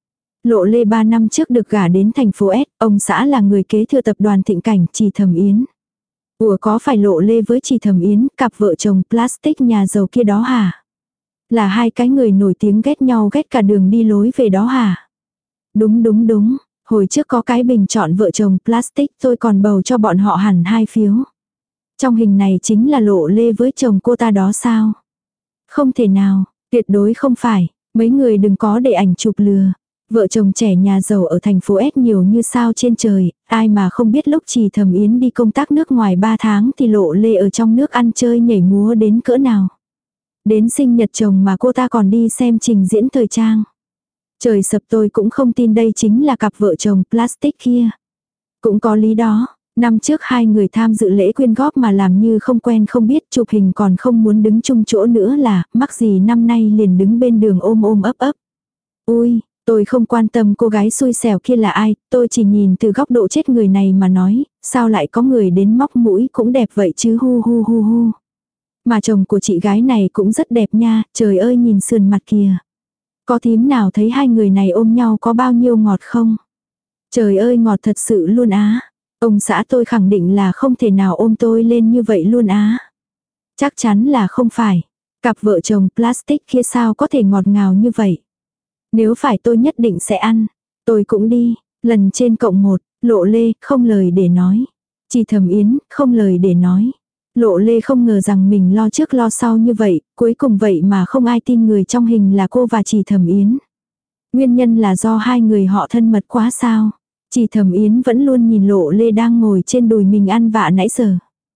Speaker 1: Lộ Lê 3 năm trước được gả đến thành phố S, ông xã là người kế thừa tập đoàn Thịnh Cảnh, Chỉ Thẩm Yến. Ủa có phải Lộ Lê với Chỉ Thẩm Yến, cặp vợ chồng plastic nhà giàu kia đó hả? Là hai cái người nổi tiếng ghét nhau ghét cả đường đi lối về đó hả? Đúng đúng đúng, hồi trước có cái bình chọn vợ chồng plastic tôi còn bầu cho bọn họ hẳn 2 phiếu. Trong hình này chính là Lộ Lê với chồng cô ta đó sao? Không thể nào, tuyệt đối không phải, mấy người đừng có để ảnh chụp lừa. Vợ chồng trẻ nhà giàu ở thành phố S nhiều như sao trên trời, ai mà không biết lúc Chỉ Thẩm Yến đi công tác nước ngoài 3 tháng thì Lộ Lê ở trong nước ăn chơi nhảy múa đến cỡ nào. Đến sinh nhật chồng mà cô ta còn đi xem trình diễn thời trang. Trời sập tôi cũng không tin đây chính là cặp vợ chồng plastic kia. Cũng có lý đó, năm trước hai người tham dự lễ quyên góp mà làm như không quen không biết chụp hình còn không muốn đứng chung chỗ nữa là mắc gì năm nay liền đứng bên đường ôm ôm ấp ấp. Ui, tôi không quan tâm cô gái xui xẻo kia là ai, tôi chỉ nhìn từ góc độ chết người này mà nói, sao lại có người đến móc mũi cũng đẹp vậy chứ hu hu hu hu. Mà chồng của chị gái này cũng rất đẹp nha, trời ơi nhìn sườn mặt kìa. Có thím nào thấy hai người này ôm nhau có bao nhiêu ngọt không? Trời ơi ngọt thật sự luôn á. Ông xã tôi khẳng định là không thể nào ôm tôi lên như vậy luôn á. Chắc chắn là không phải. Cặp vợ chồng plastic kia sao có thể ngọt ngào như vậy? Nếu phải tôi nhất định sẽ ăn. Tôi cũng đi. Lần trên cộng 1, Lộ Lê không lời để nói. Chỉ Thẩm Yến không lời để nói. Lộ Lê không ngờ rằng mình lo trước lo sau như vậy, cuối cùng vậy mà không ai tin người trong hình là cô và Chỉ Thẩm Yến. Nguyên nhân là do hai người họ thân mật quá sao. Chỉ Thẩm Yến vẫn luôn nhìn Lộ Lê đang ngồi trên đùi mình ăn vạ nãy giờ.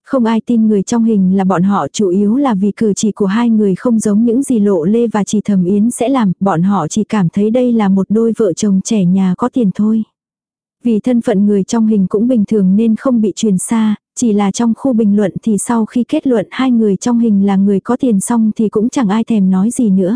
Speaker 1: Không ai tin người trong hình là bọn họ, chủ yếu là vì cử chỉ của hai người không giống những gì Lộ Lê và Chỉ Thẩm Yến sẽ làm, bọn họ chỉ cảm thấy đây là một đôi vợ chồng trẻ nhà có tiền thôi. Vì thân phận người trong hình cũng bình thường nên không bị truyền xa, chỉ là trong khu bình luận thì sau khi kết luận hai người trong hình là người có tiền xong thì cũng chẳng ai thèm nói gì nữa.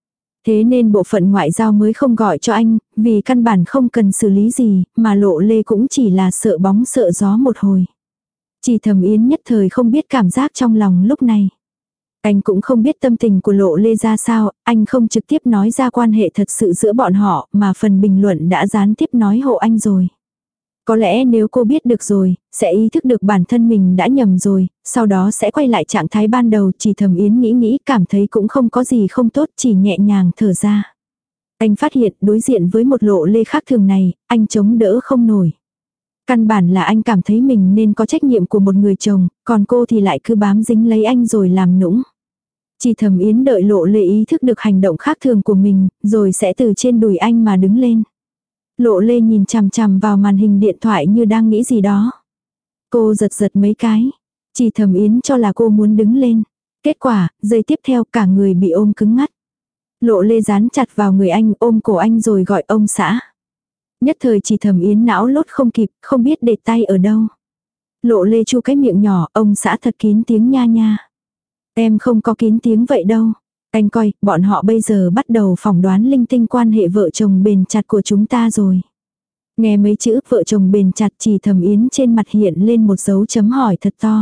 Speaker 1: Thế nên bộ phận ngoại giao mới không gọi cho anh, vì căn bản không cần xử lý gì, mà Lộ Lê cũng chỉ là sợ bóng sợ gió một hồi. Chỉ Thẩm Yến nhất thời không biết cảm giác trong lòng lúc này. Anh cũng không biết tâm tình của Lộ Lê ra sao, anh không trực tiếp nói ra quan hệ thật sự giữa bọn họ, mà phần bình luận đã gián tiếp nói hộ anh rồi. Có lẽ nếu cô biết được rồi, sẽ ý thức được bản thân mình đã nhầm rồi, sau đó sẽ quay lại trạng thái ban đầu. Chỉ Thẩm Yến nghĩ cảm thấy cũng không có gì không tốt, chỉ nhẹ nhàng thở ra. Anh phát hiện đối diện với một Lộ Lê khác thường này, anh chống đỡ không nổi. Căn bản là anh cảm thấy mình nên có trách nhiệm của một người chồng, còn cô thì lại cứ bám dính lấy anh rồi làm nũng. Chỉ Thẩm Yến đợi Lộ Lê ý thức được hành động khác thường của mình, rồi sẽ từ trên đùi anh mà đứng lên. Lộ Lê nhìn chằm chằm vào màn hình điện thoại như đang nghĩ gì đó. Cô giật mấy cái. Chỉ Thẩm Yến cho là cô muốn đứng lên. Kết quả, giây tiếp theo cả người bị ôm cứng ngắt. Lộ Lê dán chặt vào người anh, ôm cổ anh rồi gọi ông xã. Nhất thời Chỉ Thẩm Yến não lốt không kịp, không biết để tay ở đâu. Lộ Lê chu cái miệng nhỏ, ông xã thật kín tiếng nha nha. Em không có kín tiếng vậy đâu. Anh coi, bọn họ bây giờ bắt đầu phỏng đoán linh tinh quan hệ vợ chồng bền chặt của chúng ta rồi. Nghe mấy chữ vợ chồng bền chặt, Chỉ Thẩm Yến trên mặt hiện lên một dấu chấm hỏi thật to.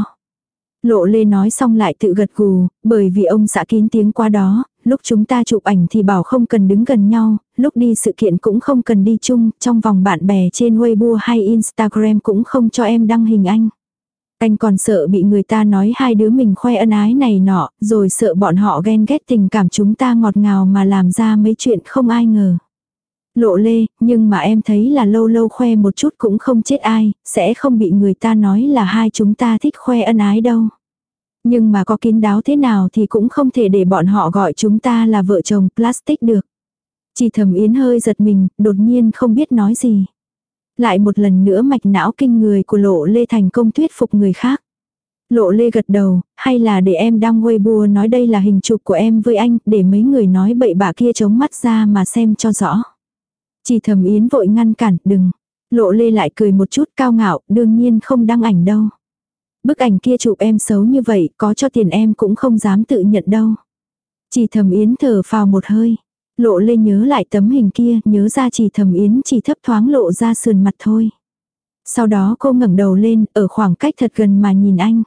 Speaker 1: Lộ Lê nói xong lại tự gật gù, bởi vì ông xã kín tiếng qua đó, lúc chúng ta chụp ảnh thì bảo không cần đứng gần nhau, lúc đi sự kiện cũng không cần đi chung, trong vòng bạn bè trên Weibo hay Instagram cũng không cho em đăng hình anh. Anh còn sợ bị người ta nói hai đứa mình khoe ân ái này nọ, rồi sợ bọn họ ghen ghét tình cảm chúng ta ngọt ngào mà làm ra mấy chuyện không ai ngờ. Lộ Lê, nhưng mà em thấy là lâu lâu khoe một chút cũng không chết ai, sẽ không bị người ta nói là hai chúng ta thích khoe ân ái đâu. Nhưng mà có kín đáo thế nào thì cũng không thể để bọn họ gọi chúng ta là vợ chồng plastic được. Chỉ Thẩm Yến hơi giật mình, đột nhiên không biết nói gì. Lại một lần nữa mạch não kinh người của Lộ Lê thành công thuyết phục người khác. Lộ Lê gật đầu, hay là để em đăng Weibo nói đây là hình chụp của em với anh, để mấy người nói bậy bạ kia chống mắt ra mà xem cho rõ. Chỉ Thẩm Yến vội ngăn cản, đừng. Lộ Lê lại cười một chút cao ngạo, đương nhiên không đăng ảnh đâu. Bức ảnh kia chụp em xấu như vậy, có cho tiền em cũng không dám tự nhận đâu. Chỉ Thẩm Yến thở phào một hơi. Lộ Lê nhớ lại tấm hình kia, nhớ ra Chỉ Thẩm Yến chỉ thấp thoáng lộ ra sườn mặt thôi. Sau đó cô ngẩng đầu lên, ở khoảng cách thật gần mà nhìn anh.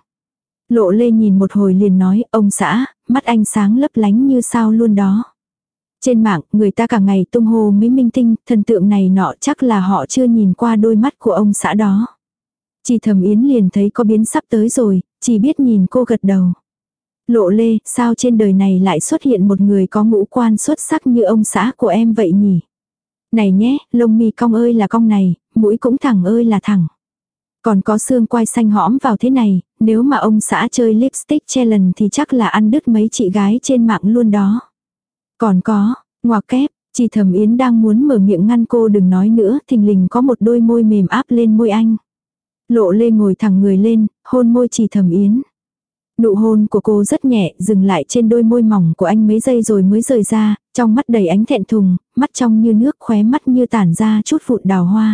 Speaker 1: Lộ Lê nhìn một hồi liền nói, ông xã, mắt anh sáng lấp lánh như sao luôn đó. Trên mạng, người ta cả ngày tung hô mấy minh tinh, thần tượng này nọ, chắc là họ chưa nhìn qua đôi mắt của ông xã đó. Chỉ Thẩm Yến liền thấy có biến sắp tới rồi, chỉ biết nhìn cô gật đầu. Lộ Lê, sao trên đời này lại xuất hiện một người có ngũ quan xuất sắc như ông xã của em vậy nhỉ? Này nhé, lông mi cong ơi là cong này, mũi cũng thẳng ơi là thẳng. Còn có xương quai xanh hõm vào thế này, nếu mà ông xã chơi lipstick challenge thì chắc là ăn đứt mấy chị gái trên mạng luôn đó. Còn có, ngoặc kép, Chỉ Thẩm Yến đang muốn mở miệng ngăn cô đừng nói nữa, thình lình có một đôi môi mềm áp lên môi anh. Lộ Lê ngồi thẳng người lên, hôn môi Chỉ Thẩm Yến. Nụ hôn của cô rất nhẹ, dừng lại trên đôi môi mỏng của anh mấy giây rồi mới rời ra, trong mắt đầy ánh thẹn thùng, mắt trong như nước, khóe mắt như tản ra chút vụn đào hoa.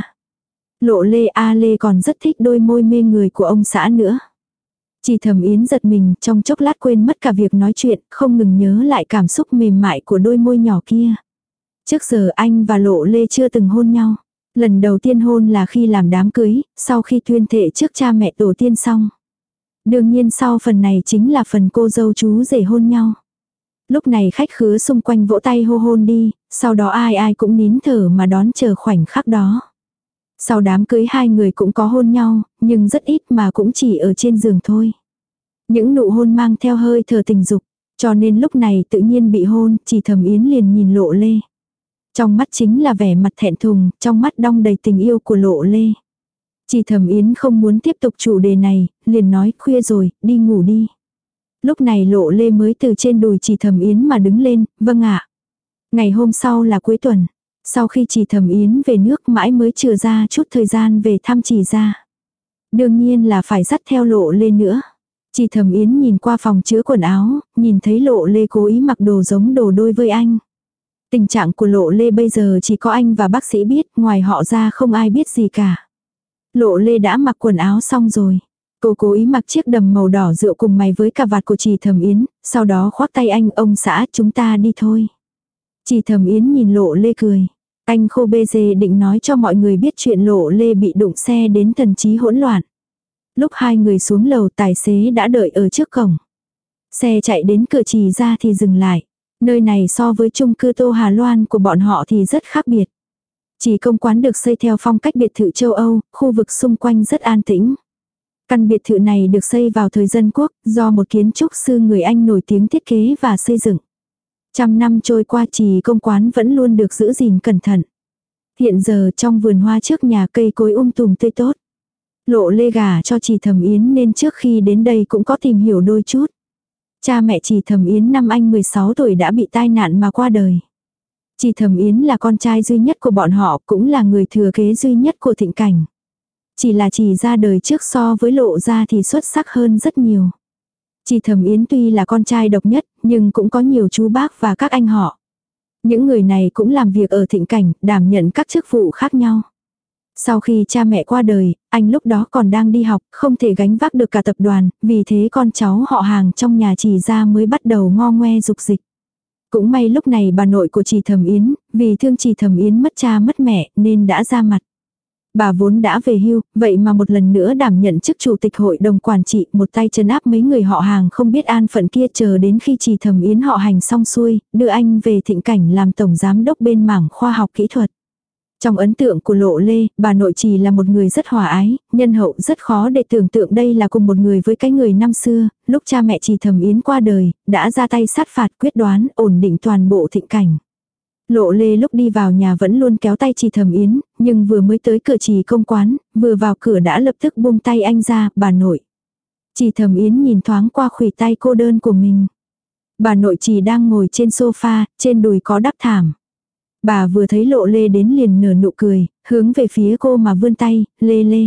Speaker 1: Lộ Lê Lê còn rất thích đôi môi mê người của ông xã nữa. Chỉ Thẩm Yến giật mình, trong chốc lát quên mất cả việc nói chuyện, không ngừng nhớ lại cảm xúc mềm mại của đôi môi nhỏ kia. Trước giờ anh và Lộ Lê chưa từng hôn nhau. Lần đầu tiên hôn là khi làm đám cưới, sau khi tuyên thệ trước cha mẹ tổ tiên xong. Đương nhiên sau phần này chính là phần cô dâu chú rể hôn nhau. Lúc này khách khứa xung quanh vỗ tay hô hôn đi, sau đó ai ai cũng nín thở mà đón chờ khoảnh khắc đó. Sau đám cưới hai người cũng có hôn nhau, nhưng rất ít mà cũng chỉ ở trên giường thôi. Những nụ hôn mang theo hơi thở tình dục, cho nên lúc này tự nhiên bị hôn, Chỉ Thẩm Yến liền nhìn Lộ Lê. Trong mắt chính là vẻ mặt thẹn thùng, trong mắt đong đầy tình yêu của Lộ Lê. Chỉ Thẩm Yến không muốn tiếp tục chủ đề này, liền nói khuya rồi, đi ngủ đi. Lúc này Lộ Lê mới từ trên đùi Chỉ Thẩm Yến mà đứng lên, vâng ạ. Ngày hôm sau là cuối tuần. Sau khi Chỉ Thẩm Yến về nước mãi mới chừa ra chút thời gian về thăm Chỉ gia. Đương nhiên là phải dắt theo Lộ Lê nữa. Chị Thẩm Yến nhìn qua phòng chứa quần áo, nhìn thấy Lộ Lê cố ý mặc đồ giống đồ đôi với anh. Tình trạng của Lộ Lê bây giờ chỉ có anh và bác sĩ biết, ngoài họ ra không ai biết gì cả. Lộ Lê đã mặc quần áo xong rồi. Cô cố ý mặc chiếc đầm màu đỏ rượu cùng mày với cà vạt của chị Thẩm Yến, sau đó khoác tay anh, ông xã chúng ta đi thôi. Chị Thẩm Yến nhìn Lộ Lê cười. Anh khô bê dê định nói cho mọi người biết chuyện Lộ Lê bị đụng xe đến thần trí hỗn loạn. Lúc hai người xuống lầu tài xế đã đợi ở trước cổng. Xe chạy đến cửa Trì ra thì dừng lại. Nơi này so với chung cư Tô Hà Loan của bọn họ thì rất khác biệt. Chỉ công quán được xây theo phong cách biệt thự châu Âu, khu vực xung quanh rất an tĩnh. Căn biệt thự này được xây vào thời Dân Quốc, do một kiến trúc sư người Anh nổi tiếng thiết kế và xây dựng. 100 năm trôi qua Trì công quán vẫn luôn được giữ gìn cẩn thận. Hiện giờ trong vườn hoa trước nhà cây cối tùm tươi tốt. Lộ Lê gả cho chị Thẩm Yến nên trước khi đến đây cũng có tìm hiểu đôi chút. Cha mẹ chị Thẩm Yến năm anh 16 tuổi đã bị tai nạn mà qua đời. Chị Thẩm Yến là con trai duy nhất của bọn họ, cũng là người thừa kế duy nhất của Thịnh Cảnh. Chỉ là chị ra đời trước so với Lộ gia thì xuất sắc hơn rất nhiều. Chị Thẩm Yến tuy là con trai độc nhất, nhưng cũng có nhiều chú bác và các anh họ. Những người này cũng làm việc ở Thịnh Cảnh, đảm nhận các chức vụ khác nhau. Sau khi cha mẹ qua đời, anh lúc đó còn đang đi học, không thể gánh vác được cả tập đoàn, vì thế con cháu họ hàng trong nhà chị ra mới bắt đầu ngo ngoe dục dịch. Cũng may lúc này bà nội của chị Thẩm Yến, vì thương chị Thẩm Yến mất cha mất mẹ nên đã ra mặt. Bà vốn đã về hưu, vậy mà một lần nữa đảm nhận chức chủ tịch hội đồng quản trị, một tay trấn áp mấy người họ hàng không biết an phận kia, chờ đến khi chị Thẩm Yến họ hành xong xuôi, đưa anh về Thịnh Cảnh làm tổng giám đốc bên mảng khoa học kỹ thuật. Trong ấn tượng của Lộ Lê, bà nội Trì là một người rất hòa ái, nhân hậu, rất khó để tưởng tượng đây là cùng một người với cái người năm xưa, lúc cha mẹ Trì Thẩm Yến qua đời, đã ra tay sát phạt quyết đoán, ổn định toàn bộ Thịnh Cảnh. Lộ Lê lúc đi vào nhà vẫn luôn kéo tay Trì Thẩm Yến, nhưng vừa mới tới cửa Trì công quán, vừa vào cửa đã lập tức buông tay anh ra, bà nội. Trì Thẩm Yến nhìn thoáng qua khuỷu tay cô đơn của mình. Bà nội Trì đang ngồi trên sofa, trên đùi có đắp thảm. Bà vừa thấy Lộ Lê đến liền nở nụ cười, hướng về phía cô mà vươn tay, Lê Lê.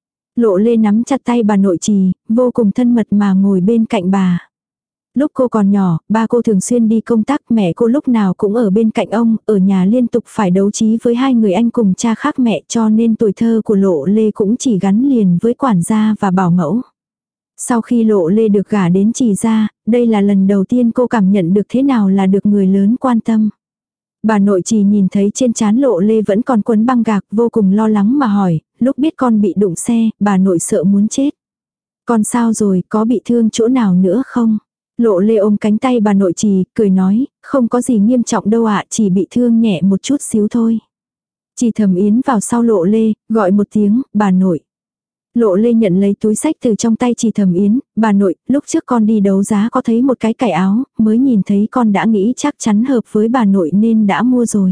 Speaker 1: Lộ Lê nắm chặt tay bà nội Trì, vô cùng thân mật mà ngồi bên cạnh bà. Lúc cô còn nhỏ, ba cô thường xuyên đi công tác, mẹ cô lúc nào cũng ở bên cạnh ông, ở nhà liên tục phải đấu trí với hai người anh cùng cha khác mẹ, cho nên tuổi thơ của Lộ Lê cũng chỉ gắn liền với quản gia và bảo mẫu. Sau khi Lộ Lê được gả đến Trì gia, đây là lần đầu tiên cô cảm nhận được thế nào là được người lớn quan tâm. Bà nội Trì nhìn thấy trên trán Lộ Lê vẫn còn quấn băng gạc, vô cùng lo lắng mà hỏi, lúc biết con bị đụng xe, bà nội sợ muốn chết. Con sao rồi, có bị thương chỗ nào nữa không? Lộ Lê ôm cánh tay bà nội Trì, cười nói, không có gì nghiêm trọng đâu ạ, chỉ bị thương nhẹ một chút xíu thôi. Trì Thẩm Yến vào sau Lộ Lê, gọi một tiếng, bà nội. Lộ Lê nhận lấy túi xách từ trong tay Trì Thẩm Yến, bà nội, lúc trước con đi đấu giá có thấy một cái cải áo, mới nhìn thấy con đã nghĩ chắc chắn hợp với bà nội nên đã mua rồi.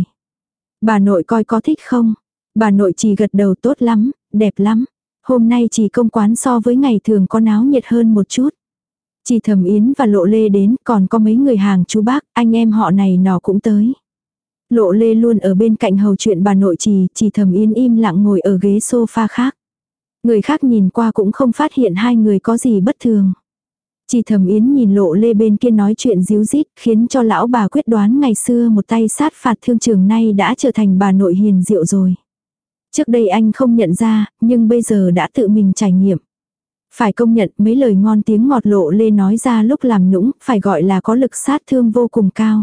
Speaker 1: Bà nội coi có thích không? Bà nội Trì gật đầu, tốt lắm, đẹp lắm. Hôm nay Trì công quán so với ngày thường có náo nhiệt hơn một chút. Trì Thẩm Yến và Lộ Lê đến, còn có mấy người hàng chú bác, anh em họ này nọ cũng tới. Lộ Lê luôn ở bên cạnh hầu chuyện bà nội Trì, Trì Thẩm Yến im lặng ngồi ở ghế sofa khác. Người khác nhìn qua cũng không phát hiện hai người có gì bất thường. Trì Thẩm Yến nhìn Lộ Lê bên kia nói chuyện díu dít, khiến cho lão bà quyết đoán ngày xưa một tay sát phạt thương trường nay đã trở thành bà nội hiền diệu rồi. Trước đây anh không nhận ra, nhưng bây giờ đã tự mình trải nghiệm. Phải công nhận mấy lời ngon tiếng ngọt Lộ Lê nói ra lúc làm nũng, phải gọi là có lực sát thương vô cùng cao.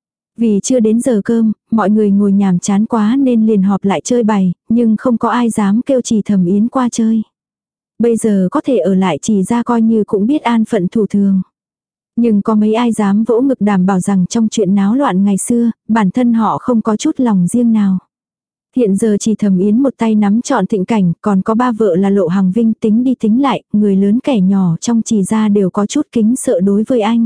Speaker 1: Vì chưa đến giờ cơm, mọi người ngồi nhàm chán quá nên liền họp lại chơi bài, nhưng không có ai dám kêu Trì Thẩm Yến qua chơi. Bây giờ có thể ở lại Trì ra coi như cũng biết an phận thủ thường. Nhưng có mấy ai dám vỗ ngực đảm bảo rằng trong chuyện náo loạn ngày xưa, bản thân họ không có chút lòng riêng nào. Hiện giờ Trì Thẩm Yến một tay nắm trọn Thịnh Cảnh, còn có ba vợ là Lộ Hằng Vinh, tính đi tính lại, người lớn kẻ nhỏ trong Trì gia đều có chút kính sợ đối với anh.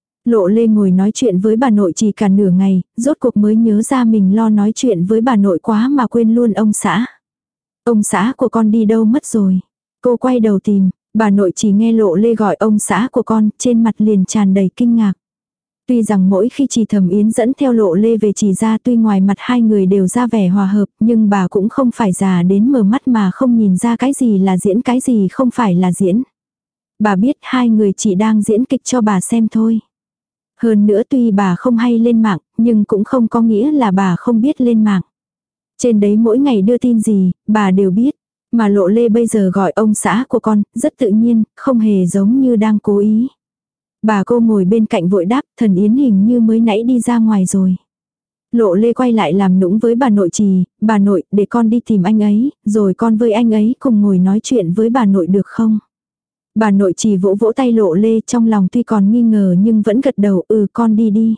Speaker 1: Lộ Lê ngồi nói chuyện với bà nội Trì cả nửa ngày, rốt cuộc mới nhớ ra mình lo nói chuyện với bà nội quá mà quên luôn ông xã. Ông xã của con đi đâu mất rồi? Cô quay đầu tìm, bà nội Trì nghe Lộ Lê gọi ông xã của con, trên mặt liền tràn đầy kinh ngạc. Tuy rằng mỗi khi Trì Thẩm Yến dẫn theo Lộ Lê về Trì gia, tuy ngoài mặt hai người đều ra vẻ hòa hợp, nhưng bà cũng không phải già đến mờ mắt mà không nhìn ra cái gì là diễn, cái gì không phải là diễn. Bà biết hai người chỉ đang diễn kịch cho bà xem thôi. Hơn nữa tuy bà không hay lên mạng, nhưng cũng không có nghĩa là bà không biết lên mạng. Trên đấy mỗi ngày đưa tin gì, bà đều biết. Mà Lộ Lê bây giờ gọi ông xã của con, rất tự nhiên, không hề giống như đang cố ý. Bà cô ngồi bên cạnh vội đáp, Thần Yến hình như mới nãy đi ra ngoài rồi. Lộ Lê quay lại làm nũng với bà nội Trì, bà nội, để con đi tìm anh ấy, rồi con với anh ấy cùng ngồi nói chuyện với bà nội được không? Bà nội Trì vỗ vỗ tay Lộ Lê, trong lòng tuy còn nghi ngờ nhưng vẫn gật đầu, con đi đi.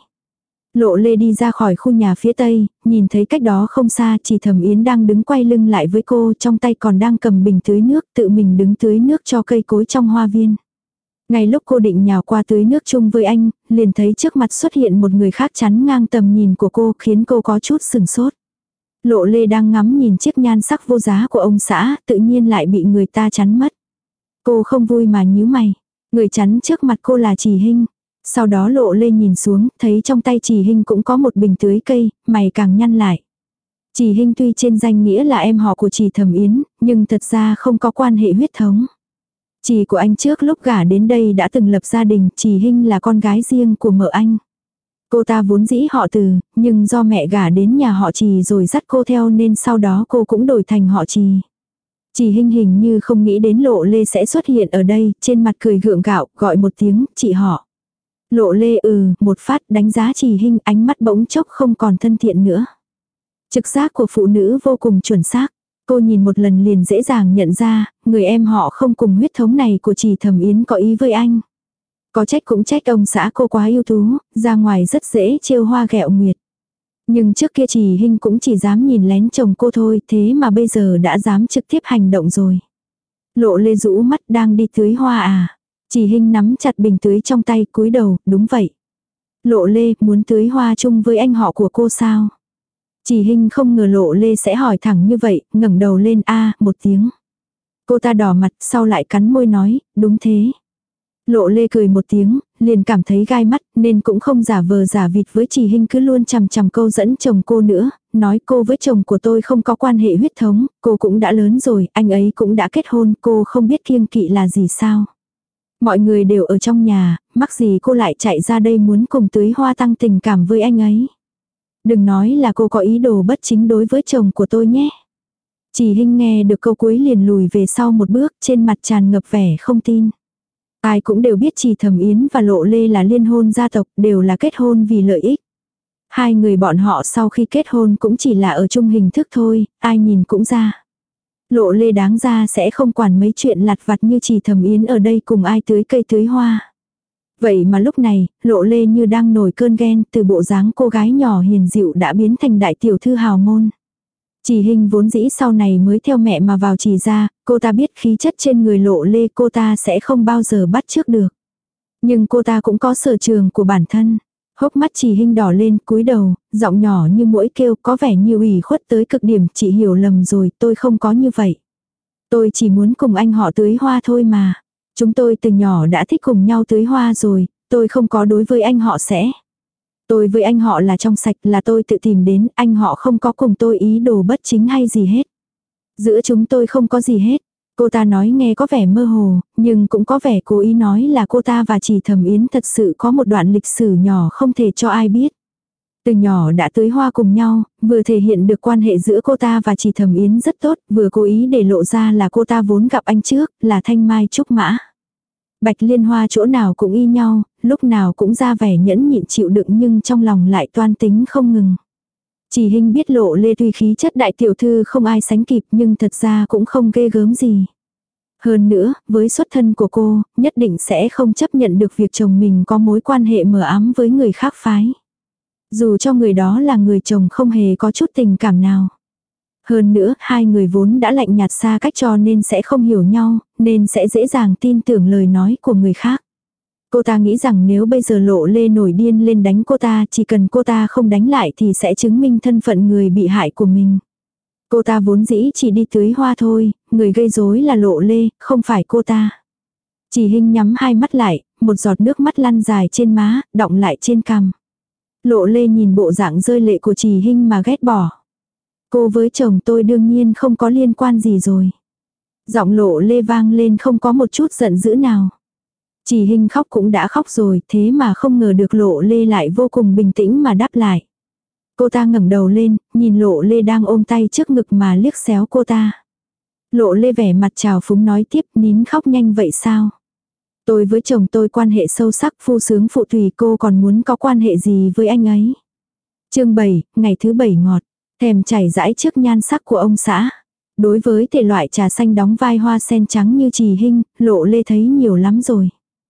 Speaker 1: Lộ Lê đi ra khỏi khu nhà phía tây, nhìn thấy cách đó không xa Trì Thẩm Yến đang đứng quay lưng lại với cô, trong tay còn đang cầm bình tưới nước, tự mình đứng tưới nước cho cây cối trong hoa viên. Ngay lúc cô định nhào qua tưới nước chung với anh, liền thấy trước mặt xuất hiện một người khác chắn ngang tầm nhìn của cô, khiến cô có chút sừng sốt. Lộ Lê đang ngắm nhìn chiếc nhan sắc vô giá của ông xã, tự nhiên lại bị người ta chắn mất. Cô không vui mà nhíu mày. Người chắn trước mặt cô là Trì Hinh. Sau đó Lộ Lê nhìn xuống, thấy trong tay Trì Hinh cũng có một bình tưới cây, mày càng nhăn lại. Trì Hinh tuy trên danh nghĩa là em họ của Trì Thẩm Yến, nhưng thật ra không có quan hệ huyết thống. Trì của anh trước lúc gả đến đây đã từng lập gia đình, Trì Hinh là con gái riêng của mợ anh. Cô ta vốn dĩ họ Từ, nhưng do mẹ gả đến nhà họ Trì rồi dắt cô theo nên sau đó cô cũng đổi thành họ Trì. Trì Hinh hình như không nghĩ đến Lộ Lê sẽ xuất hiện ở đây, trên mặt cười gượng gạo, gọi một tiếng, chị họ. Lộ Lê một phát đánh giá Trì Hinh, ánh mắt bỗng chốc không còn thân thiện nữa. Trực giác của phụ nữ vô cùng chuẩn xác. Cô nhìn một lần liền dễ dàng nhận ra, người em họ không cùng huyết thống này của Trì Thẩm Yến có ý với anh. Có trách cũng trách ông xã cô quá ưu tú, ra ngoài rất dễ trêu hoa ghẹo nguyệt. Nhưng trước kia Trì Hinh cũng chỉ dám nhìn lén chồng cô thôi, thế mà bây giờ đã dám trực tiếp hành động rồi. Lộ Lê rũ mắt, đang đi tưới hoa à? Trì Hinh nắm chặt bình tưới trong tay, cúi đầu, đúng vậy. Lộ Lê, muốn tưới hoa chung với anh họ của cô sao? Trì Hinh không ngờ Lộ Lê sẽ hỏi thẳng như vậy, ngẩng đầu lên một tiếng. Cô ta đỏ mặt, sau lại cắn môi nói, đúng thế. Lộ Lê cười một tiếng, liền cảm thấy gai mắt, nên cũng không giả vờ giả vịt với Trì Hinh, cứ luôn chằm chằm câu dẫn chồng cô nữa, nói cô với chồng của tôi không có quan hệ huyết thống, cô cũng đã lớn rồi, anh ấy cũng đã kết hôn, cô không biết kiêng kỵ là gì sao. Mọi người đều ở trong nhà, mắc gì cô lại chạy ra đây muốn cùng tưới hoa tăng tình cảm với anh ấy. Đừng nói là cô có ý đồ bất chính đối với chồng của tôi nhé. Trì Hinh nghe được câu cuối liền lùi về sau một bước, trên mặt tràn ngập vẻ không tin. Ai cũng đều biết Trì Thẩm Yến và Lộ Lê là liên hôn gia tộc, đều là kết hôn vì lợi ích. Hai người bọn họ sau khi kết hôn cũng chỉ là ở chung hình thức thôi, ai nhìn cũng ra. Lộ Lê đáng ra sẽ không quản mấy chuyện lặt vặt như Trì Thẩm Yến ở đây cùng ai tưới cây tưới hoa. Vậy mà lúc này, Lộ Lê như đang nổi cơn ghen, từ bộ dáng cô gái nhỏ hiền dịu đã biến thành đại tiểu thư hào môn. Trì Hinh vốn dĩ sau này mới theo mẹ mà vào Trì gia, cô ta biết khí chất trên người Lộ Lê cô ta sẽ không bao giờ bắt chước được. Nhưng cô ta cũng có sở trường của bản thân. Hốc mắt Trì Hinh đỏ lên, cúi đầu, giọng nhỏ như muỗi kêu, có vẻ như ủy khuất tới cực điểm, chị hiểu lầm rồi, tôi không có như vậy. Tôi chỉ muốn cùng anh họ tưới hoa thôi mà. Chúng tôi từ nhỏ đã thích cùng nhau tưới hoa rồi, tôi không có đối với anh họ sẽ. Tôi với anh họ là trong sạch, là tôi tự tìm đến, anh họ không có cùng tôi ý đồ bất chính hay gì hết. Giữa chúng tôi không có gì hết. Cô ta nói nghe có vẻ mơ hồ, nhưng cũng có vẻ cố ý nói là cô ta và Trì Thẩm Yến thật sự có một đoạn lịch sử nhỏ không thể cho ai biết. Từ nhỏ đã tưới hoa cùng nhau, vừa thể hiện được quan hệ giữa cô ta và Trì Thẩm Yến rất tốt, vừa cố ý để lộ ra là cô ta vốn gặp anh trước, là Thanh Mai Trúc Mã. Bạch Liên Hoa chỗ nào cũng y nhau, lúc nào cũng ra vẻ nhẫn nhịn chịu đựng nhưng trong lòng lại toan tính không ngừng. Trì Hinh biết Lộ Lê tuy khí chất đại tiểu thư không ai sánh kịp nhưng thật ra cũng không ghê gớm gì. Hơn nữa, với xuất thân của cô, nhất định sẽ không chấp nhận được việc chồng mình có mối quan hệ mờ ám với người khác phái. Dù cho người đó là người chồng không hề có chút tình cảm nào. Hơn nữa, hai người vốn đã lạnh nhạt xa cách cho nên sẽ không hiểu nhau, nên sẽ dễ dàng tin tưởng lời nói của người khác. Cô ta nghĩ rằng nếu bây giờ Lộ Lê nổi điên lên đánh cô ta, chỉ cần cô ta không đánh lại thì sẽ chứng minh thân phận người bị hại của mình. Cô ta vốn dĩ chỉ đi tưới hoa thôi, người gây rối là Lộ Lê, không phải cô ta. Trì Hinh nhắm hai mắt lại, một giọt nước mắt lăn dài trên má, đọng lại trên cằm. Lộ Lê nhìn bộ dạng rơi lệ của Trì Hinh mà ghét bỏ. Cô với chồng tôi đương nhiên không có liên quan gì rồi. Giọng Lộ Lê vang lên không có một chút giận dữ nào. Chỉ Hinh khóc cũng đã khóc rồi, thế mà không ngờ được Lộ Lê lại vô cùng bình tĩnh mà đáp lại. Cô ta ngẩng đầu lên, nhìn Lộ Lê đang ôm tay trước ngực mà liếc xéo cô ta. Lộ Lê vẻ mặt trào phúng nói tiếp, nín khóc nhanh vậy sao? Tôi với chồng tôi quan hệ sâu sắc, phu sướng phụ tùy, cô còn muốn có quan hệ gì với anh ấy? Chương 7, ngày thứ 7 ngọt, thèm chảy rãi trước nhan sắc của ông xã. Đối với thể loại trà xanh đóng vai hoa sen trắng như Chỉ Hinh, Lộ Lê thấy nhiều lắm rồi.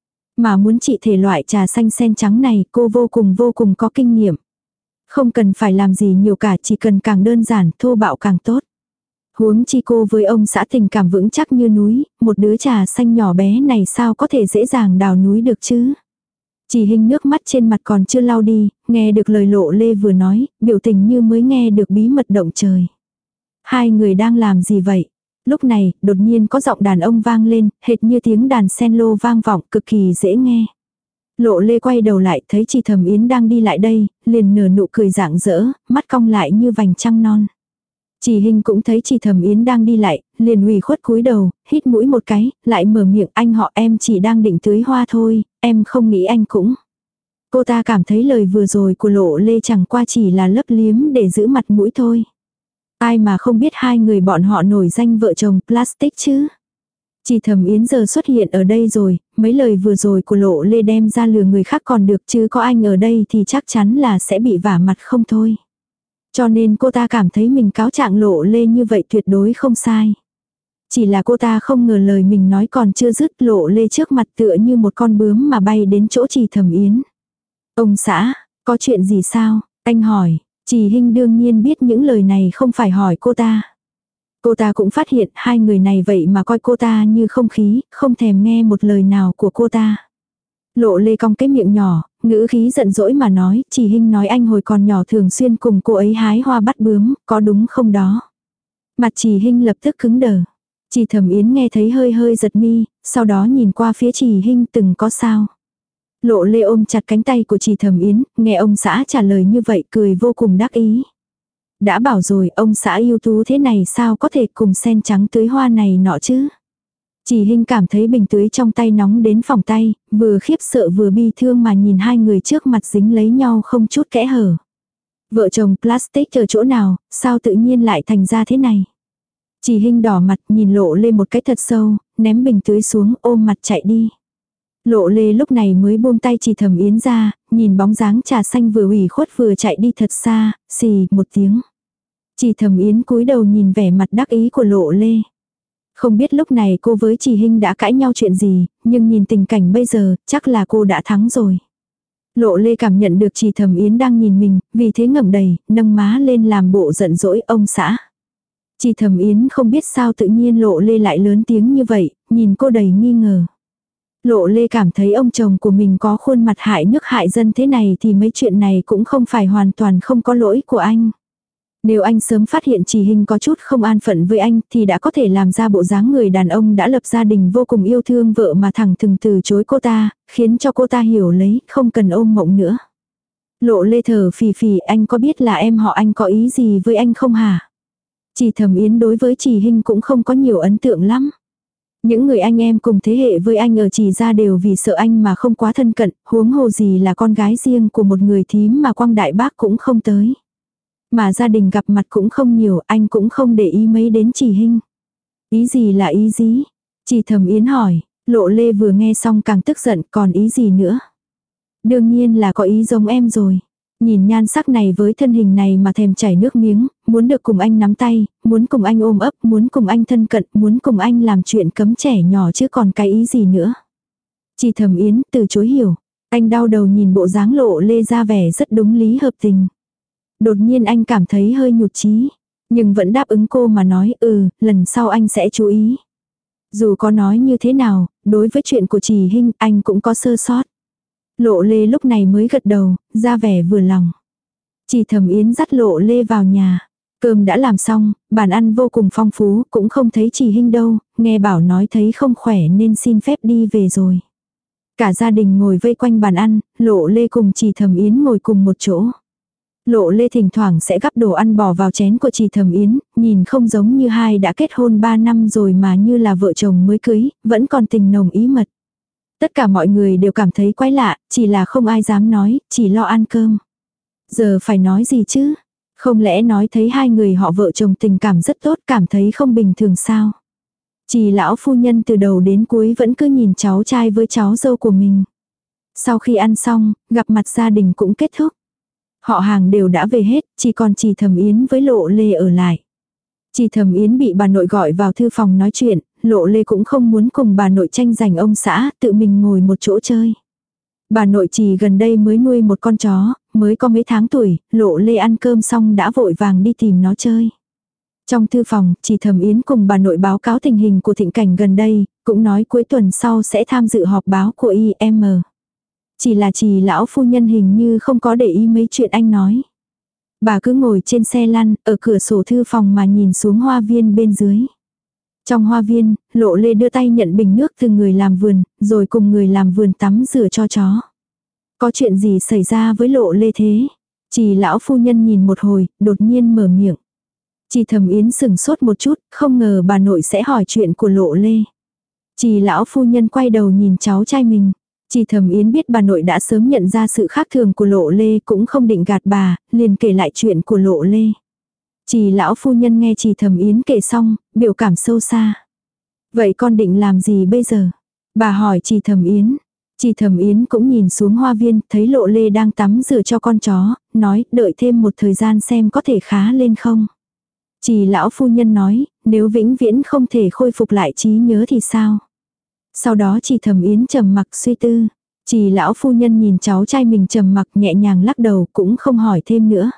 Speaker 1: Mà muốn trị thể loại trà xanh sen trắng này, cô vô cùng có kinh nghiệm. Không cần phải làm gì nhiều cả, chỉ cần càng đơn giản, thô bạo càng tốt. Huống chi cô với ông xã tình cảm vững chắc như núi, một đứa trà xanh nhỏ bé này sao có thể dễ dàng đào núi được chứ. Chỉ Hinh nước mắt trên mặt còn chưa lau đi, nghe được lời Lộ Lê vừa nói, biểu tình như mới nghe được bí mật động trời. Hai người đang làm gì vậy? Lúc này, đột nhiên có giọng đàn ông vang lên, hệt như tiếng đàn cello vang vọng, cực kỳ dễ nghe. Lộ Lê quay đầu lại, thấy chị Thẩm Yến đang đi lại đây, liền nở nụ cười rạng rỡ, mắt cong lại như vành trăng non. Chỉ Hinh cũng thấy chị Thẩm Yến đang đi lại, liền ủy khuất cúi đầu, hít mũi một cái, lại mở miệng, anh họ em chỉ đang định tưới hoa thôi, em không nghĩ anh cũng. Cô ta cảm thấy lời vừa rồi của Lộ Lê chẳng qua chỉ là lấp liếm để giữ mặt mũi thôi. Ai mà không biết hai người bọn họ nổi danh vợ chồng plastic chứ. Chị Thẩm Yến giờ xuất hiện ở đây rồi, mấy lời vừa rồi của Lộ Lê đem ra lừa người khác còn được, chứ có anh ở đây thì chắc chắn là sẽ bị vả mặt không thôi. Cho nên cô ta cảm thấy mình cáo trạng Lộ Lê như vậy tuyệt đối không sai. Chỉ là cô ta không ngờ lời mình nói còn chưa dứt, Lộ Lê trước mặt tựa như một con bướm mà bay đến chỗ chị Thẩm Yến. Ông xã, có chuyện gì sao? Anh hỏi. Chỉ Hinh đương nhiên biết những lời này không phải hỏi cô ta. Cô ta cũng phát hiện hai người này vậy mà coi cô ta như không khí, không thèm nghe một lời nào của cô ta. Lộ Lê cong cái miệng nhỏ, ngữ khí giận dỗi mà nói, Chỉ Hinh nói anh hồi còn nhỏ thường xuyên cùng cô ấy hái hoa bắt bướm, có đúng không đó? Mặt Chỉ Hinh lập tức cứng đờ. Chị Thẩm Yến nghe thấy hơi hơi giật mi, sau đó nhìn qua phía Chỉ Hinh, từng có sao? Lộ Lê ôm chặt cánh tay của chị Thẩm Yến, nghe ông xã trả lời như vậy cười vô cùng đắc ý. Đã bảo rồi, ông xã ưu tú thế này sao có thể cùng sen trắng tưới hoa này nọ chứ? Chỉ Hinh cảm thấy bình tưới trong tay nóng đến phỏng tay, vừa khiếp sợ vừa bi thương mà nhìn hai người trước mặt dính lấy nhau không chút kẽ hở. Vợ chồng plastic ở chỗ nào, sao tự nhiên lại thành ra thế này? Chỉ Hinh đỏ mặt nhìn Lộ Lê một cái thật sâu, ném bình tưới xuống ôm mặt chạy đi. Lộ Lê lúc này mới buông tay chị Thẩm Yến ra, nhìn bóng dáng trà xanh vừa ủy khuất vừa chạy đi thật xa, xì một tiếng. Chị Thẩm Yến cúi đầu nhìn vẻ mặt đắc ý của Lộ Lê. Không biết lúc này cô với Chỉ Hinh đã cãi nhau chuyện gì, nhưng nhìn tình cảnh bây giờ, chắc là cô đã thắng rồi. Lộ Lê cảm nhận được chị Thẩm Yến đang nhìn mình, vì thế ngẩng đầy, nâng má lên làm bộ giận dỗi ông xã. Chị Thẩm Yến không biết sao tự nhiên Lộ Lê lại lớn tiếng như vậy, nhìn cô đầy nghi ngờ. Lộ Lê cảm thấy ông chồng của mình có khuôn mặt hại nước hại dân thế này thì mấy chuyện này cũng không phải hoàn toàn không có lỗi của anh. Nếu anh sớm phát hiện Chỉ Hinh có chút không an phận với anh thì đã có thể làm ra bộ dáng người đàn ông đã lập gia đình vô cùng yêu thương vợ mà thẳng thừng từ chối cô ta, khiến cho cô ta hiểu lấy, không cần ôm mộng nữa. Lộ Lê thở phì phì, anh có biết là em họ anh có ý gì với anh không hả? Chỉ Thẩm Yến đối với Chỉ Hinh cũng không có nhiều ấn tượng lắm. Những người anh em cùng thế hệ với anh ở Chỉ gia đều vì sợ anh mà không quá thân cận, huống hồ gì là con gái riêng của một người thím mà Quang đại bác cũng không tới. Mà gia đình gặp mặt cũng không nhiều, anh cũng không để ý mấy đến Chỉ Hinh. Ý gì là ý gì? Chỉ Thẩm Yến hỏi, Lộ Lê vừa nghe xong càng tức giận, còn ý gì nữa? Đương nhiên là có ý giống em rồi. Nhìn nhan sắc này với thân hình này mà thèm chảy nước miếng, muốn được cùng anh nắm tay, muốn cùng anh ôm ấp, muốn cùng anh thân cận, muốn cùng anh làm chuyện cấm trẻ nhỏ chứ còn cái ý gì nữa. Chỉ Thẩm Yến từ chối hiểu, anh đau đầu nhìn bộ dáng Lộ Lê ra vẻ rất đúng lý hợp tình. Đột nhiên anh cảm thấy hơi nhụt chí, nhưng vẫn đáp ứng cô mà nói lần sau anh sẽ chú ý. Dù có nói như thế nào, đối với chuyện của Chỉ Hinh anh cũng có sơ sót. Lộ Lê lúc này mới gật đầu, ra vẻ vừa lòng. Chỉ Thẩm Yến dắt Lộ Lê vào nhà. Cơm đã làm xong, bàn ăn vô cùng phong phú, cũng không thấy Chỉ Hinh đâu, nghe bảo nói thấy không khỏe nên xin phép đi về rồi. Cả gia đình ngồi vây quanh bàn ăn, Lộ Lê cùng Chỉ Thẩm Yến ngồi cùng một chỗ. Lộ Lê thỉnh thoảng sẽ gắp đồ ăn bỏ vào chén của Chỉ Thẩm Yến, nhìn không giống như hai đã kết hôn 3 năm rồi mà như là vợ chồng mới cưới, vẫn còn tình nồng ý mật. Tất cả mọi người đều cảm thấy quái lạ, chỉ là không ai dám nói, chỉ lo ăn cơm. Giờ phải nói gì chứ? Không lẽ nói thấy hai người họ vợ chồng tình cảm rất tốt, cảm thấy không bình thường sao? Chỉ lão phu nhân từ đầu đến cuối vẫn cứ nhìn cháu trai với cháu dâu của mình. Sau khi ăn xong, gặp mặt gia đình cũng kết thúc. Họ hàng đều đã về hết, chỉ còn chị Thẩm Yến với Lộ Lê ở lại. Chị Thẩm Yến bị bà nội gọi vào thư phòng nói chuyện, Lộ Lê cũng không muốn cùng bà nội tranh giành ông xã, tự mình ngồi một chỗ chơi. Bà nội chỉ gần đây mới nuôi một con chó, mới có mấy tháng tuổi, Lộ Lê ăn cơm xong đã vội vàng đi tìm nó chơi. Trong thư phòng, chị Thẩm Yến cùng bà nội báo cáo tình hình của Thịnh Cảnh gần đây, cũng nói cuối tuần sau sẽ tham dự họp báo của IM. Chỉ là chị lão phu nhân hình như không có để ý mấy chuyện anh nói. Bà cứ ngồi trên xe lăn, ở cửa sổ thư phòng mà nhìn xuống hoa viên bên dưới. Trong hoa viên, Lộ Lê đưa tay nhận bình nước từ người làm vườn, rồi cùng người làm vườn tắm rửa cho chó. Có chuyện gì xảy ra với Lộ Lê thế? Chị lão phu nhân nhìn một hồi, đột nhiên mở miệng. Chị Thẩm Yến sừng sốt một chút, không ngờ bà nội sẽ hỏi chuyện của Lộ Lê. Chị lão phu nhân quay đầu nhìn cháu trai mình. Chị Thẩm Yến biết bà nội đã sớm nhận ra sự khác thường của Lộ Lê, cũng không định gạt bà, liền kể lại chuyện của Lộ Lê. Chị lão phu nhân nghe chị Thẩm Yến kể xong, biểu cảm sâu xa. Vậy con định làm gì bây giờ? Bà hỏi chị Thẩm Yến. Chị Thẩm Yến cũng nhìn xuống hoa viên, thấy Lộ Lê đang tắm rửa cho con chó, nói đợi thêm một thời gian xem có thể khá lên không. Chị lão phu nhân nói, nếu vĩnh viễn không thể khôi phục lại trí nhớ thì sao? Sau đó chị Thẩm Yến trầm mặc suy tư. Chị lão phu nhân nhìn cháu trai mình trầm mặc nhẹ nhàng lắc đầu cũng không hỏi thêm nữa.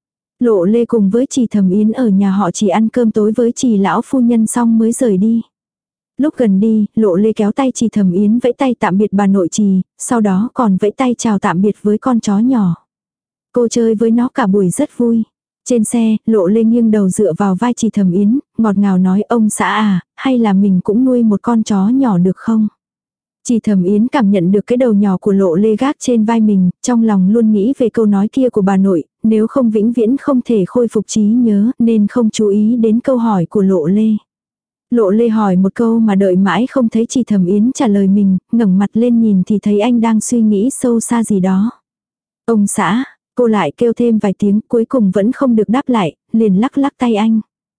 Speaker 1: Lộ Lê cùng với chị Thẩm Yến ở nhà họ chỉ ăn cơm tối với chị lão phu nhân xong mới rời đi. Lúc gần đi, Lộ Lê kéo tay chị Thẩm Yến vẫy tay tạm biệt bà nội chị, sau đó còn vẫy tay chào tạm biệt với con chó nhỏ. Cô chơi với nó cả buổi rất vui. Trên xe, Lộ Lê nghiêng đầu dựa vào vai chị Thẩm Yến, ngọt ngào nói ông xã à, hay là mình cũng nuôi một con chó nhỏ được không? Chị Thẩm Yến cảm nhận được cái đầu nhỏ của Lộ Lê gác trên vai mình, trong lòng luôn nghĩ về câu nói kia của bà nội, nếu không vĩnh viễn không thể khôi phục trí nhớ nên không chú ý đến câu hỏi của Lộ Lê. Lộ Lê hỏi một câu mà đợi mãi không thấy chị Thẩm Yến trả lời mình, ngẩng mặt lên nhìn thì thấy anh đang suy nghĩ sâu xa gì đó. Ông xã, cô lại kêu thêm vài tiếng cuối cùng vẫn không được đáp lại, liền lắc lắc tay anh.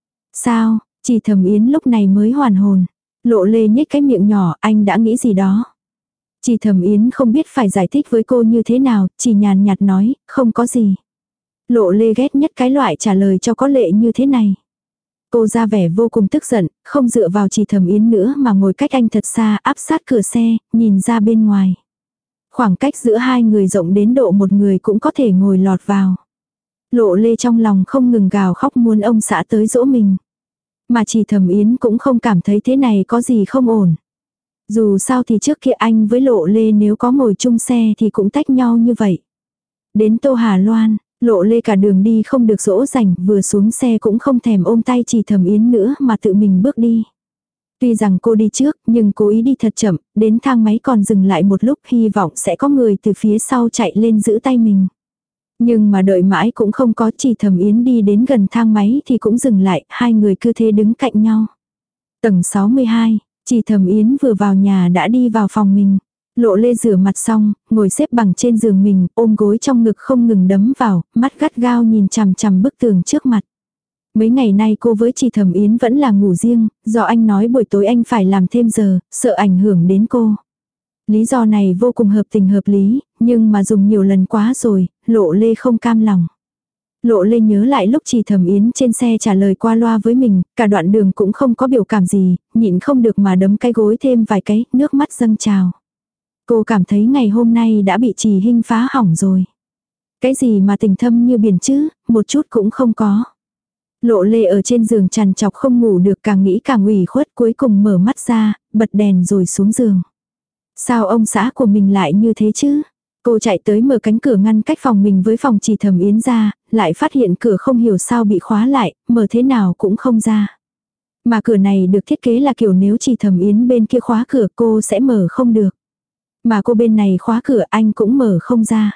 Speaker 1: Sao, chị Thẩm Yến lúc này mới hoàn hồn. Lộ Lê nhếch cái miệng nhỏ, anh đã nghĩ gì đó. Chị Thẩm Yến không biết phải giải thích với cô như thế nào, chỉ nhàn nhạt nói, không có gì. Lộ Lê ghét nhất cái loại trả lời cho có lệ như thế này. Cô ra vẻ vô cùng tức giận, không dựa vào chị Thẩm Yến nữa mà ngồi cách anh thật xa, áp sát cửa xe, nhìn ra bên ngoài. Khoảng cách giữa hai người rộng đến độ một người cũng có thể ngồi lọt vào. Lộ Lê trong lòng không ngừng gào khóc muốn ông xã tới dỗ mình. Mà chị Thẩm Yến cũng không cảm thấy thế này có gì không ổn. Dù sao thì trước kia anh với Lộ Lê nếu có ngồi chung xe thì cũng tách nhau như vậy. Đến Tô Hà Loan, Lộ Lê cả đường đi không được dỗ dành, vừa xuống xe cũng không thèm ôm tay chị Thẩm Yến nữa mà tự mình bước đi. Tuy rằng cô đi trước, nhưng cố ý đi thật chậm, đến thang máy còn dừng lại một lúc hy vọng sẽ có người từ phía sau chạy lên giữ tay mình. Nhưng mà đợi mãi cũng không có, chị Thẩm Yến đi đến gần thang máy thì cũng dừng lại, hai người cứ thế đứng cạnh nhau. Tầng 62, chị Thẩm Yến vừa vào nhà đã đi vào phòng mình. Lộ Lê rửa mặt xong, ngồi xếp bằng trên giường mình, ôm gối trong ngực không ngừng đấm vào, mắt gắt gao nhìn chằm chằm bức tường trước mặt. Mấy ngày nay cô với chị Thẩm Yến vẫn là ngủ riêng, do anh nói buổi tối anh phải làm thêm giờ, sợ ảnh hưởng đến cô. Lý do này vô cùng hợp tình hợp lý, nhưng mà dùng nhiều lần quá rồi, Lộ Lê không cam lòng. Lộ Lê nhớ lại lúc chị Thẩm Yến trên xe trả lời qua loa với mình, cả đoạn đường cũng không có biểu cảm gì, nhịn không được mà đấm cái gối thêm vài cái, nước mắt dâng trào. Cô cảm thấy ngày hôm nay đã bị Trì Hinh phá hỏng rồi. Cái gì mà tình thâm như biển chứ, một chút cũng không có. Lộ Lê ở trên giường trằn trọc không ngủ được, càng nghĩ càng ủy khuất, cuối cùng mở mắt ra, bật đèn rồi xuống giường. Sao ông xã của mình lại như thế chứ? Cô chạy tới mở cánh cửa ngăn cách phòng mình với phòng chị Thẩm Yến ra, lại phát hiện cửa không hiểu sao bị khóa lại, mở thế nào cũng không ra. Mà cửa này được thiết kế là kiểu nếu chị Thẩm Yến bên kia khóa cửa cô sẽ mở không được. Mà cô bên này khóa cửa anh cũng mở không ra.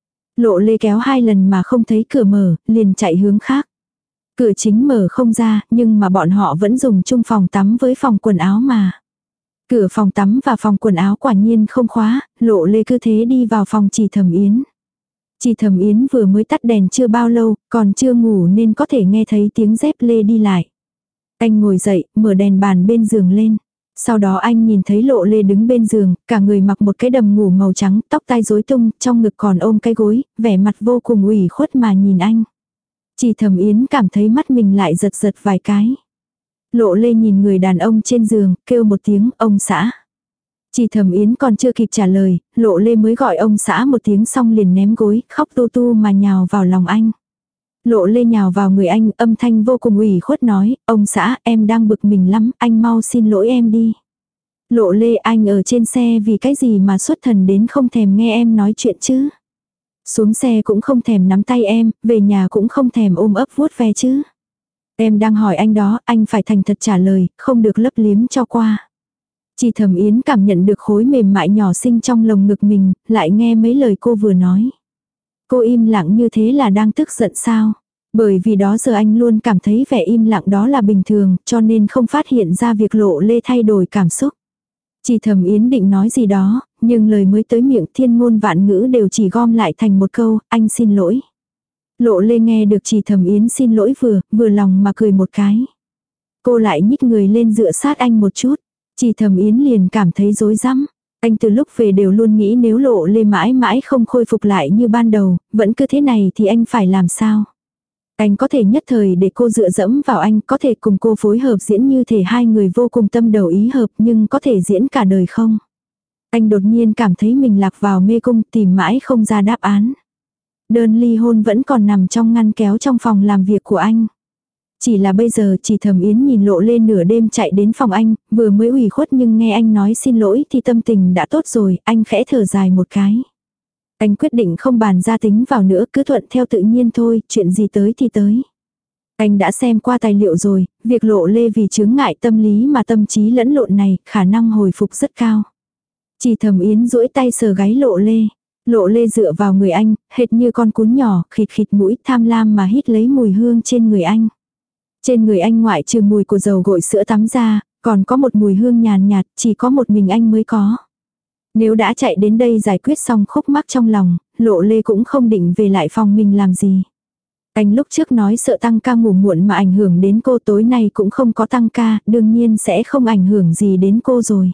Speaker 1: Lộ Lê kéo 2 lần mà không thấy cửa mở, liền chạy hướng khác. Cửa chính mở không ra, nhưng mà bọn họ vẫn dùng chung phòng tắm với phòng quần áo mà. Cửa phòng tắm và phòng quần áo quả nhiên không khóa, Lộ Lê cứ thế đi vào phòng Trì Thẩm Yến. Trì Thẩm Yến vừa mới tắt đèn chưa bao lâu, còn chưa ngủ nên có thể nghe thấy tiếng dép lê đi lại. Anh ngồi dậy, mở đèn bàn bên giường lên. Sau đó anh nhìn thấy Lộ Lê đứng bên giường, cả người mặc một cái đầm ngủ màu trắng, tóc tai rối tung, trong ngực còn ôm cái gối, vẻ mặt vô cùng ủy khuất mà nhìn anh. Trì Thẩm Yến cảm thấy mắt mình lại giật giật vài cái. Lộ Lê nhìn người đàn ông trên giường, kêu một tiếng, ông xã. Trì Thẩm Yến còn chưa kịp trả lời, Lộ Lê mới gọi ông xã một tiếng xong liền ném gối, khóc tu tu mà nhào vào lòng anh. Lộ Lê nhào vào người anh, âm thanh vô cùng ủy khuất nói, ông xã, em đang bực mình lắm, anh mau xin lỗi em đi. Lộ Lê, anh ở trên xe vì cái gì mà xuất thần đến không thèm nghe em nói chuyện chứ. Xuống xe cũng không thèm nắm tay em, về nhà cũng không thèm ôm ấp vuốt ve chứ. Em đang hỏi anh đó, anh phải thành thật trả lời, không được lấp liếm cho qua. Trì Thẩm Yến cảm nhận được khối mềm mại nhỏ xinh trong lồng ngực mình, lại nghe mấy lời cô vừa nói. Cô im lặng như thế là đang tức giận sao? Bởi vì đó giờ anh luôn cảm thấy vẻ im lặng đó là bình thường, cho nên không phát hiện ra việc Lộ Lê thay đổi cảm xúc. Trì Thẩm Yến định nói gì đó, nhưng lời mới tới miệng thiên ngôn vạn ngữ đều chỉ gom lại thành một câu, anh xin lỗi. Lộ Lê nghe được Trì Thẩm Yến xin lỗi vừa lòng mà cười một cái. Cô lại nhích người lên dựa sát anh một chút. Trì Thẩm Yến liền cảm thấy rối rắm. Anh từ lúc về đều luôn nghĩ nếu Lộ Lê mãi mãi không khôi phục lại như ban đầu, vẫn cứ thế này thì anh phải làm sao? Anh có thể nhất thời để cô dựa dẫm vào anh, có thể cùng cô phối hợp diễn như thể hai người vô cùng tâm đầu ý hợp, nhưng có thể diễn cả đời không? Anh đột nhiên cảm thấy mình lạc vào mê cung, tìm mãi không ra đáp án. Đơn ly hôn vẫn còn nằm trong ngăn kéo trong phòng làm việc của anh. Chỉ là bây giờ Trì Thẩm Yến nhìn Lộ Lê nửa đêm chạy đến phòng anh, vừa mới ủy khuất nhưng nghe anh nói xin lỗi thì tâm tình đã tốt rồi, anh khẽ thở dài một cái. Anh quyết định không bàn gia tính vào nữa, cứ thuận theo tự nhiên thôi, chuyện gì tới thì tới. Anh đã xem qua tài liệu rồi, việc Lộ Lê vì chướng ngại tâm lý mà tâm trí lẫn lộn này, khả năng hồi phục rất cao. Trì Thẩm Yến duỗi tay sờ gáy Lộ Lê. Lộ Lê dựa vào người anh, hệt như con cún nhỏ, khịt khịt mũi tham lam mà hít lấy mùi hương trên người anh. Trên người anh ngoại trừ mùi của dầu gội sữa tắm ra, còn có một mùi hương nhàn nhạt, chỉ có một mình anh mới có. Nếu đã chạy đến đây giải quyết xong khúc mắc trong lòng, Lộ Lê cũng không định về lại phòng mình làm gì. Anh lúc trước nói sợ tăng ca ngủ muộn mà ảnh hưởng đến cô, tối nay cũng không có tăng ca, đương nhiên sẽ không ảnh hưởng gì đến cô rồi.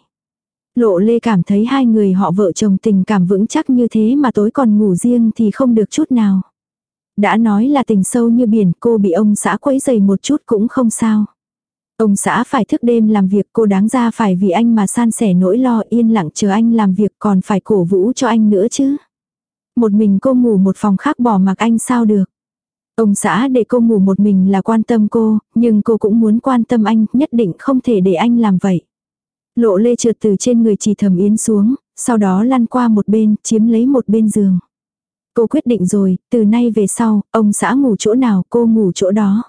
Speaker 1: Lộ Lê cảm thấy hai người họ vợ chồng tình cảm vững chắc như thế mà tối còn ngủ riêng thì không được chút nào. Đã nói là tình sâu như biển, cô bị ông xã quấy rầy một chút cũng không sao. Ông xã phải thức đêm làm việc, cô đáng ra phải vì anh mà san sẻ nỗi lo, yên lặng chờ anh làm việc, còn phải cổ vũ cho anh nữa chứ. Một mình cô ngủ một phòng khác bỏ mặc anh sao được. Ông xã để cô ngủ một mình là quan tâm cô, nhưng cô cũng muốn quan tâm anh, nhất định không thể để anh làm vậy. Lộ Lê trượt từ trên người Trì Thẩm Yến xuống, sau đó lăn qua một bên, chiếm lấy một bên giường. Cô quyết định rồi, từ nay về sau, ông xã ngủ chỗ nào cô ngủ chỗ đó.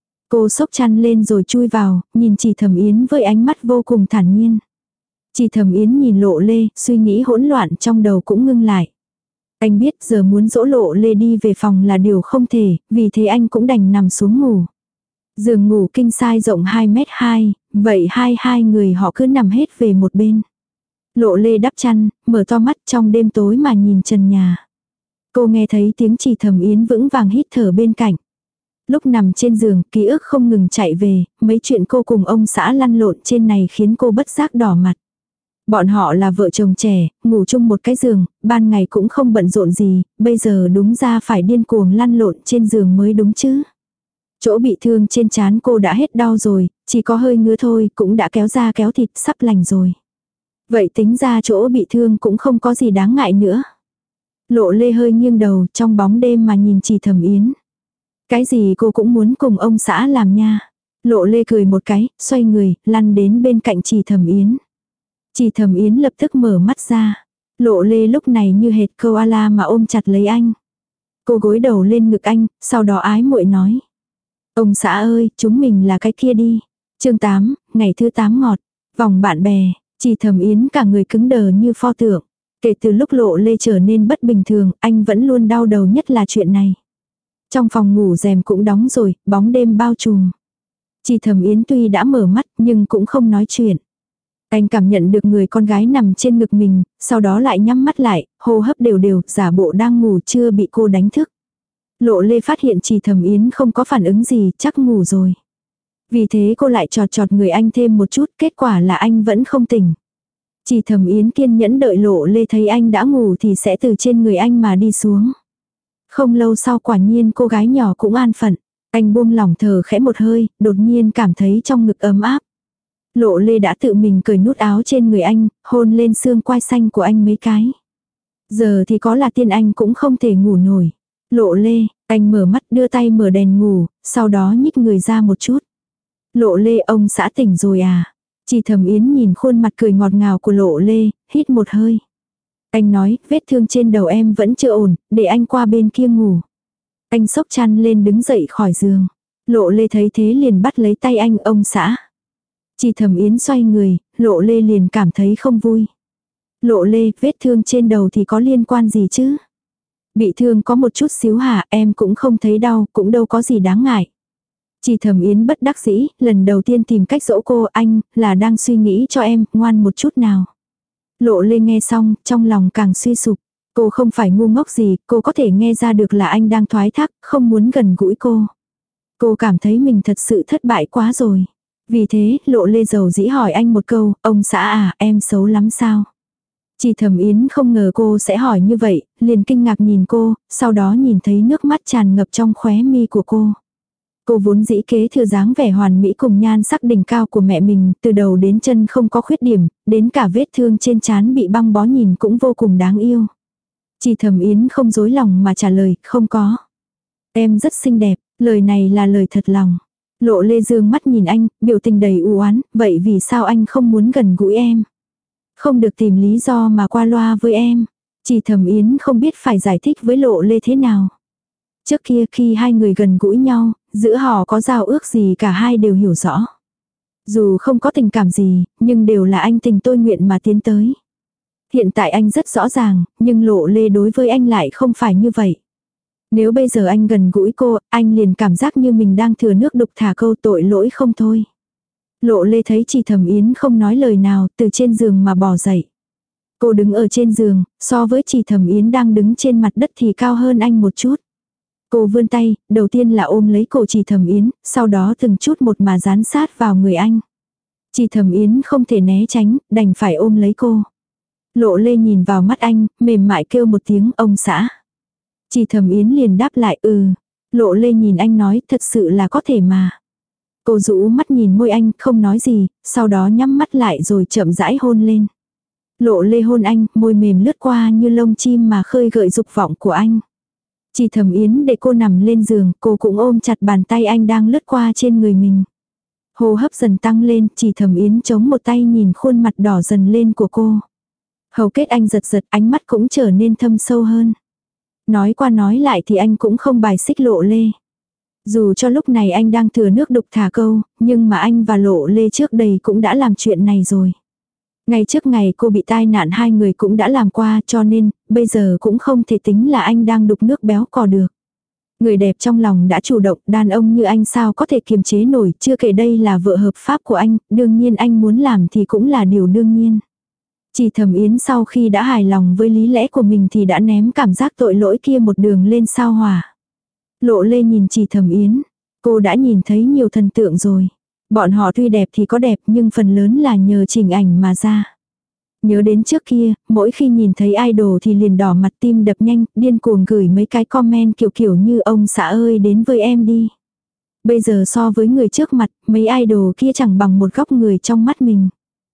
Speaker 1: Cô xốc chăn lên rồi chui vào, nhìn Trì Thẩm Yến với ánh mắt vô cùng thản nhiên. Trì Thẩm Yến nhìn Lộ Lê, suy nghĩ hỗn loạn trong đầu cũng ngưng lại. Anh biết giờ muốn dỗ Lộ Lê đi về phòng là điều không thể, vì thế anh cũng đành nằm xuống ngủ. Giường ngủ king size rộng 2m2, vậy hai người họ cứ nằm hết về một bên. Lộ Lê đắp chăn, mở to mắt trong đêm tối mà nhìn trần nhà. Cô nghe thấy tiếng Trì Thẩm Yến vững vàng hít thở bên cạnh. Lúc nằm trên giường, ký ức không ngừng chạy về, mấy chuyện cô cùng ông xã lăn lộn trên này khiến cô bất giác đỏ mặt. Bọn họ là vợ chồng trẻ, ngủ chung một cái giường, ban ngày cũng không bận rộn gì, bây giờ đúng ra phải điên cuồng lăn lộn trên giường mới đúng chứ. Chỗ bị thương trên trán cô đã hết đau rồi, chỉ có hơi ngứa thôi, cũng đã kéo da kéo thịt sắp lành rồi. Vậy tính ra chỗ bị thương cũng không có gì đáng ngại nữa. Lộ Lê hơi nghiêng đầu trong bóng đêm mà nhìn Trì Thẩm Yến. Cái gì cô cũng muốn cùng ông xã làm nha. Lộ Lê cười một cái, xoay người, lăn đến bên cạnh Trì Thẩm Yến. Trì Thẩm Yến lập tức mở mắt ra. Lộ Lê lúc này như hệt koala mà ôm chặt lấy anh. Cô gối đầu lên ngực anh, sau đó ái muội nói. Ông xã ơi, chúng mình là cái kia đi. Chương 8, ngày thứ 8 ngọt. Vòng bạn bè, Trì Thẩm Yến cả người cứng đờ như pho tượng. Kể từ lúc Lộ Lê trở nên bất bình thường, anh vẫn luôn đau đầu nhất là chuyện này. Trong phòng ngủ rèm cũng đóng rồi, bóng đêm bao trùm. Trì Thẩm Yến tuy đã mở mắt nhưng cũng không nói chuyện. Anh cảm nhận được người con gái nằm trên ngực mình, sau đó lại nhắm mắt lại, hô hấp đều đều, giả bộ đang ngủ chưa bị cô đánh thức. Lộ Lê phát hiện Trì Thẩm Yến không có phản ứng gì, chắc ngủ rồi. Vì thế cô lại chọt chọt người anh thêm một chút, kết quả là anh vẫn không tỉnh. Trì Thẩm Yến kiên nhẫn đợi Lộ Lê thấy anh đã ngủ thì sẽ từ trên người anh mà đi xuống. Không lâu sau quả nhiên cô gái nhỏ cũng an phận. Anh buông lỏng thở khẽ một hơi, đột nhiên cảm thấy trong ngực ấm áp. Lộ Lê đã tự mình cởi nút áo trên người anh, hôn lên xương quai xanh của anh mấy cái. Giờ thì có là tiên anh cũng không thể ngủ nổi. Lộ Lê, anh mở mắt đưa tay mở đèn ngủ, sau đó nhích người ra một chút. Lộ Lê, ông xã tỉnh rồi à? Trì Thẩm Yến nhìn khuôn mặt cười ngọt ngào của Lộ Lê, hít một hơi. Anh nói, vết thương trên đầu em vẫn chưa ổn, để anh qua bên kia ngủ. Anh xốc chăn lên đứng dậy khỏi giường. Lộ Lê thấy thế liền bắt lấy tay anh, ông xã. Trì Thẩm Yến xoay người, Lộ Lê liền cảm thấy không vui. Lộ Lê, vết thương trên đầu thì có liên quan gì chứ? Bị thương có một chút xíu hả, em cũng không thấy đau, cũng đâu có gì đáng ngại. Trì Thẩm Yến bất đắc dĩ, lần đầu tiên tìm cách dỗ cô, anh, là đang suy nghĩ cho em, ngoan một chút nào. Lộ Lê nghe xong, trong lòng càng suy sụp. Cô không phải ngu ngốc gì, cô có thể nghe ra được là anh đang thoái thác, không muốn gần gũi cô. Cô cảm thấy mình thật sự thất bại quá rồi. Vì thế, Lộ Lê dầu dĩ hỏi anh một câu, ông xã à, em xấu lắm sao? Trì Thẩm Yến không ngờ cô sẽ hỏi như vậy, liền kinh ngạc nhìn cô, sau đó nhìn thấy nước mắt tràn ngập trong khóe mi của cô. Cô vốn dĩ kế thừa dáng vẻ hoàn mỹ cùng nhan sắc đỉnh cao của mẹ mình, từ đầu đến chân không có khuyết điểm, đến cả vết thương trên trán bị băng bó nhìn cũng vô cùng đáng yêu. Trì Thẩm Yến không dối lòng mà trả lời, không có. Em rất xinh đẹp, lời này là lời thật lòng. Lộ Lê dương mắt nhìn anh, biểu tình đầy u oán, vậy vì sao anh không muốn gần gũi em? Không được tìm lý do mà qua loa với em. Trì Thẩm Yến không biết phải giải thích với Lộ Lê thế nào. Trước kia khi hai người gần gũi nhau, giữa họ có giao ước gì cả hai đều hiểu rõ. Dù không có tình cảm gì, nhưng đều là anh tình tôi nguyện mà tiến tới. Hiện tại anh rất rõ ràng, nhưng Lộ Lê đối với anh lại không phải như vậy. Nếu bây giờ anh gần gũi cô, anh liền cảm giác như mình đang thừa nước đục thả câu tội lỗi không thôi. Lộ Lê thấy Trì Thẩm Yến không nói lời nào, từ trên giường mà bò dậy. Cô đứng ở trên giường, so với Trì Thẩm Yến đang đứng trên mặt đất thì cao hơn anh một chút. Cô vươn tay, đầu tiên là ôm lấy cổ Trì Thẩm Yến, sau đó từng chút một mà dán sát vào người anh. Trì Thẩm Yến không thể né tránh, đành phải ôm lấy cô. Lộ Lê nhìn vào mắt anh, mềm mại kêu một tiếng ông xã. Trì Thẩm Yến liền đáp lại Lộ Lê nhìn anh nói thật sự là có thể mà. Cô rũ mắt nhìn môi anh không nói gì, sau đó nhắm mắt lại rồi chậm rãi hôn lên. Lộ Lê hôn anh, môi mềm lướt qua như lông chim mà khơi gợi dục vọng của anh. Trì Thẩm Yến để cô nằm lên giường, cô cũng ôm chặt bàn tay anh đang lướt qua trên người mình. Hô hấp dần tăng lên, Trì Thẩm Yến chống một tay nhìn khuôn mặt đỏ dần lên của cô. Hầu kết anh giật giật, ánh mắt cũng trở nên thâm sâu hơn. Nói qua nói lại thì anh cũng không bài xích Lộ Lê. Dù cho lúc này anh đang thừa nước đục thả câu, nhưng mà anh và Lộ Lê trước đây cũng đã làm chuyện này rồi. Ngay trước ngày cô bị tai nạn hai người cũng đã làm qua, cho nên, bây giờ cũng không thể tính là anh đang đục nước béo cò được. Người đẹp trong lòng đã chủ động, đàn ông như anh sao có thể kiềm chế nổi, chưa kể đây là vợ hợp pháp của anh, đương nhiên anh muốn làm thì cũng là điều đương nhiên. Trì Thẩm Yến sau khi đã hài lòng với lý lẽ của mình thì đã ném cảm giác tội lỗi kia một đường lên sao hỏa. Lộ Lê nhìn Trì Thẩm Yến, cô đã nhìn thấy nhiều thần tượng rồi. Bọn họ tuy đẹp thì có đẹp nhưng phần lớn là nhờ chỉnh ảnh mà ra. Nhớ đến trước kia, mỗi khi nhìn thấy idol thì liền đỏ mặt tim đập nhanh, điên cuồng gửi mấy cái comment kiểu kiểu như ông xã ơi đến với em đi. Bây giờ so với người trước mặt, mấy idol kia chẳng bằng một góc người trong mắt mình.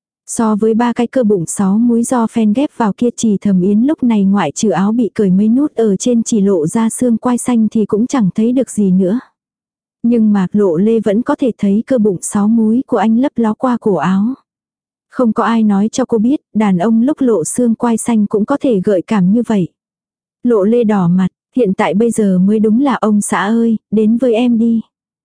Speaker 1: So với ba cái cơ bụng 6 múi do fan ghép vào kia, Trì Thẩm Yến lúc này ngoại trừ áo bị cởi mấy nút ở trên chỉ lộ ra xương quai xanh thì cũng chẳng thấy được gì nữa. Nhưng mà Lộ Lê vẫn có thể thấy cơ bụng 6 múi của anh lấp ló qua cổ áo. Không có ai nói cho cô biết, đàn ông lúc lộ xương quai xanh cũng có thể gợi cảm như vậy. Lộ Lê đỏ mặt, hiện tại bây giờ mới đúng là ông xã ơi, đến với em đi.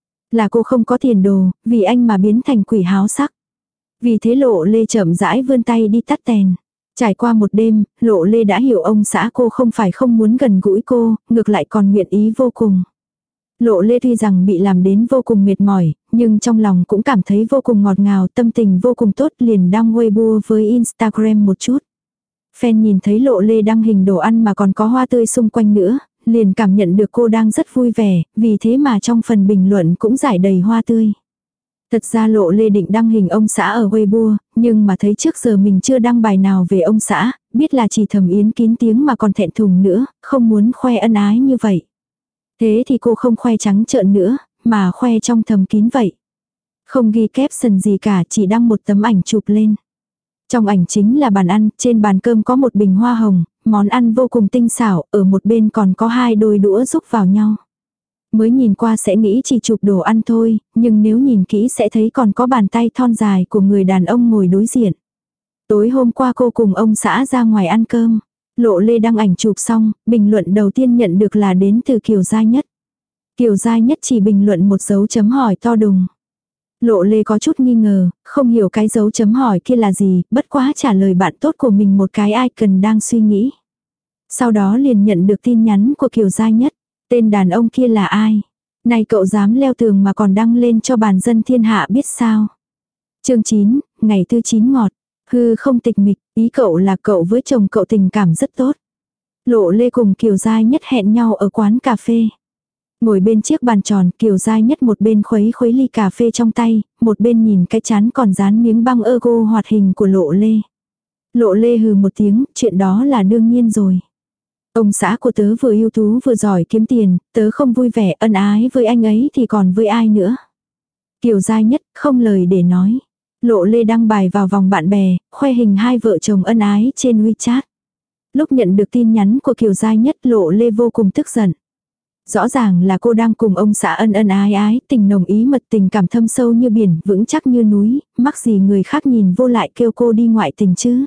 Speaker 1: Là cô không có tiền đồ, vì anh mà biến thành quỷ háo sắc. Vì thế Lộ Lê chậm rãi vươn tay đi tắt đèn. Trải qua một đêm, Lộ Lê đã hiểu ông xã cô không phải không muốn gần gũi cô, ngược lại còn nguyện ý vô cùng. Lộ Lê tuy rằng bị làm đến vô cùng mệt mỏi, nhưng trong lòng cũng cảm thấy vô cùng ngọt ngào, tâm tình vô cùng tốt, liền đăng Weibo với Instagram một chút. Fan nhìn thấy Lộ Lê đăng hình đồ ăn mà còn có hoa tươi xung quanh nữa, liền cảm nhận được cô đang rất vui vẻ, vì thế mà trong phần bình luận cũng rải đầy hoa tươi. Thật ra Lộ Lê định đăng hình ông xã ở Weibo, nhưng mà thấy trước giờ mình chưa đăng bài nào về ông xã, biết là chỉ Thẩm Yến kín tiếng mà còn thẹn thùng nữa, không muốn khoe ân ái như vậy. Thế thì cô không khoe trắng trợn nữa, mà khoe trong thầm kín vậy. Không ghi caption gì cả, chỉ đăng một tấm ảnh chụp lên. Trong ảnh chính là bàn ăn, trên bàn cơm có một bình hoa hồng, món ăn vô cùng tinh xảo, ở một bên còn có hai đôi đũa rúc vào nhau. Mới nhìn qua sẽ nghĩ chỉ chụp đồ ăn thôi, nhưng nếu nhìn kỹ sẽ thấy còn có bàn tay thon dài của người đàn ông ngồi đối diện. Tối hôm qua cô cùng ông xã ra ngoài ăn cơm. Lộ Lê đăng ảnh chụp xong, bình luận đầu tiên nhận được là đến từ Kiều Gia Nhất. Kiều Gia Nhất chỉ bình luận một dấu chấm hỏi to đùng. Lộ Lê có chút nghi ngờ, không hiểu cái dấu chấm hỏi kia là gì, bất quá trả lời bạn tốt của mình một cái icon đang suy nghĩ. Sau đó liền nhận được tin nhắn của Kiều Gia Nhất. Tên đàn ông kia là ai? Này cậu dám leo tường mà còn đăng lên cho bàn dân thiên hạ biết sao? Chương 9, ngày thứ 9 ngọt. Hư không tịch mịch, ý cậu là cậu với chồng cậu tình cảm rất tốt. Lộ Lê cùng Kiều Gia Nhất hẹn nhau ở quán cà phê. Ngồi bên chiếc bàn tròn, Kiều Gia Nhất một bên khuấy ly cà phê trong tay, một bên nhìn cái chán còn dán miếng băng ergo hoạt hình của Lộ Lê. Lộ Lê hừ một tiếng, chuyện đó là đương nhiên rồi. Ông xã của tớ vừa ưu tú vừa giỏi kiếm tiền, tớ không vui vẻ ân ái với anh ấy thì còn với ai nữa. Kiều Gia Nhất không lời để nói. Lộ Lê đăng bài vào vòng bạn bè, khoe hình hai vợ chồng ân ái trên WeChat. Lúc nhận được tin nhắn của Kiều Gia Nhất, Lộ Lê vô cùng tức giận. Rõ ràng là cô đang cùng ông xã ân ân ái ái, tình nồng ý mật, tình cảm thâm sâu như biển, vững chắc như núi, mắc gì người khác nhìn vô lại kêu cô đi ngoại tình chứ.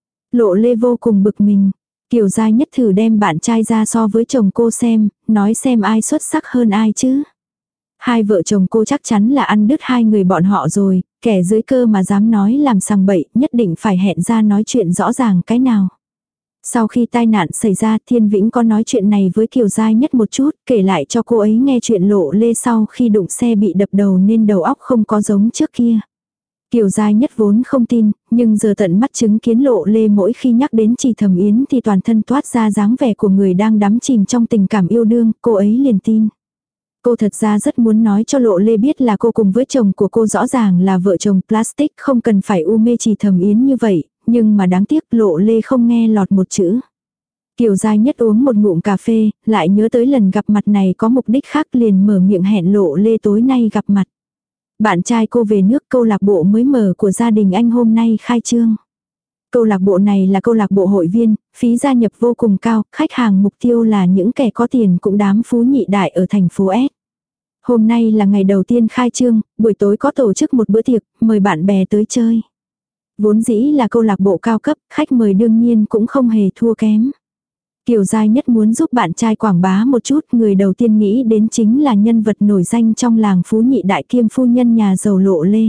Speaker 1: Lộ Lê vô cùng bực mình. Kiều Gia Nhất thử đem bạn trai ra so với chồng cô xem, nói xem ai xuất sắc hơn ai chứ. Hai vợ chồng cô chắc chắn là ăn đứt hai người bọn họ rồi, kẻ dưới cơ mà dám nói làm sằng bậy, nhất định phải hẹn ra nói chuyện rõ ràng cái nào. Sau khi tai nạn xảy ra, Thiên Vĩnh có nói chuyện này với Kiều Gia Nhất một chút, kể lại cho cô ấy nghe chuyện Lộ Lê sau khi đụng xe bị đập đầu nên đầu óc không có giống trước kia. Kiều Gia Nhất vốn không tin, nhưng giờ tận mắt chứng kiến Lộ Lê mỗi khi nhắc đến Trì Thẩm Yến thì toàn thân toát ra dáng vẻ của người đang đắm chìm trong tình cảm yêu đương, cô ấy liền tin. Cô thật ra rất muốn nói cho Lộ Lê biết là cô cùng với chồng của cô rõ ràng là vợ chồng plastic, không cần phải u mê Trì Thẩm Yến như vậy, nhưng mà đáng tiếc Lộ Lê không nghe lọt một chữ. Kiều Gia Nhất uống một ngụm cà phê, lại nhớ tới lần gặp mặt này có mục đích khác liền mở miệng hẹn Lộ Lê tối nay gặp mặt. Bạn trai cô về nước, câu lạc bộ mới mở của gia đình anh hôm nay khai trương. Câu lạc bộ này là câu lạc bộ hội viên, phí gia nhập vô cùng cao, khách hàng mục tiêu là những kẻ có tiền cũng đám phú nhị đại ở thành phố S. Hôm nay là ngày đầu tiên khai trương, buổi tối có tổ chức một bữa tiệc, mời bạn bè tới chơi. Vốn dĩ là câu lạc bộ cao cấp, khách mời đương nhiên cũng không hề thua kém. Kiều Gia Nhất muốn giúp bạn trai quảng bá một chút, người đầu tiên nghĩ đến chính là nhân vật nổi danh trong làng phú nhị đại kiêm phu nhân nhà giàu Lộ Lê.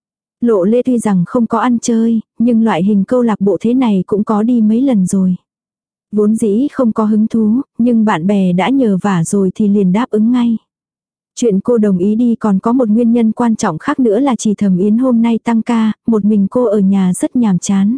Speaker 1: Lộ Lê tuy rằng không có ăn chơi, nhưng loại hình câu lạc bộ thế này cũng có đi mấy lần rồi. Vốn dĩ không có hứng thú, nhưng bạn bè đã nhờ vả rồi thì liền đáp ứng ngay. Chuyện cô đồng ý đi còn có một nguyên nhân quan trọng khác nữa là Trì Thẩm Yến hôm nay tăng ca, một mình cô ở nhà rất nhàm chán.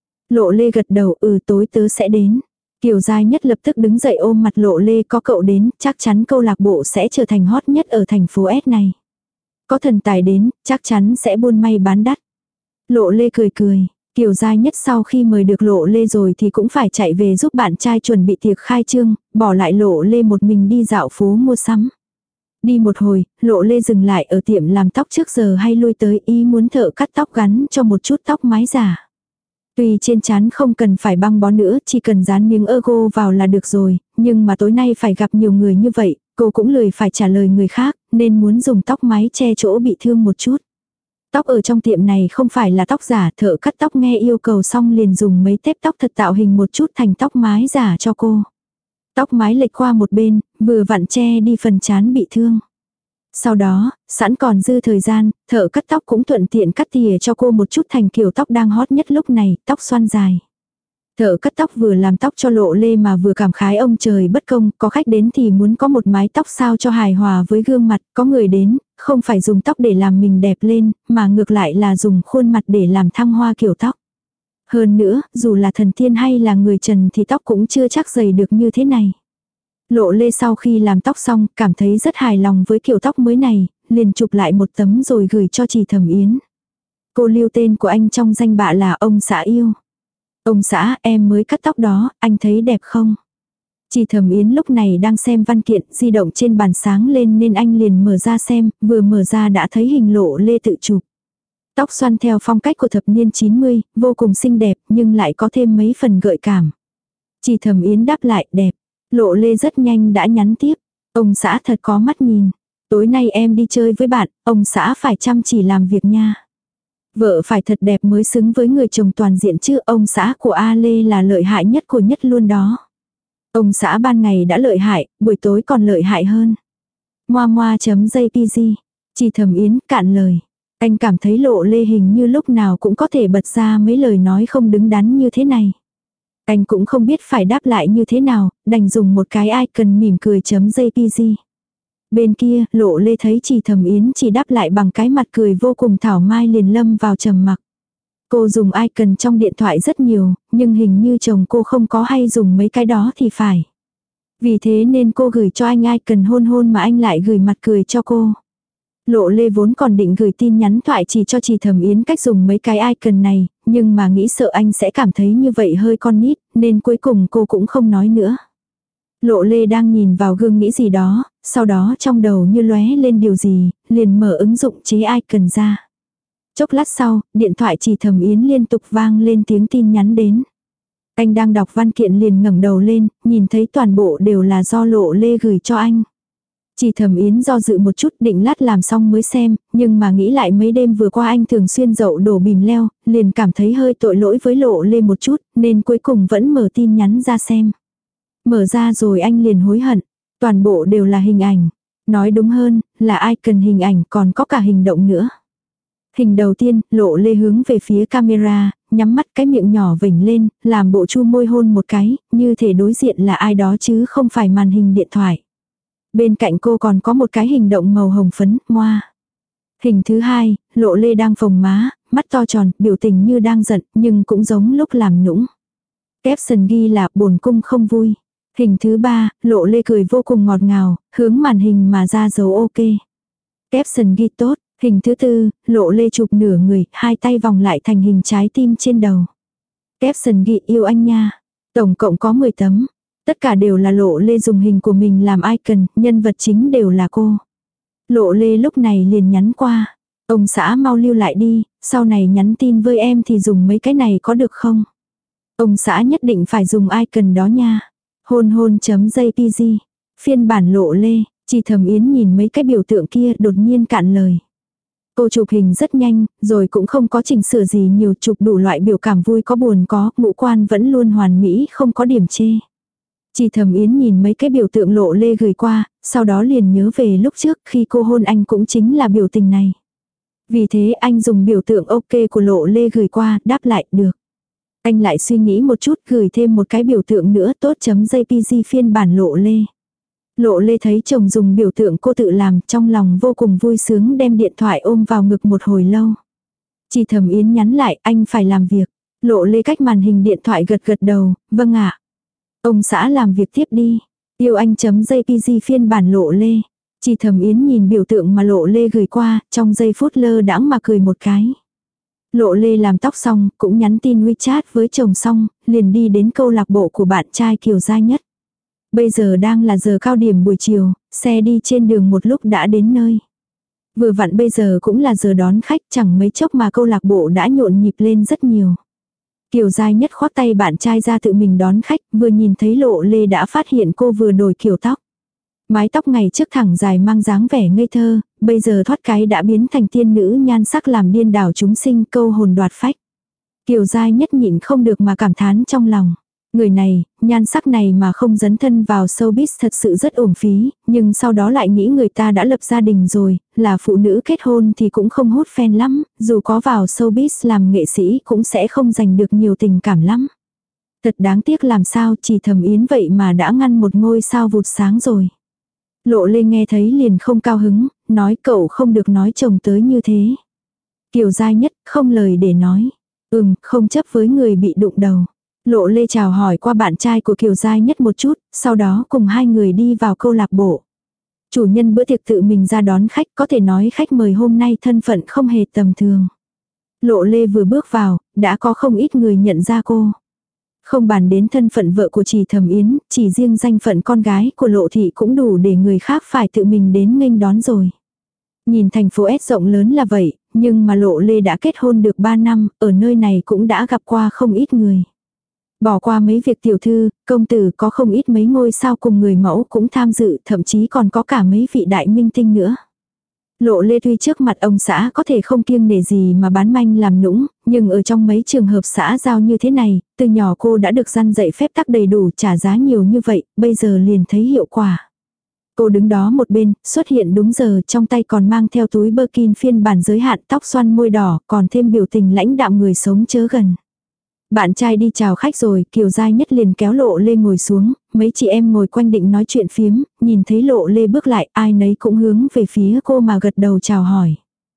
Speaker 1: Lộ Lê gật đầu, tối tớ sẽ đến. Kiều Gia Nhất lập tức đứng dậy ôm mặt Lộ Lê, có cậu đến, chắc chắn câu lạc bộ sẽ trở thành hot nhất ở thành phố S này. Có thần tài đến, chắc chắn sẽ buôn may bán đắt. Lộ Lê cười cười, Kiều Gia Nhất sau khi mời được Lộ Lê rồi thì cũng phải chạy về giúp bạn trai chuẩn bị tiệc khai trương, bỏ lại Lộ Lê một mình đi dạo phố mua sắm. Đi một hồi, Lộ Lê dừng lại ở tiệm làm tóc trước giờ hay lui tới, ý muốn thợ cắt tóc gắn cho một chút tóc mái giả. Tuy trên trán không cần phải băng bó nữa, chỉ cần dán miếng ergo vào là được rồi, nhưng mà tối nay phải gặp nhiều người như vậy, cô cũng lười phải trả lời người khác, nên muốn dùng tóc mái che chỗ bị thương một chút. Tóc ở trong tiệm này không phải là tóc giả, thợ cắt tóc nghe yêu cầu xong liền dùng mấy tép tóc thật tạo hình một chút thành tóc mái giả cho cô. Tóc mái lệch qua một bên, vừa vặn che đi phần trán bị thương. Sau đó, sẵn còn dư thời gian, thợ cắt tóc cũng thuận tiện cắt tỉa cho cô một chút thành kiểu tóc đang hot nhất lúc này, tóc xoăn dài. Thợ cắt tóc vừa làm tóc cho Lộ Lê mà vừa cảm khái ông trời bất công, có khách đến thì muốn có một mái tóc sao cho hài hòa với gương mặt, có người đến, không phải dùng tóc để làm mình đẹp lên, mà ngược lại là dùng khuôn mặt để làm thăng hoa kiểu tóc. Hơn nữa, dù là thần tiên hay là người trần thì tóc cũng chưa chắc dày được như thế này. Lộ Lê sau khi làm tóc xong, cảm thấy rất hài lòng với kiểu tóc mới này, liền chụp lại một tấm rồi gửi cho chị Thẩm Yến. Cô lưu tên của anh trong danh bạ là ông xã yêu. Ông xã, em mới cắt tóc đó, anh thấy đẹp không? Chị Thẩm Yến lúc này đang xem văn kiện, di động trên bàn sáng lên nên anh liền mở ra xem, vừa mở ra đã thấy hình Lộ Lê tự chụp. Tóc xoăn theo phong cách của thập niên 90, vô cùng xinh đẹp nhưng lại có thêm mấy phần gợi cảm. Chị Thẩm Yến đáp lại đẹp. Lộ Lê rất nhanh đã nhắn tiếp. Ông xã thật có mắt nhìn. Tối nay em đi chơi với bạn, ông xã phải chăm chỉ làm việc nha. Vợ phải thật đẹp mới xứng với người chồng toàn diện chứ, ông xã của A Lê là lợi hại nhất của nhất luôn đó. Ông xã ban ngày đã lợi hại, buổi tối còn lợi hại hơn. Moa.jpg. Chị Thẩm Yến cạn lời. Anh cảm thấy Lộ Lê hình như lúc nào cũng có thể bật ra mấy lời nói không đứng đắn như thế này. Anh cũng không biết phải đáp lại như thế nào, đành dùng một cái icon mỉm cười.jpg. Bên kia, Lộ Lê thấy chị Thẩm Yến chỉ đáp lại bằng cái mặt cười vô cùng thảo mai liền lâm vào trầm mặc. Cô dùng icon trong điện thoại rất nhiều, nhưng hình như chồng cô không có hay dùng mấy cái đó thì phải. Vì thế nên cô gửi cho anh icon hôn hôn mà anh lại gửi mặt cười cho cô. Lộ Lê vốn còn định gửi tin nhắn thoại chỉ cho chị Thẩm Yến cách dùng mấy cái icon này, nhưng mà nghĩ sợ anh sẽ cảm thấy như vậy hơi con nít, nên cuối cùng cô cũng không nói nữa. Lộ Lê đang nhìn vào gương nghĩ gì đó, sau đó trong đầu như lóe lên điều gì, liền mở ứng dụng chế icon ra. Chốc lát sau, điện thoại chị Thẩm Yến liên tục vang lên tiếng tin nhắn đến. Anh đang đọc văn kiện liền ngẩng đầu lên, nhìn thấy toàn bộ đều là do Lộ Lê gửi cho anh. Chị Thẩm Yến do dự một chút định lát làm xong mới xem, nhưng mà nghĩ lại mấy đêm vừa qua anh thường xuyên dậu đổ bìm leo, liền cảm thấy hơi tội lỗi với Lộ Lê một chút, nên cuối cùng vẫn mở tin nhắn ra xem. Mở ra rồi anh liền hối hận, toàn bộ đều là hình ảnh. Nói đúng hơn, là icon hình ảnh còn có cả hình động nữa. Hình đầu tiên, Lộ Lê hướng về phía camera, nhắm mắt cái miệng nhỏ vểnh lên, làm bộ chu môi hôn một cái, như thể đối diện là ai đó chứ không phải màn hình điện thoại. Bên cạnh cô còn có một cái hình động màu hồng phấn, moa. Hình thứ hai, Lộ Lê đang phồng má, mắt to tròn, biểu tình như đang giận, nhưng cũng giống lúc làm nũng. Caption ghi là bổn cung không vui. Hình thứ ba, Lộ Lê cười vô cùng ngọt ngào, hướng màn hình mà ra dấu ok. Caption ghi tốt. Hình thứ tư, Lộ Lê chụp nửa người, hai tay vòng lại thành hình trái tim trên đầu. Caption ghi yêu anh nha. Tổng cộng có 10 tấm. Tất cả đều là Lộ Lê dùng hình của mình làm icon, nhân vật chính đều là cô. Lộ Lê lúc này liền nhắn qua. Ông xã mau lưu lại đi, sau này nhắn tin với em thì dùng mấy cái này có được không? Ông xã nhất định phải dùng icon đó nha. Hôn hôn.jpg. Phiên bản Lộ Lê, chị Thẩm Yến nhìn mấy cái biểu tượng kia đột nhiên cạn lời. Cô chụp hình rất nhanh, rồi cũng không có chỉnh sửa gì nhiều, chụp đủ loại biểu cảm vui có buồn có, ngũ quan vẫn luôn hoàn mỹ không có điểm chê. Chị Thẩm Yến nhìn mấy cái biểu tượng Lộ Lê gửi qua, sau đó liền nhớ về lúc trước khi cô hôn anh cũng chính là biểu tình này. Vì thế anh dùng biểu tượng ok của Lộ Lê gửi qua, đáp lại được. Anh lại suy nghĩ một chút gửi thêm một cái biểu tượng nữa tốt.jpg phiên bản Lộ Lê. Lộ Lê thấy chồng dùng biểu tượng cô tự làm, trong lòng vô cùng vui sướng đem điện thoại ôm vào ngực một hồi lâu. Chị Thẩm Yến nhắn lại anh phải làm việc. Lộ Lê cách màn hình điện thoại gật gật đầu, vâng ạ. Ông xã làm việc tiếp đi. Yêu anh.jpg phiên bản Lộ Lê. Chị Thẩm Yến nhìn biểu tượng mà Lộ Lê gửi qua, trong giây phút lơ đãng mà cười một cái. Lộ Lê làm tóc xong, cũng nhắn tin WeChat với chồng xong, liền đi đến câu lạc bộ của bạn trai Kiều Gia Nhất. Bây giờ đang là giờ cao điểm buổi chiều, xe đi trên đường một lúc đã đến nơi. Vừa vặn bây giờ cũng là giờ đón khách, chẳng mấy chốc mà câu lạc bộ đã nhộn nhịp lên rất nhiều. Kiều Gia Nhất khoác tay bạn trai ra tự mình đón khách, vừa nhìn thấy Lộ Lê đã phát hiện cô vừa đổi kiểu tóc. Mái tóc ngày trước thẳng dài mang dáng vẻ ngây thơ, bây giờ thoát cái đã biến thành tiên nữ nhan sắc làm điên đảo chúng sinh, câu hồn đoạt phách. Kiều Gia Nhất nhịn không được mà cảm thán trong lòng. Người này, nhan sắc này mà không dấn thân vào showbiz thật sự rất uổng phí, nhưng sau đó lại nghĩ người ta đã lập gia đình rồi, là phụ nữ kết hôn thì cũng không hút fan lắm, dù có vào showbiz làm nghệ sĩ cũng sẽ không giành được nhiều tình cảm lắm. Thật đáng tiếc làm sao chỉ Thẩm Yến vậy mà đã ngăn một ngôi sao vụt sáng rồi. Lộ Lê nghe thấy liền không cao hứng, nói cậu không được nói chồng tới như thế. Kiều Giai Nhất không lời để nói. Không chấp với người bị đụng đầu. Lộ Lê chào hỏi qua bạn trai của Kiều Giai Nhất một chút, sau đó cùng hai người đi vào câu lạc bộ. Chủ nhân bữa tiệc tự mình ra đón khách, có thể nói khách mời hôm nay thân phận không hề tầm thường. Lộ Lê vừa bước vào, đã có không ít người nhận ra cô. Không bàn đến thân phận vợ của chị Thẩm Yến, chỉ riêng danh phận con gái của Lộ Thị cũng đủ để người khác phải tự mình đến nghênh đón rồi. Nhìn thành phố S rộng lớn là vậy, nhưng mà Lộ Lê đã kết hôn được 3 năm, ở nơi này cũng đã gặp qua không ít người. Bỏ qua mấy việc tiểu thư, công tử có không ít mấy ngôi sao cùng người mẫu cũng tham dự, thậm chí còn có cả mấy vị đại minh tinh nữa. Lộ Lê tuy trước mặt ông xã có thể không kiêng nể gì mà bán manh làm nũng, nhưng ở trong mấy trường hợp xã giao như thế này, từ nhỏ cô đã được răn dạy phép tắc đầy đủ, trả giá nhiều như vậy, bây giờ liền thấy hiệu quả. Cô đứng đó một bên, xuất hiện đúng giờ, trong tay còn mang theo túi Birkin phiên bản giới hạn, tóc xoăn môi đỏ, còn thêm biểu tình lãnh đạm người sống chớ gần. Bạn trai đi chào khách rồi, Kiều Giai Nhất liền kéo Lộ Lê ngồi xuống, mấy chị em ngồi quanh định nói chuyện phiếm, nhìn thấy Lộ Lê bước lại, ai nấy cũng hướng về phía cô mà gật đầu chào hỏi.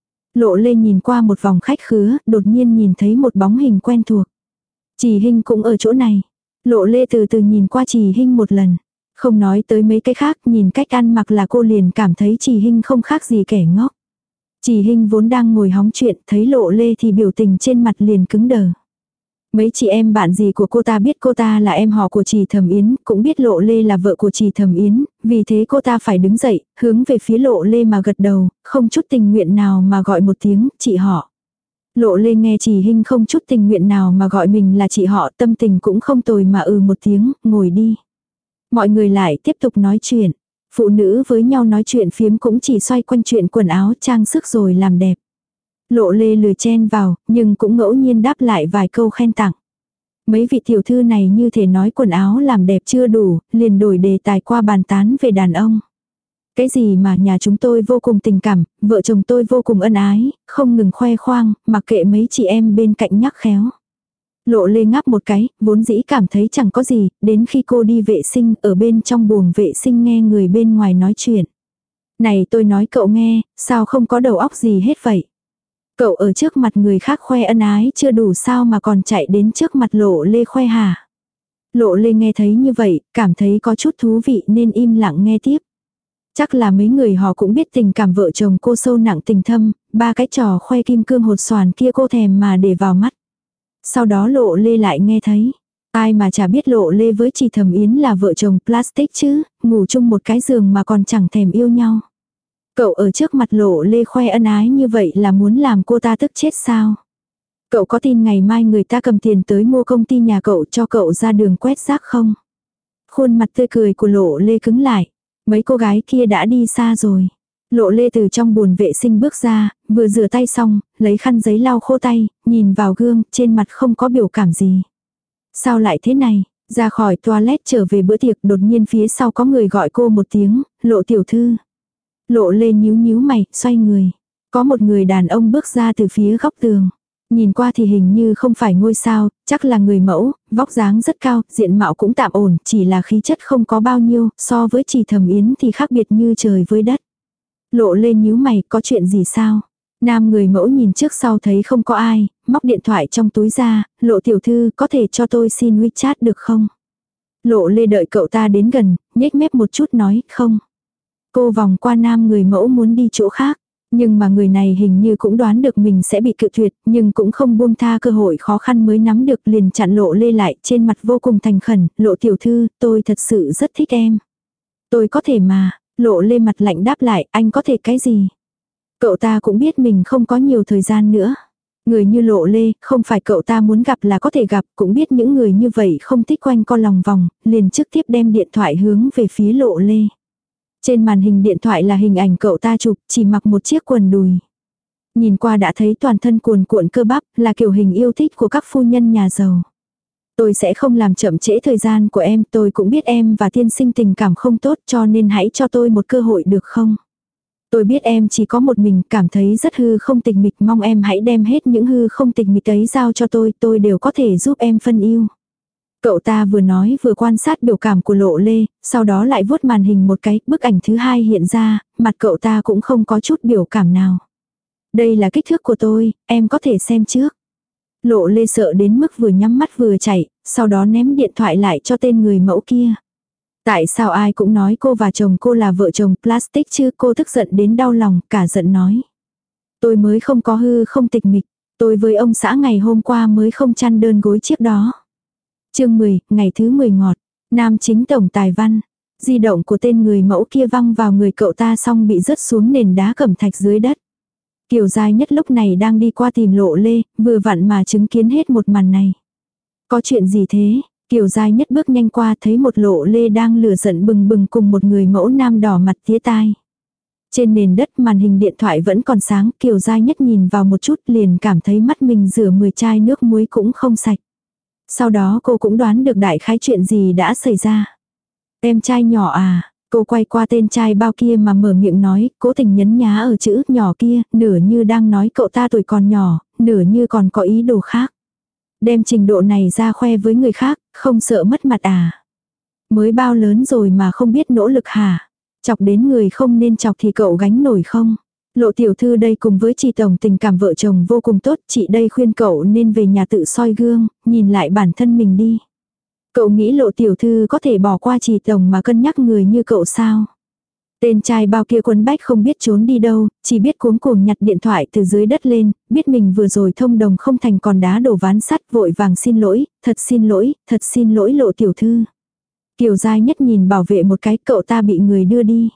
Speaker 1: Lộ Lê nhìn qua một vòng khách khứa, đột nhiên nhìn thấy một bóng hình quen thuộc. Trì Hinh cũng ở chỗ này. Lộ Lê từ từ nhìn qua Trì Hinh một lần. Không nói tới mấy cái khác, nhìn cách ăn mặc là cô liền cảm thấy Trì Hinh không khác gì kẻ ngốc. Trì Hinh vốn đang ngồi hóng chuyện, thấy Lộ Lê thì biểu tình trên mặt liền cứng đờ. Mấy chị em bạn gì của cô ta biết cô ta là em họ của chị Thẩm Yến, cũng biết Lộ Lê là vợ của chị Thẩm Yến, vì thế cô ta phải đứng dậy, hướng về phía Lộ Lê mà gật đầu, không chút tình nguyện nào mà gọi một tiếng, chị họ. Lộ Lê nghe Trì Hinh không chút tình nguyện nào mà gọi mình là chị họ, tâm tình cũng không tồi mà một tiếng, ngồi đi. Mọi người lại tiếp tục nói chuyện. Phụ nữ với nhau nói chuyện phiếm cũng chỉ xoay quanh chuyện quần áo trang sức rồi làm đẹp. Lộ Lê lười chen vào, nhưng cũng ngẫu nhiên đáp lại vài câu khen tặng. Mấy vị tiểu thư này như thể nói quần áo làm đẹp chưa đủ, liền đổi đề tài qua bàn tán về đàn ông. Cái gì mà nhà chúng tôi vô cùng tình cảm, vợ chồng tôi vô cùng ân ái, không ngừng khoe khoang, mặc kệ mấy chị em bên cạnh nhắc khéo. Lộ Lê ngáp một cái, vốn dĩ cảm thấy chẳng có gì, đến khi cô đi vệ sinh, ở bên trong buồng vệ sinh nghe người bên ngoài nói chuyện. Này tôi nói cậu nghe, sao không có đầu óc gì hết vậy? Cậu ở trước mặt người khác khoe ân ái chưa đủ sao mà còn chạy đến trước mặt Lộ Lê khoe hả? Lộ Lê nghe thấy như vậy, cảm thấy có chút thú vị nên im lặng nghe tiếp. Chắc là mấy người họ cũng biết tình cảm vợ chồng cô sâu nặng tình thâm, ba cái trò khoe kim cương hột xoàn kia cô thèm mà để vào mắt. Sau đó Lộ Lê lại nghe thấy. Ai mà chả biết Lộ Lê với chị Thẩm Yến là vợ chồng plastic chứ, ngủ chung một cái giường mà còn chẳng thèm yêu nhau. Cậu ở trước mặt Lộ Lê khoe ân ái như vậy là muốn làm cô ta tức chết sao? Cậu có tin ngày mai người ta cầm tiền tới mua công ty nhà cậu cho cậu ra đường quét rác không? Khuôn mặt tươi cười của Lộ Lê cứng lại. Mấy cô gái kia đã đi xa rồi. Lộ Lê từ trong bồn vệ sinh bước ra, vừa rửa tay xong, lấy khăn giấy lau khô tay, nhìn vào gương, trên mặt không có biểu cảm gì. Sao lại thế này? Ra khỏi toilet trở về bữa tiệc, đột nhiên phía sau có người gọi cô một tiếng, Lộ tiểu thư. Lộ Lê nhíu nhíu mày, xoay người. Có một người đàn ông bước ra từ phía góc tường. Nhìn qua thì hình như không phải ngôi sao, chắc là người mẫu, vóc dáng rất cao, diện mạo cũng tạm ổn, chỉ là khí chất không có bao nhiêu, so với chị Thẩm Yến thì khác biệt như trời với đất. Lộ Lê nhíu mày, có chuyện gì sao? Nam người mẫu nhìn trước sau thấy không có ai, móc điện thoại trong túi ra, Lộ tiểu thư có thể cho tôi xin WeChat được không? Lộ Lê đợi cậu ta đến gần, nhếch mép một chút nói, không. Cô vòng qua nam người mẫu muốn đi chỗ khác. Nhưng mà người này hình như cũng đoán được mình sẽ bị cự tuyệt, nhưng cũng không buông tha cơ hội khó khăn mới nắm được, liền chặn Lộ Lê lại, trên mặt vô cùng thành khẩn, Lộ tiểu thư, tôi thật sự rất thích em. Tôi có thể mà, Lộ Lê mặt lạnh đáp lại, anh có thể cái gì? Cậu ta cũng biết mình không có nhiều thời gian nữa. Người như Lộ Lê, không phải cậu ta muốn gặp là có thể gặp, cũng biết những người như vậy không thích quanh co lòng vòng, liền trực tiếp đem điện thoại hướng về phía Lộ Lê. Trên màn hình điện thoại là hình ảnh cậu ta chụp, chỉ mặc một chiếc quần đùi. Nhìn qua đã thấy toàn thân cuồn cuộn cơ bắp, là kiểu hình yêu thích của các phu nhân nhà giàu. Tôi sẽ không làm chậm trễ thời gian của em, tôi cũng biết em và tiên sinh tình cảm không tốt, cho nên hãy cho tôi một cơ hội được không? Tôi biết em chỉ có một mình, cảm thấy rất hư không tịch mịch, mong em hãy đem hết những hư không tịch mịch ấy giao cho tôi đều có thể giúp em phân yêu. Cậu ta vừa nói vừa quan sát biểu cảm của Lộ Lê, sau đó lại vuốt màn hình một cái, bức ảnh thứ hai hiện ra, mặt cậu ta cũng không có chút biểu cảm nào. Đây là kích thước của tôi, em có thể xem trước. Lộ Lê sợ đến mức vừa nhắm mắt vừa chạy, sau đó ném điện thoại lại cho tên người mẫu kia. Tại sao ai cũng nói cô và chồng cô là vợ chồng plastic chứ? Cô tức giận đến đau lòng, cả giận nói. Tôi mới không có hư không tịch mịch, tôi với ông xã ngày hôm qua mới không chăn đơn gối chiếc đó. Chương 10, ngày thứ 10 ngọt. Nam chính tổng tài văn. Di động của tên người mẫu kia văng vào người cậu ta xong bị rớt xuống nền đá cẩm thạch dưới đất. Kiều Giai Nhất lúc này đang đi qua tìm Lộ Lê, vừa vặn mà chứng kiến hết một màn này. Có chuyện gì thế? Kiều Giai Nhất bước nhanh qua thấy một Lộ Lê đang lửa giận bừng bừng cùng một người mẫu nam đỏ mặt tía tai. Trên nền đất màn hình điện thoại vẫn còn sáng, Kiều Giai Nhất nhìn vào một chút liền cảm thấy mắt mình rửa 10 chai nước muối cũng không sạch. Sau đó cô cũng đoán được đại khái chuyện gì đã xảy ra. Em trai nhỏ à? Cô quay qua tên trai bao kia mà mở miệng nói, cố tình nhấn nhá ở chữ nhỏ kia, nửa như đang nói cậu ta tuổi còn nhỏ, nửa như còn có ý đồ khác. Đem trình độ này ra khoe với người khác, không sợ mất mặt à? Mới bao lớn rồi mà không biết nỗ lực hả? Chọc đến người không nên chọc thì cậu gánh nổi không? Lộ tiểu thư đây cùng với chị tổng tình cảm vợ chồng vô cùng tốt, chị đây khuyên cậu nên về nhà tự soi gương, nhìn lại bản thân mình đi. Cậu nghĩ Lộ tiểu thư có thể bỏ qua chị tổng mà cân nhắc người như cậu sao? Tên trai bao kia quấn bách không biết trốn đi đâu, chỉ biết cuống cuồng nhặt điện thoại từ dưới đất lên, biết mình vừa rồi thông đồng không thành còn đá đổ ván sắt, vội vàng xin lỗi, thật xin lỗi Lộ tiểu thư. Kiều Giai Nhất nhìn bảo vệ một cái, cậu ta bị người đưa đi.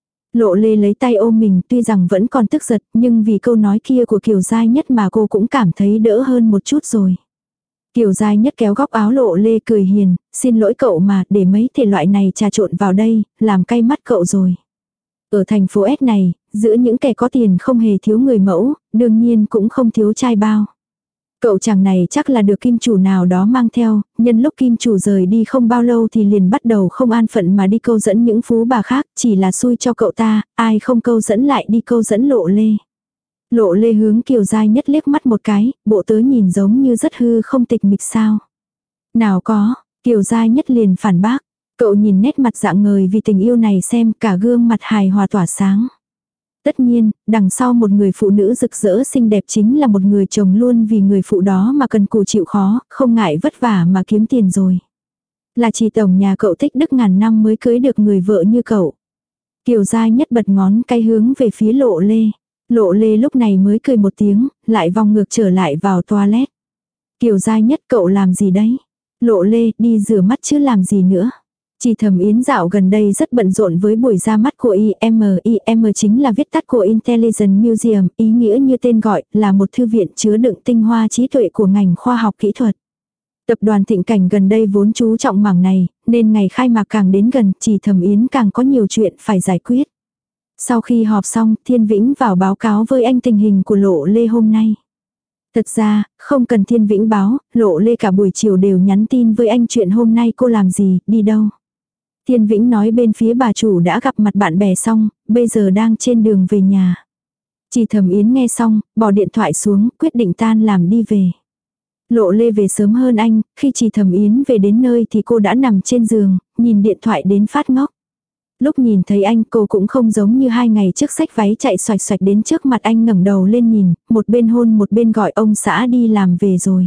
Speaker 1: Lộ Lê lấy tay ôm mình, tuy rằng vẫn còn tức giận, nhưng vì câu nói kia của Kiều Giai Nhất mà cô cũng cảm thấy đỡ hơn một chút rồi. Kiều Giai Nhất kéo góc áo Lộ Lê cười hiền, xin lỗi cậu mà, để mấy thể loại này trà trộn vào đây, làm cay mắt cậu rồi. Ở thành phố S này, giữa những kẻ có tiền không hề thiếu người mẫu, đương nhiên cũng không thiếu trai bao. Cậu chàng này chắc là được kim chủ nào đó mang theo, nhân lúc kim chủ rời đi không bao lâu thì liền bắt đầu không an phận mà đi câu dẫn những phú bà khác, chỉ là xui cho cậu ta, ai không câu dẫn lại đi câu dẫn Lộ Lê. Lộ Lê hướng Kiều Giai Nhất liếc mắt một cái, bộ tớ nhìn giống như rất hư không tịch mịch sao. Nào có, Kiều Giai Nhất liền phản bác, cậu nhìn nét mặt dạng ngời vì tình yêu này xem cả gương mặt hài hòa tỏa sáng. Tất nhiên, đằng sau một người phụ nữ rực rỡ xinh đẹp chính là một người chồng luôn vì người phụ đó mà cần cù chịu khó, không ngại vất vả mà kiếm tiền rồi. Là chị tổng nhà cậu thích đức ngàn năm mới cưới được người vợ như cậu. Kiều Giai Nhất bật ngón cái hướng về phía Lộ Lê. Lộ Lê lúc này mới cười một tiếng, lại vòng ngược trở lại vào toilet. Kiều Giai Nhất cậu làm gì đấy? Lộ Lê đi rửa mắt chứ làm gì nữa? Chị Thẩm Yến dạo gần đây rất bận rộn với buổi ra mắt của IM. IM chính là viết tắt của Intelligent Museum, ý nghĩa như tên gọi, là một thư viện chứa đựng tinh hoa trí tuệ của ngành khoa học kỹ thuật. Tập đoàn Thịnh Cảnh gần đây vốn chú trọng mảng này, nên ngày khai mạc càng đến gần, chị Thẩm Yến càng có nhiều chuyện phải giải quyết. Sau khi họp xong, Thiên Vĩnh vào báo cáo với anh tình hình của Lộ Lê hôm nay. Thật ra, không cần Thiên Vĩnh báo, Lộ Lê cả buổi chiều đều nhắn tin với anh chuyện hôm nay cô làm gì, đi đâu. Thiên Vĩnh nói bên phía bà chủ đã gặp mặt bạn bè xong, bây giờ đang trên đường về nhà. Chị Thẩm Yến nghe xong, bỏ điện thoại xuống, quyết định tan làm đi về. Lộ Lê về sớm hơn anh, khi chị Thẩm Yến về đến nơi thì cô đã nằm trên giường, nhìn điện thoại đến phát ngốc. Lúc nhìn thấy anh cô cũng không giống như 2 ngày trước xách váy chạy xoạch xoạch đến trước mặt anh ngẩng đầu lên nhìn, một bên hôn một bên gọi ông xã đi làm về rồi.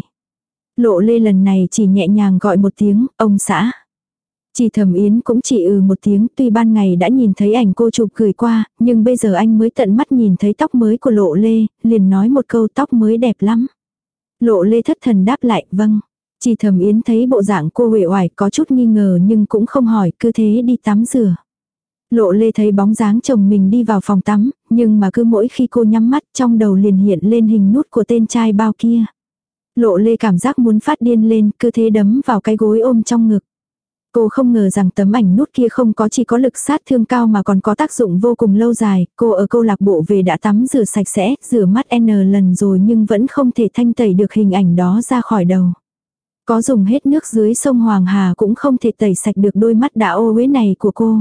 Speaker 1: Lộ Lê lần này chỉ nhẹ nhàng gọi một tiếng, ông xã. Chị Thẩm Yến cũng chỉ một tiếng, tuy ban ngày đã nhìn thấy ảnh cô chụp gửi qua, nhưng bây giờ anh mới tận mắt nhìn thấy tóc mới của Lộ Lê, liền nói một câu tóc mới đẹp lắm. Lộ Lê thất thần đáp lại, vâng. Chị Thẩm Yến thấy bộ dạng cô uể oải có chút nghi ngờ nhưng cũng không hỏi, cứ thế đi tắm rửa. Lộ Lê thấy bóng dáng chồng mình đi vào phòng tắm, nhưng mà cứ mỗi khi cô nhắm mắt trong đầu liền hiện lên hình nút của tên trai bao kia. Lộ Lê cảm giác muốn phát điên lên, cứ thế đấm vào cái gối ôm trong ngực. Cô không ngờ rằng tấm ảnh nút kia không có chỉ có lực sát thương cao mà còn có tác dụng vô cùng lâu dài. Cô ở câu lạc bộ về đã tắm rửa sạch sẽ, rửa mắt N lần rồi nhưng vẫn không thể thanh tẩy được hình ảnh đó ra khỏi đầu. Có dùng hết nước dưới sông Hoàng Hà cũng không thể tẩy sạch được đôi mắt đã ô uế này của cô.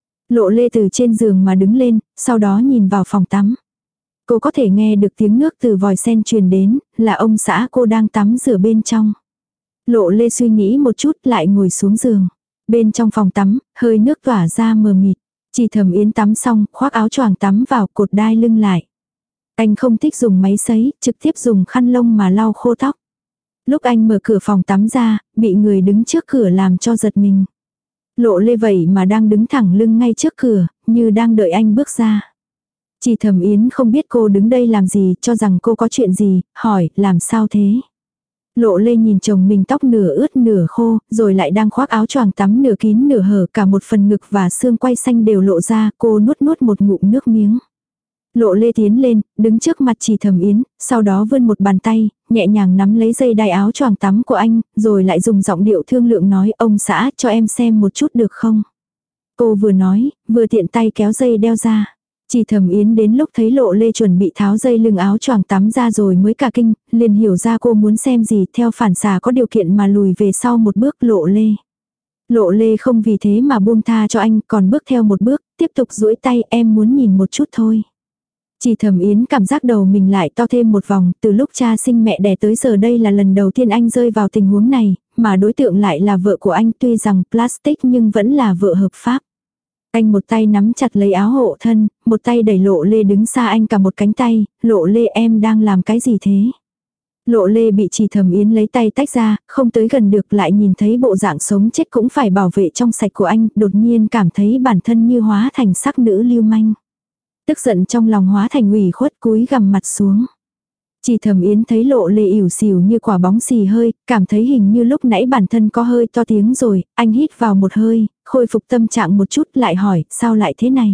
Speaker 1: Lộ Lê từ trên giường mà đứng lên, sau đó nhìn vào phòng tắm. Cô có thể nghe được tiếng nước từ vòi sen truyền đến, là ông xã cô đang tắm rửa bên trong. Lộ Lê suy nghĩ một chút lại ngồi xuống giường. Bên trong phòng tắm, hơi nước tỏa ra mờ mịt. Chỉ Thẩm Yến tắm xong, khoác áo choàng tắm vào cột đai lưng lại. Anh không thích dùng máy sấy, trực tiếp dùng khăn lông mà lau khô tóc. Lúc anh mở cửa phòng tắm ra, bị người đứng trước cửa làm cho giật mình. Lộ Lê vậy mà đang đứng thẳng lưng ngay trước cửa, như đang đợi anh bước ra. Chỉ Thẩm Yến không biết cô đứng đây làm gì, cho rằng cô có chuyện gì, hỏi, làm sao thế? Lộ Lê nhìn chồng mình tóc nửa ướt nửa khô, rồi lại đang khoác áo choàng tắm nửa kín nửa hở, cả một phần ngực và xương quai xanh đều lộ ra, cô nuốt nuốt một ngụm nước miếng. Lộ Lê tiến lên, đứng trước mặt Chỉ Thẩm Yến, sau đó vươn một bàn tay, nhẹ nhàng nắm lấy dây đai áo choàng tắm của anh, rồi lại dùng giọng điệu thương lượng nói, ông xã cho em xem một chút được không? Cô vừa nói, vừa tiện tay kéo dây đeo ra. Chỉ Thẩm Yến đến lúc thấy Lộ Lê chuẩn bị tháo dây lưng áo choàng tắm ra rồi mới cả kinh, liền hiểu ra cô muốn xem gì, theo phản xạ có điều kiện mà lùi về sau một bước. Lộ Lê không vì thế mà buông tha cho anh, còn bước theo một bước, tiếp tục duỗi tay, em muốn nhìn một chút thôi. Chỉ Thẩm Yến cảm giác đầu mình lại to thêm một vòng, từ lúc cha sinh mẹ đẻ tới giờ đây là lần đầu tiên anh rơi vào tình huống này, mà đối tượng lại là vợ của anh, tuy rằng plastic nhưng vẫn là vợ hợp pháp. Anh một tay nắm chặt lấy áo hộ thân, một tay đẩy Lộ Lê đứng xa anh cả một cánh tay, Lộ Lê em đang làm cái gì thế? Lộ Lê bị Chỉ Thẩm Yến lấy tay tách ra, không tới gần được, lại nhìn thấy bộ dạng sống chết cũng phải bảo vệ trong sạch của anh, đột nhiên cảm thấy bản thân như hóa thành sắc nữ lưu manh. Tức giận trong lòng hóa thành ủy khuất, cúi gằm mặt xuống. Chỉ Thẩm Yến thấy Lộ Lê ỉu xìu như quả bóng xì hơi, cảm thấy hình như lúc nãy bản thân có hơi to tiếng rồi, anh hít vào một hơi, khôi phục tâm trạng một chút lại hỏi, sao lại thế này?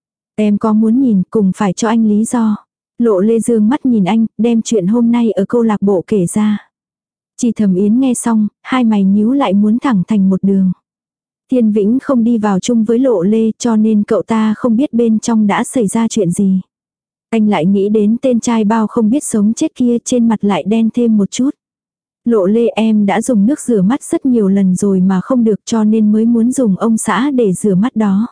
Speaker 1: Em có muốn nhìn, cùng phải cho anh lý do. Lộ Lê dương mắt nhìn anh, đem chuyện hôm nay ở câu lạc bộ kể ra. Chỉ Thẩm Yến nghe xong, hai mày nhíu lại muốn thẳng thành một đường. Thiên Vĩnh không đi vào chung với Lộ Lê cho nên cậu ta không biết bên trong đã xảy ra chuyện gì. Anh lại nghĩ đến tên trai bao không biết sống chết kia, trên mặt lại đen thêm một chút. Lộ Lê em đã dùng nước rửa mắt rất nhiều lần rồi mà không được, cho nên mới muốn dùng ông xã để rửa mắt đó.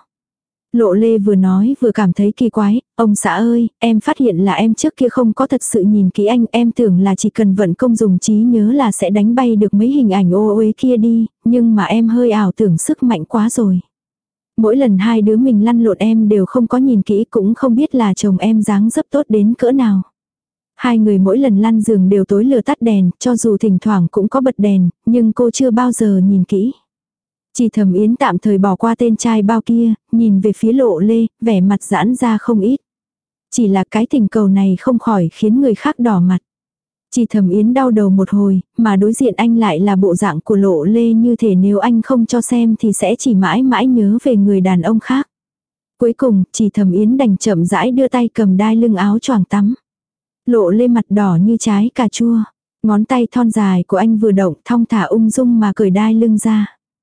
Speaker 1: Lộ Lê vừa nói vừa cảm thấy kỳ quái, ông xã ơi, em phát hiện là em trước kia không có thật sự nhìn kỹ anh, em tưởng là chỉ cần vận công dùng trí nhớ là sẽ đánh bay được mấy hình ảnh ô uế kia đi, nhưng mà em hơi ảo tưởng sức mạnh quá rồi. Mỗi lần hai đứa mình lăn lộn em đều không có nhìn kỹ, cũng không biết là chồng em dáng dấp tốt đến cỡ nào. Hai người mỗi lần lăn giường đều tối lửa tắt đèn, cho dù thỉnh thoảng cũng có bật đèn, nhưng cô chưa bao giờ nhìn kỹ. Chỉ Thẩm Yến tạm thời bỏ qua tên trai bao kia, nhìn về phía Lộ Lê, vẻ mặt giãn ra không ít. Chỉ là cái tình cầu này không khỏi khiến người khác đỏ mặt. Chỉ Thẩm Yến đau đầu một hồi, mà đối diện anh lại là bộ dạng của Lộ Lê, như thể nếu anh không cho xem thì sẽ chỉ mãi mãi nhớ về người đàn ông khác. Cuối cùng, Chỉ Thẩm Yến đành chậm rãi đưa tay cầm đai lưng áo choàng tắm. Lộ Lê mặt đỏ như trái cà chua. Ngón tay thon dài của anh vừa động, thong thả ung dung mà cởi đai lưng ra.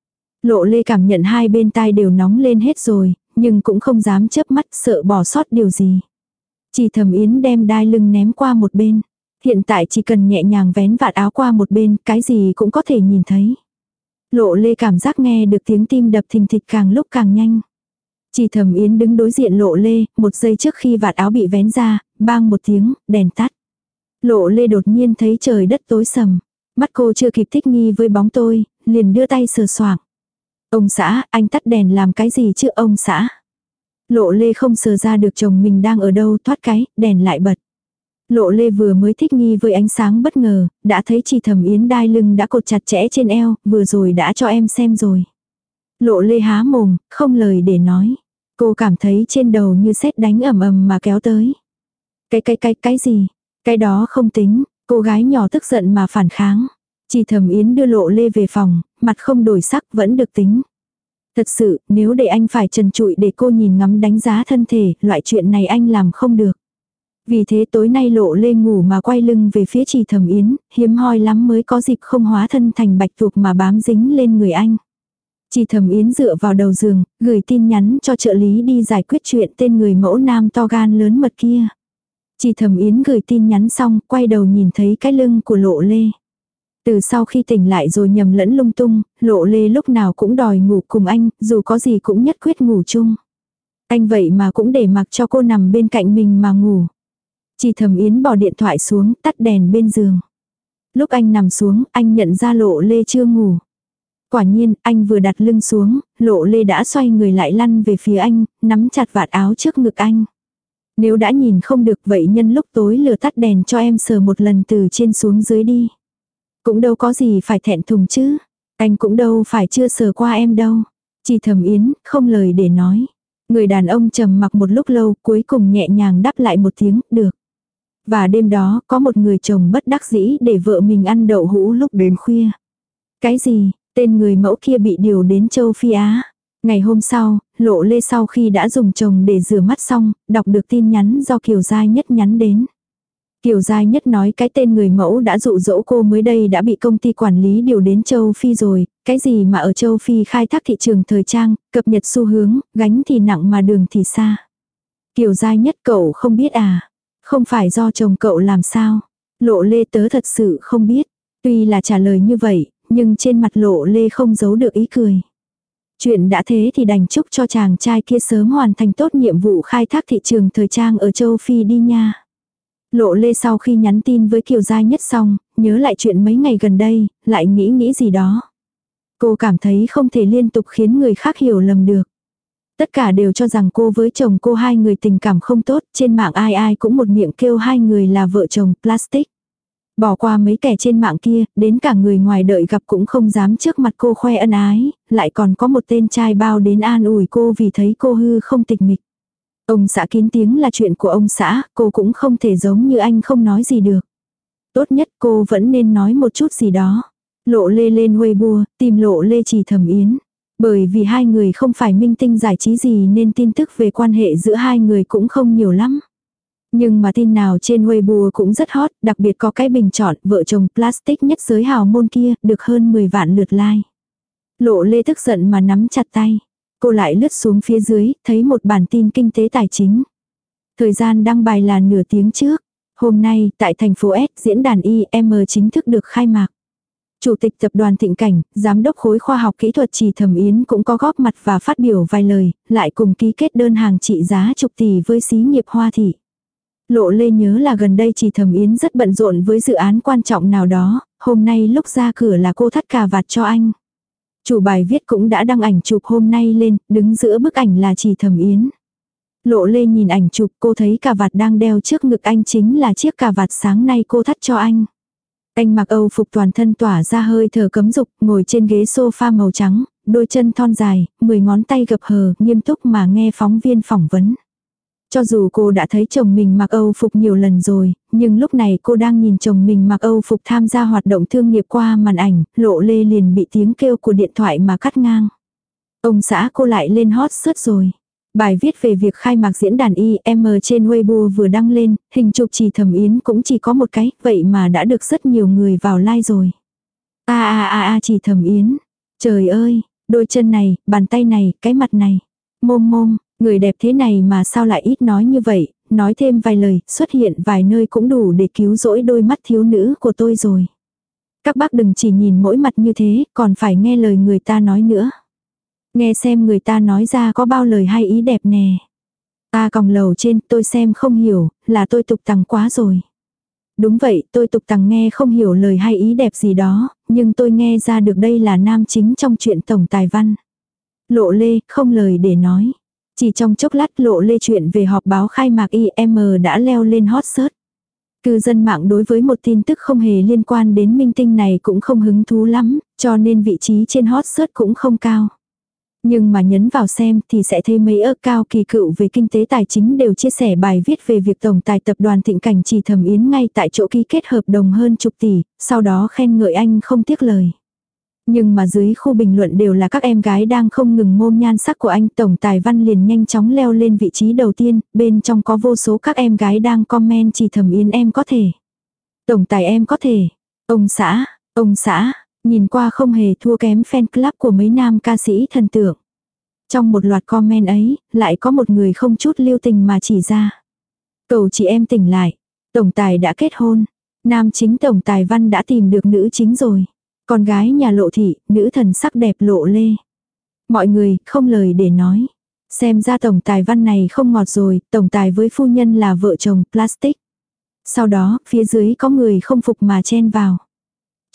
Speaker 1: Lộ Lê cảm nhận hai bên tai đều nóng lên hết rồi, nhưng cũng không dám chớp mắt, sợ bỏ sót điều gì. Chỉ Thẩm Yến đem đai lưng ném qua một bên. Hiện tại chỉ cần nhẹ nhàng vén vạt áo qua một bên, cái gì cũng có thể nhìn thấy. Lộ Lê cảm giác nghe được tiếng tim đập thình thịch càng lúc càng nhanh. Chỉ Thẩm Yến đứng đối diện Lộ Lê, một giây trước khi vạt áo bị vén ra, bang một tiếng, đèn tắt. Lộ Lê đột nhiên thấy trời đất tối sầm. Mắt cô chưa kịp thích nghi với bóng tối, liền đưa tay sờ soạng. Ông xã, anh tắt đèn làm cái gì chứ ông xã? Lộ Lê không sờ ra được chồng mình đang ở đâu, thoát cái, đèn lại bật. Lộ Lê vừa mới thích nghi với ánh sáng bất ngờ, đã thấy Chỉ Thẩm Yến đai lưng đã cột chặt chẽ trên eo, vừa rồi đã cho em xem rồi. Lộ Lê há mồm, không lời để nói. Cô cảm thấy trên đầu như sét đánh ầm ầm mà kéo tới. Cái gì? Cái đó không tính, cô gái nhỏ tức giận mà phản kháng. Chỉ Thẩm Yến đưa Lộ Lê về phòng, mặt không đổi sắc vẫn được tính. Thật sự, nếu để anh phải trần trụi để cô nhìn ngắm đánh giá thân thể, loại chuyện này anh làm không được. Vì thế tối nay Lộ Lê ngủ mà quay lưng về phía Chỉ Thẩm Yến, hiếm hoi lắm mới có dịp không hóa thân thành bạch tuộc mà bám dính lên người anh. Chỉ Thẩm Yến dựa vào đầu giường, gửi tin nhắn cho trợ lý đi giải quyết chuyện tên người mẫu nam to gan lớn mật kia. Chỉ Thẩm Yến gửi tin nhắn xong, quay đầu nhìn thấy cái lưng của Lộ Lê. Từ sau khi tỉnh lại rồi nhầm lẫn lung tung, Lộ Lê lúc nào cũng đòi ngủ cùng anh, dù có gì cũng nhất quyết ngủ chung. Anh vậy mà cũng để mặc cho cô nằm bên cạnh mình mà ngủ. Chỉ Thẩm Yến bỏ điện thoại xuống, tắt đèn bên giường. Lúc anh nằm xuống, anh nhận ra Lộ Lê chưa ngủ. Quả nhiên, anh vừa đặt lưng xuống, Lộ Lê đã xoay người lại lăn về phía anh, nắm chặt vạt áo trước ngực anh. Nếu đã nhìn không được vậy nhân lúc tối lửa tắt đèn cho em sờ một lần từ trên xuống dưới đi. Cũng đâu có gì phải thẹn thùng chứ. Anh cũng đâu phải chưa sờ qua em đâu. Chỉ Thẩm Yến, không lời để nói. Người đàn ông trầm mặc một lúc lâu, cuối cùng nhẹ nhàng đáp lại một tiếng, được. Và đêm đó, có một người chồng bất đắc dĩ để vợ mình ăn đậu hũ lúc đến khuya. Cái gì, tên người mẫu kia bị điều đến châu Phi Á. Ngày hôm sau, Lộ Lê sau khi đã dùng chồng để rửa mắt xong, đọc được tin nhắn do Kiều Giai Nhất nhắn đến. Kiều Giai Nhất nói cái tên người mẫu đã dụ dỗ cô mới đây đã bị công ty quản lý điều đến châu Phi rồi, cái gì mà ở châu Phi khai thác thị trường thời trang, cập nhật xu hướng, gánh thì nặng mà đường thì xa. Kiều Giai Nhất cậu không biết à? Không phải do chồng cậu làm sao? Lộ Lê tớ thật sự không biết. Tuy là trả lời như vậy, nhưng trên mặt Lộ Lê không giấu được ý cười. Chuyện đã thế thì đành chúc cho chàng trai kia sớm hoàn thành tốt nhiệm vụ khai thác thị trường thời trang ở châu Phi đi nha. Lộ Lê sau khi nhắn tin với Kiều Giai Nhất xong, nhớ lại chuyện mấy ngày gần đây, lại nghĩ gì đó. Cô cảm thấy không thể liên tục khiến người khác hiểu lầm được. Tất cả đều cho rằng cô với chồng cô hai người tình cảm không tốt, trên mạng ai ai cũng một miệng kêu hai người là vợ chồng plastic. Bỏ qua mấy kẻ trên mạng kia, đến cả người ngoài đợi gặp cũng không dám trước mặt cô khoe ân ái, lại còn có một tên trai bao đến an ủi cô vì thấy cô hư không tịch mịch. Ông xã kín tiếng là chuyện của ông xã, cô cũng không thể giống như anh không nói gì được. Tốt nhất cô vẫn nên nói một chút gì đó. Lộ Lê lên Weibo, tìm Lộ Lê Chỉ Thẩm Yến. Bởi vì hai người không phải minh tinh giải trí gì nên tin tức về quan hệ giữa hai người cũng không nhiều lắm. Nhưng mà tin nào trên Weibo cũng rất hot, đặc biệt có cái bình chọn vợ chồng plastic nhất giới hào môn kia, được hơn 10 vạn lượt like. Lộ Lê tức giận mà nắm chặt tay. Cô lại lướt xuống phía dưới, thấy một bản tin kinh tế tài chính. Thời gian đăng bài là nửa tiếng trước. Hôm nay, tại thành phố S, diễn đàn IM chính thức được khai mạc. Chủ tịch tập đoàn Thịnh Cảnh, giám đốc khối khoa học kỹ thuật Chỉ Thẩm Yến cũng có góp mặt và phát biểu vài lời, lại cùng ký kết đơn hàng trị giá chục tỷ với xí nghiệp Hoa Thị. Lộ Lê nhớ là gần đây Chỉ Thẩm Yến rất bận rộn với dự án quan trọng nào đó, hôm nay lúc ra cửa là cô thắt cà vạt cho anh. Chủ bài viết cũng đã đăng ảnh chụp hôm nay lên, đứng giữa bức ảnh là Chỉ Thẩm Yến. Lộ Lê nhìn ảnh chụp, cô thấy cà vạt đang đeo trước ngực anh chính là chiếc cà vạt sáng nay cô thắt cho anh. Anh mặc Âu phục toàn thân tỏa ra hơi thở cấm dục, ngồi trên ghế sofa màu trắng, đôi chân thon dài, 10 ngón tay gập hờ, nghiêm túc mà nghe phóng viên phỏng vấn. Cho dù cô đã thấy chồng mình mặc Âu phục nhiều lần rồi, nhưng lúc này cô đang nhìn chồng mình mặc Âu phục tham gia hoạt động thương nghiệp qua màn ảnh, Lộ Lê liền bị tiếng kêu của điện thoại mà cắt ngang. Ông xã cô lại lên hot search rồi. Bài viết về việc khai mạc diễn đàn IM trên Weibo vừa đăng lên, hình chụp Chỉ Thẩm Yến cũng chỉ có một cái, vậy mà đã được rất nhiều người vào like rồi. Chỉ Thẩm Yến. Trời ơi, đôi chân này, bàn tay này, cái mặt này. Môm, người đẹp thế này mà sao lại ít nói như vậy, nói thêm vài lời, xuất hiện vài nơi cũng đủ để cứu rỗi đôi mắt thiếu nữ của tôi rồi. Các bác đừng chỉ nhìn mỗi mặt như thế, còn phải nghe lời người ta nói nữa. Nghe xem người ta nói ra có bao lời hay ý đẹp nè. Còng lầu trên tôi xem không hiểu, là tôi tục tằng quá rồi. Đúng vậy, tôi tục tằng nghe không hiểu lời hay ý đẹp gì đó, nhưng tôi nghe ra được đây là nam chính trong chuyện tổng tài văn. Lộ Lê, không lời để nói. Chỉ trong chốc lát Lộ Lê chuyện về họp báo khai mạc IM đã leo lên hot search. Cư dân mạng đối với một tin tức không hề liên quan đến minh tinh này cũng không hứng thú lắm, cho nên vị trí trên hot search cũng không cao. Nhưng mà nhấn vào xem thì sẽ thấy mấy cao kỳ cựu về kinh tế tài chính đều chia sẻ bài viết về việc tổng tài tập đoàn Thịnh Cảnh Chỉ Thẩm Yến ngay tại chỗ ký kết hợp đồng hơn chục tỷ, sau đó khen ngợi anh không tiếc lời. Nhưng mà dưới khu bình luận đều là các em gái đang không ngừng môm nhan sắc của anh, tổng tài văn liền nhanh chóng leo lên vị trí đầu tiên, bên trong có vô số các em gái đang comment Chỉ Thẩm Yến em có thể. Tổng tài em có thể. Ông xã, nhìn qua không hề thua kém fan club của mấy nam ca sĩ thần tượng. Trong một loạt comment ấy, lại có một người không chút lưu tình mà chỉ ra. Cầu chị em tỉnh lại. Tổng tài đã kết hôn. Nam chính tổng tài văn đã tìm được nữ chính rồi. Con gái nhà Lộ thị, nữ thần sắc đẹp Lộ Lê. Mọi người, không lời để nói. Xem ra tổng tài văn này không ngọt rồi, tổng tài với phu nhân là vợ chồng plastic. Sau đó, phía dưới có người không phục mà chen vào.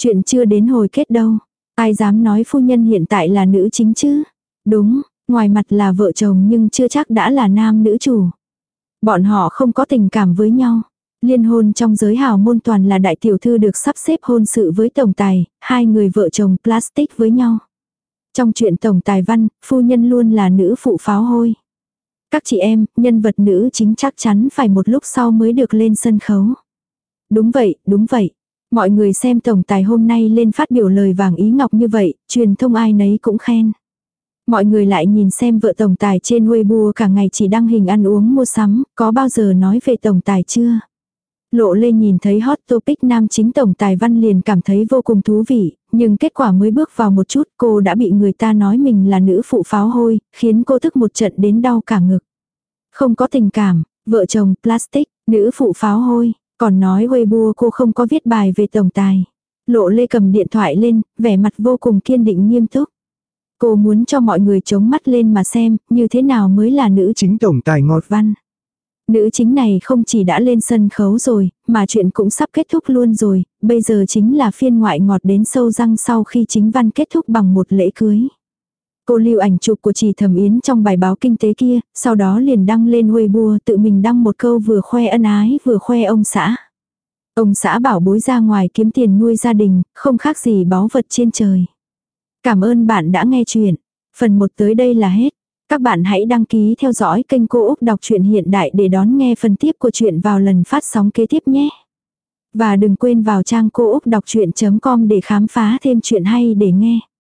Speaker 1: Chuyện chưa đến hồi kết đâu. Ai dám nói phu nhân hiện tại là nữ chính chứ? Đúng, ngoài mặt là vợ chồng nhưng chưa chắc đã là nam nữ chủ. Bọn họ không có tình cảm với nhau. Liên hôn trong giới hào môn toàn là đại tiểu thư được sắp xếp hôn sự với tổng tài, hai người vợ chồng plastic với nhau. Trong chuyện tổng tài văn, phu nhân luôn là nữ phụ pháo hôi. Các chị em, nhân vật nữ chính chắc chắn phải một lúc sau mới được lên sân khấu. Đúng vậy, đúng vậy. Mọi người xem tổng tài hôm nay lên phát biểu lời vàng ý ngọc như vậy, truyền thông ai nấy cũng khen. Mọi người lại nhìn xem vợ tổng tài trên Weibo cả ngày chỉ đăng hình ăn uống mua sắm, có bao giờ nói về tổng tài chưa? Lộ Lê nhìn thấy hot topic nam chính tổng tài văn liền cảm thấy vô cùng thú vị, nhưng kết quả mới bước vào một chút cô đã bị người ta nói mình là nữ phụ pháo hôi, khiến cô tức một trận đến đau cả ngực. Không có tình cảm, vợ chồng plastic, nữ phụ pháo hôi, còn nói Weibo cô không có viết bài về tổng tài. Lộ Lê cầm điện thoại lên, vẻ mặt vô cùng kiên định nghiêm túc. Cô muốn cho mọi người chống mắt lên mà xem, như thế nào mới là nữ chính tổng tài ngọt văn. Nữ chính này không chỉ đã lên sân khấu rồi, mà chuyện cũng sắp kết thúc luôn rồi, bây giờ chính là phiên ngoại ngọt đến sâu răng sau khi chính văn kết thúc bằng một lễ cưới. Cô lưu ảnh chụp của chị Thẩm Yến trong bài báo kinh tế kia, sau đó liền đăng lên Weibo tự mình đăng một câu vừa khoe ân ái vừa khoe ông xã. Ông xã bảo bối ra ngoài kiếm tiền nuôi gia đình, không khác gì báu vật trên trời. Cảm ơn bạn đã nghe chuyện. Phần 1 tới đây là hết. Các bạn hãy đăng ký theo dõi kênh Cô Úc Đọc truyện hiện đại để đón nghe phần tiếp của chuyện vào lần phát sóng kế tiếp nhé. Và đừng quên vào trang cô úc đọc chuyện.com để khám phá thêm chuyện hay để nghe.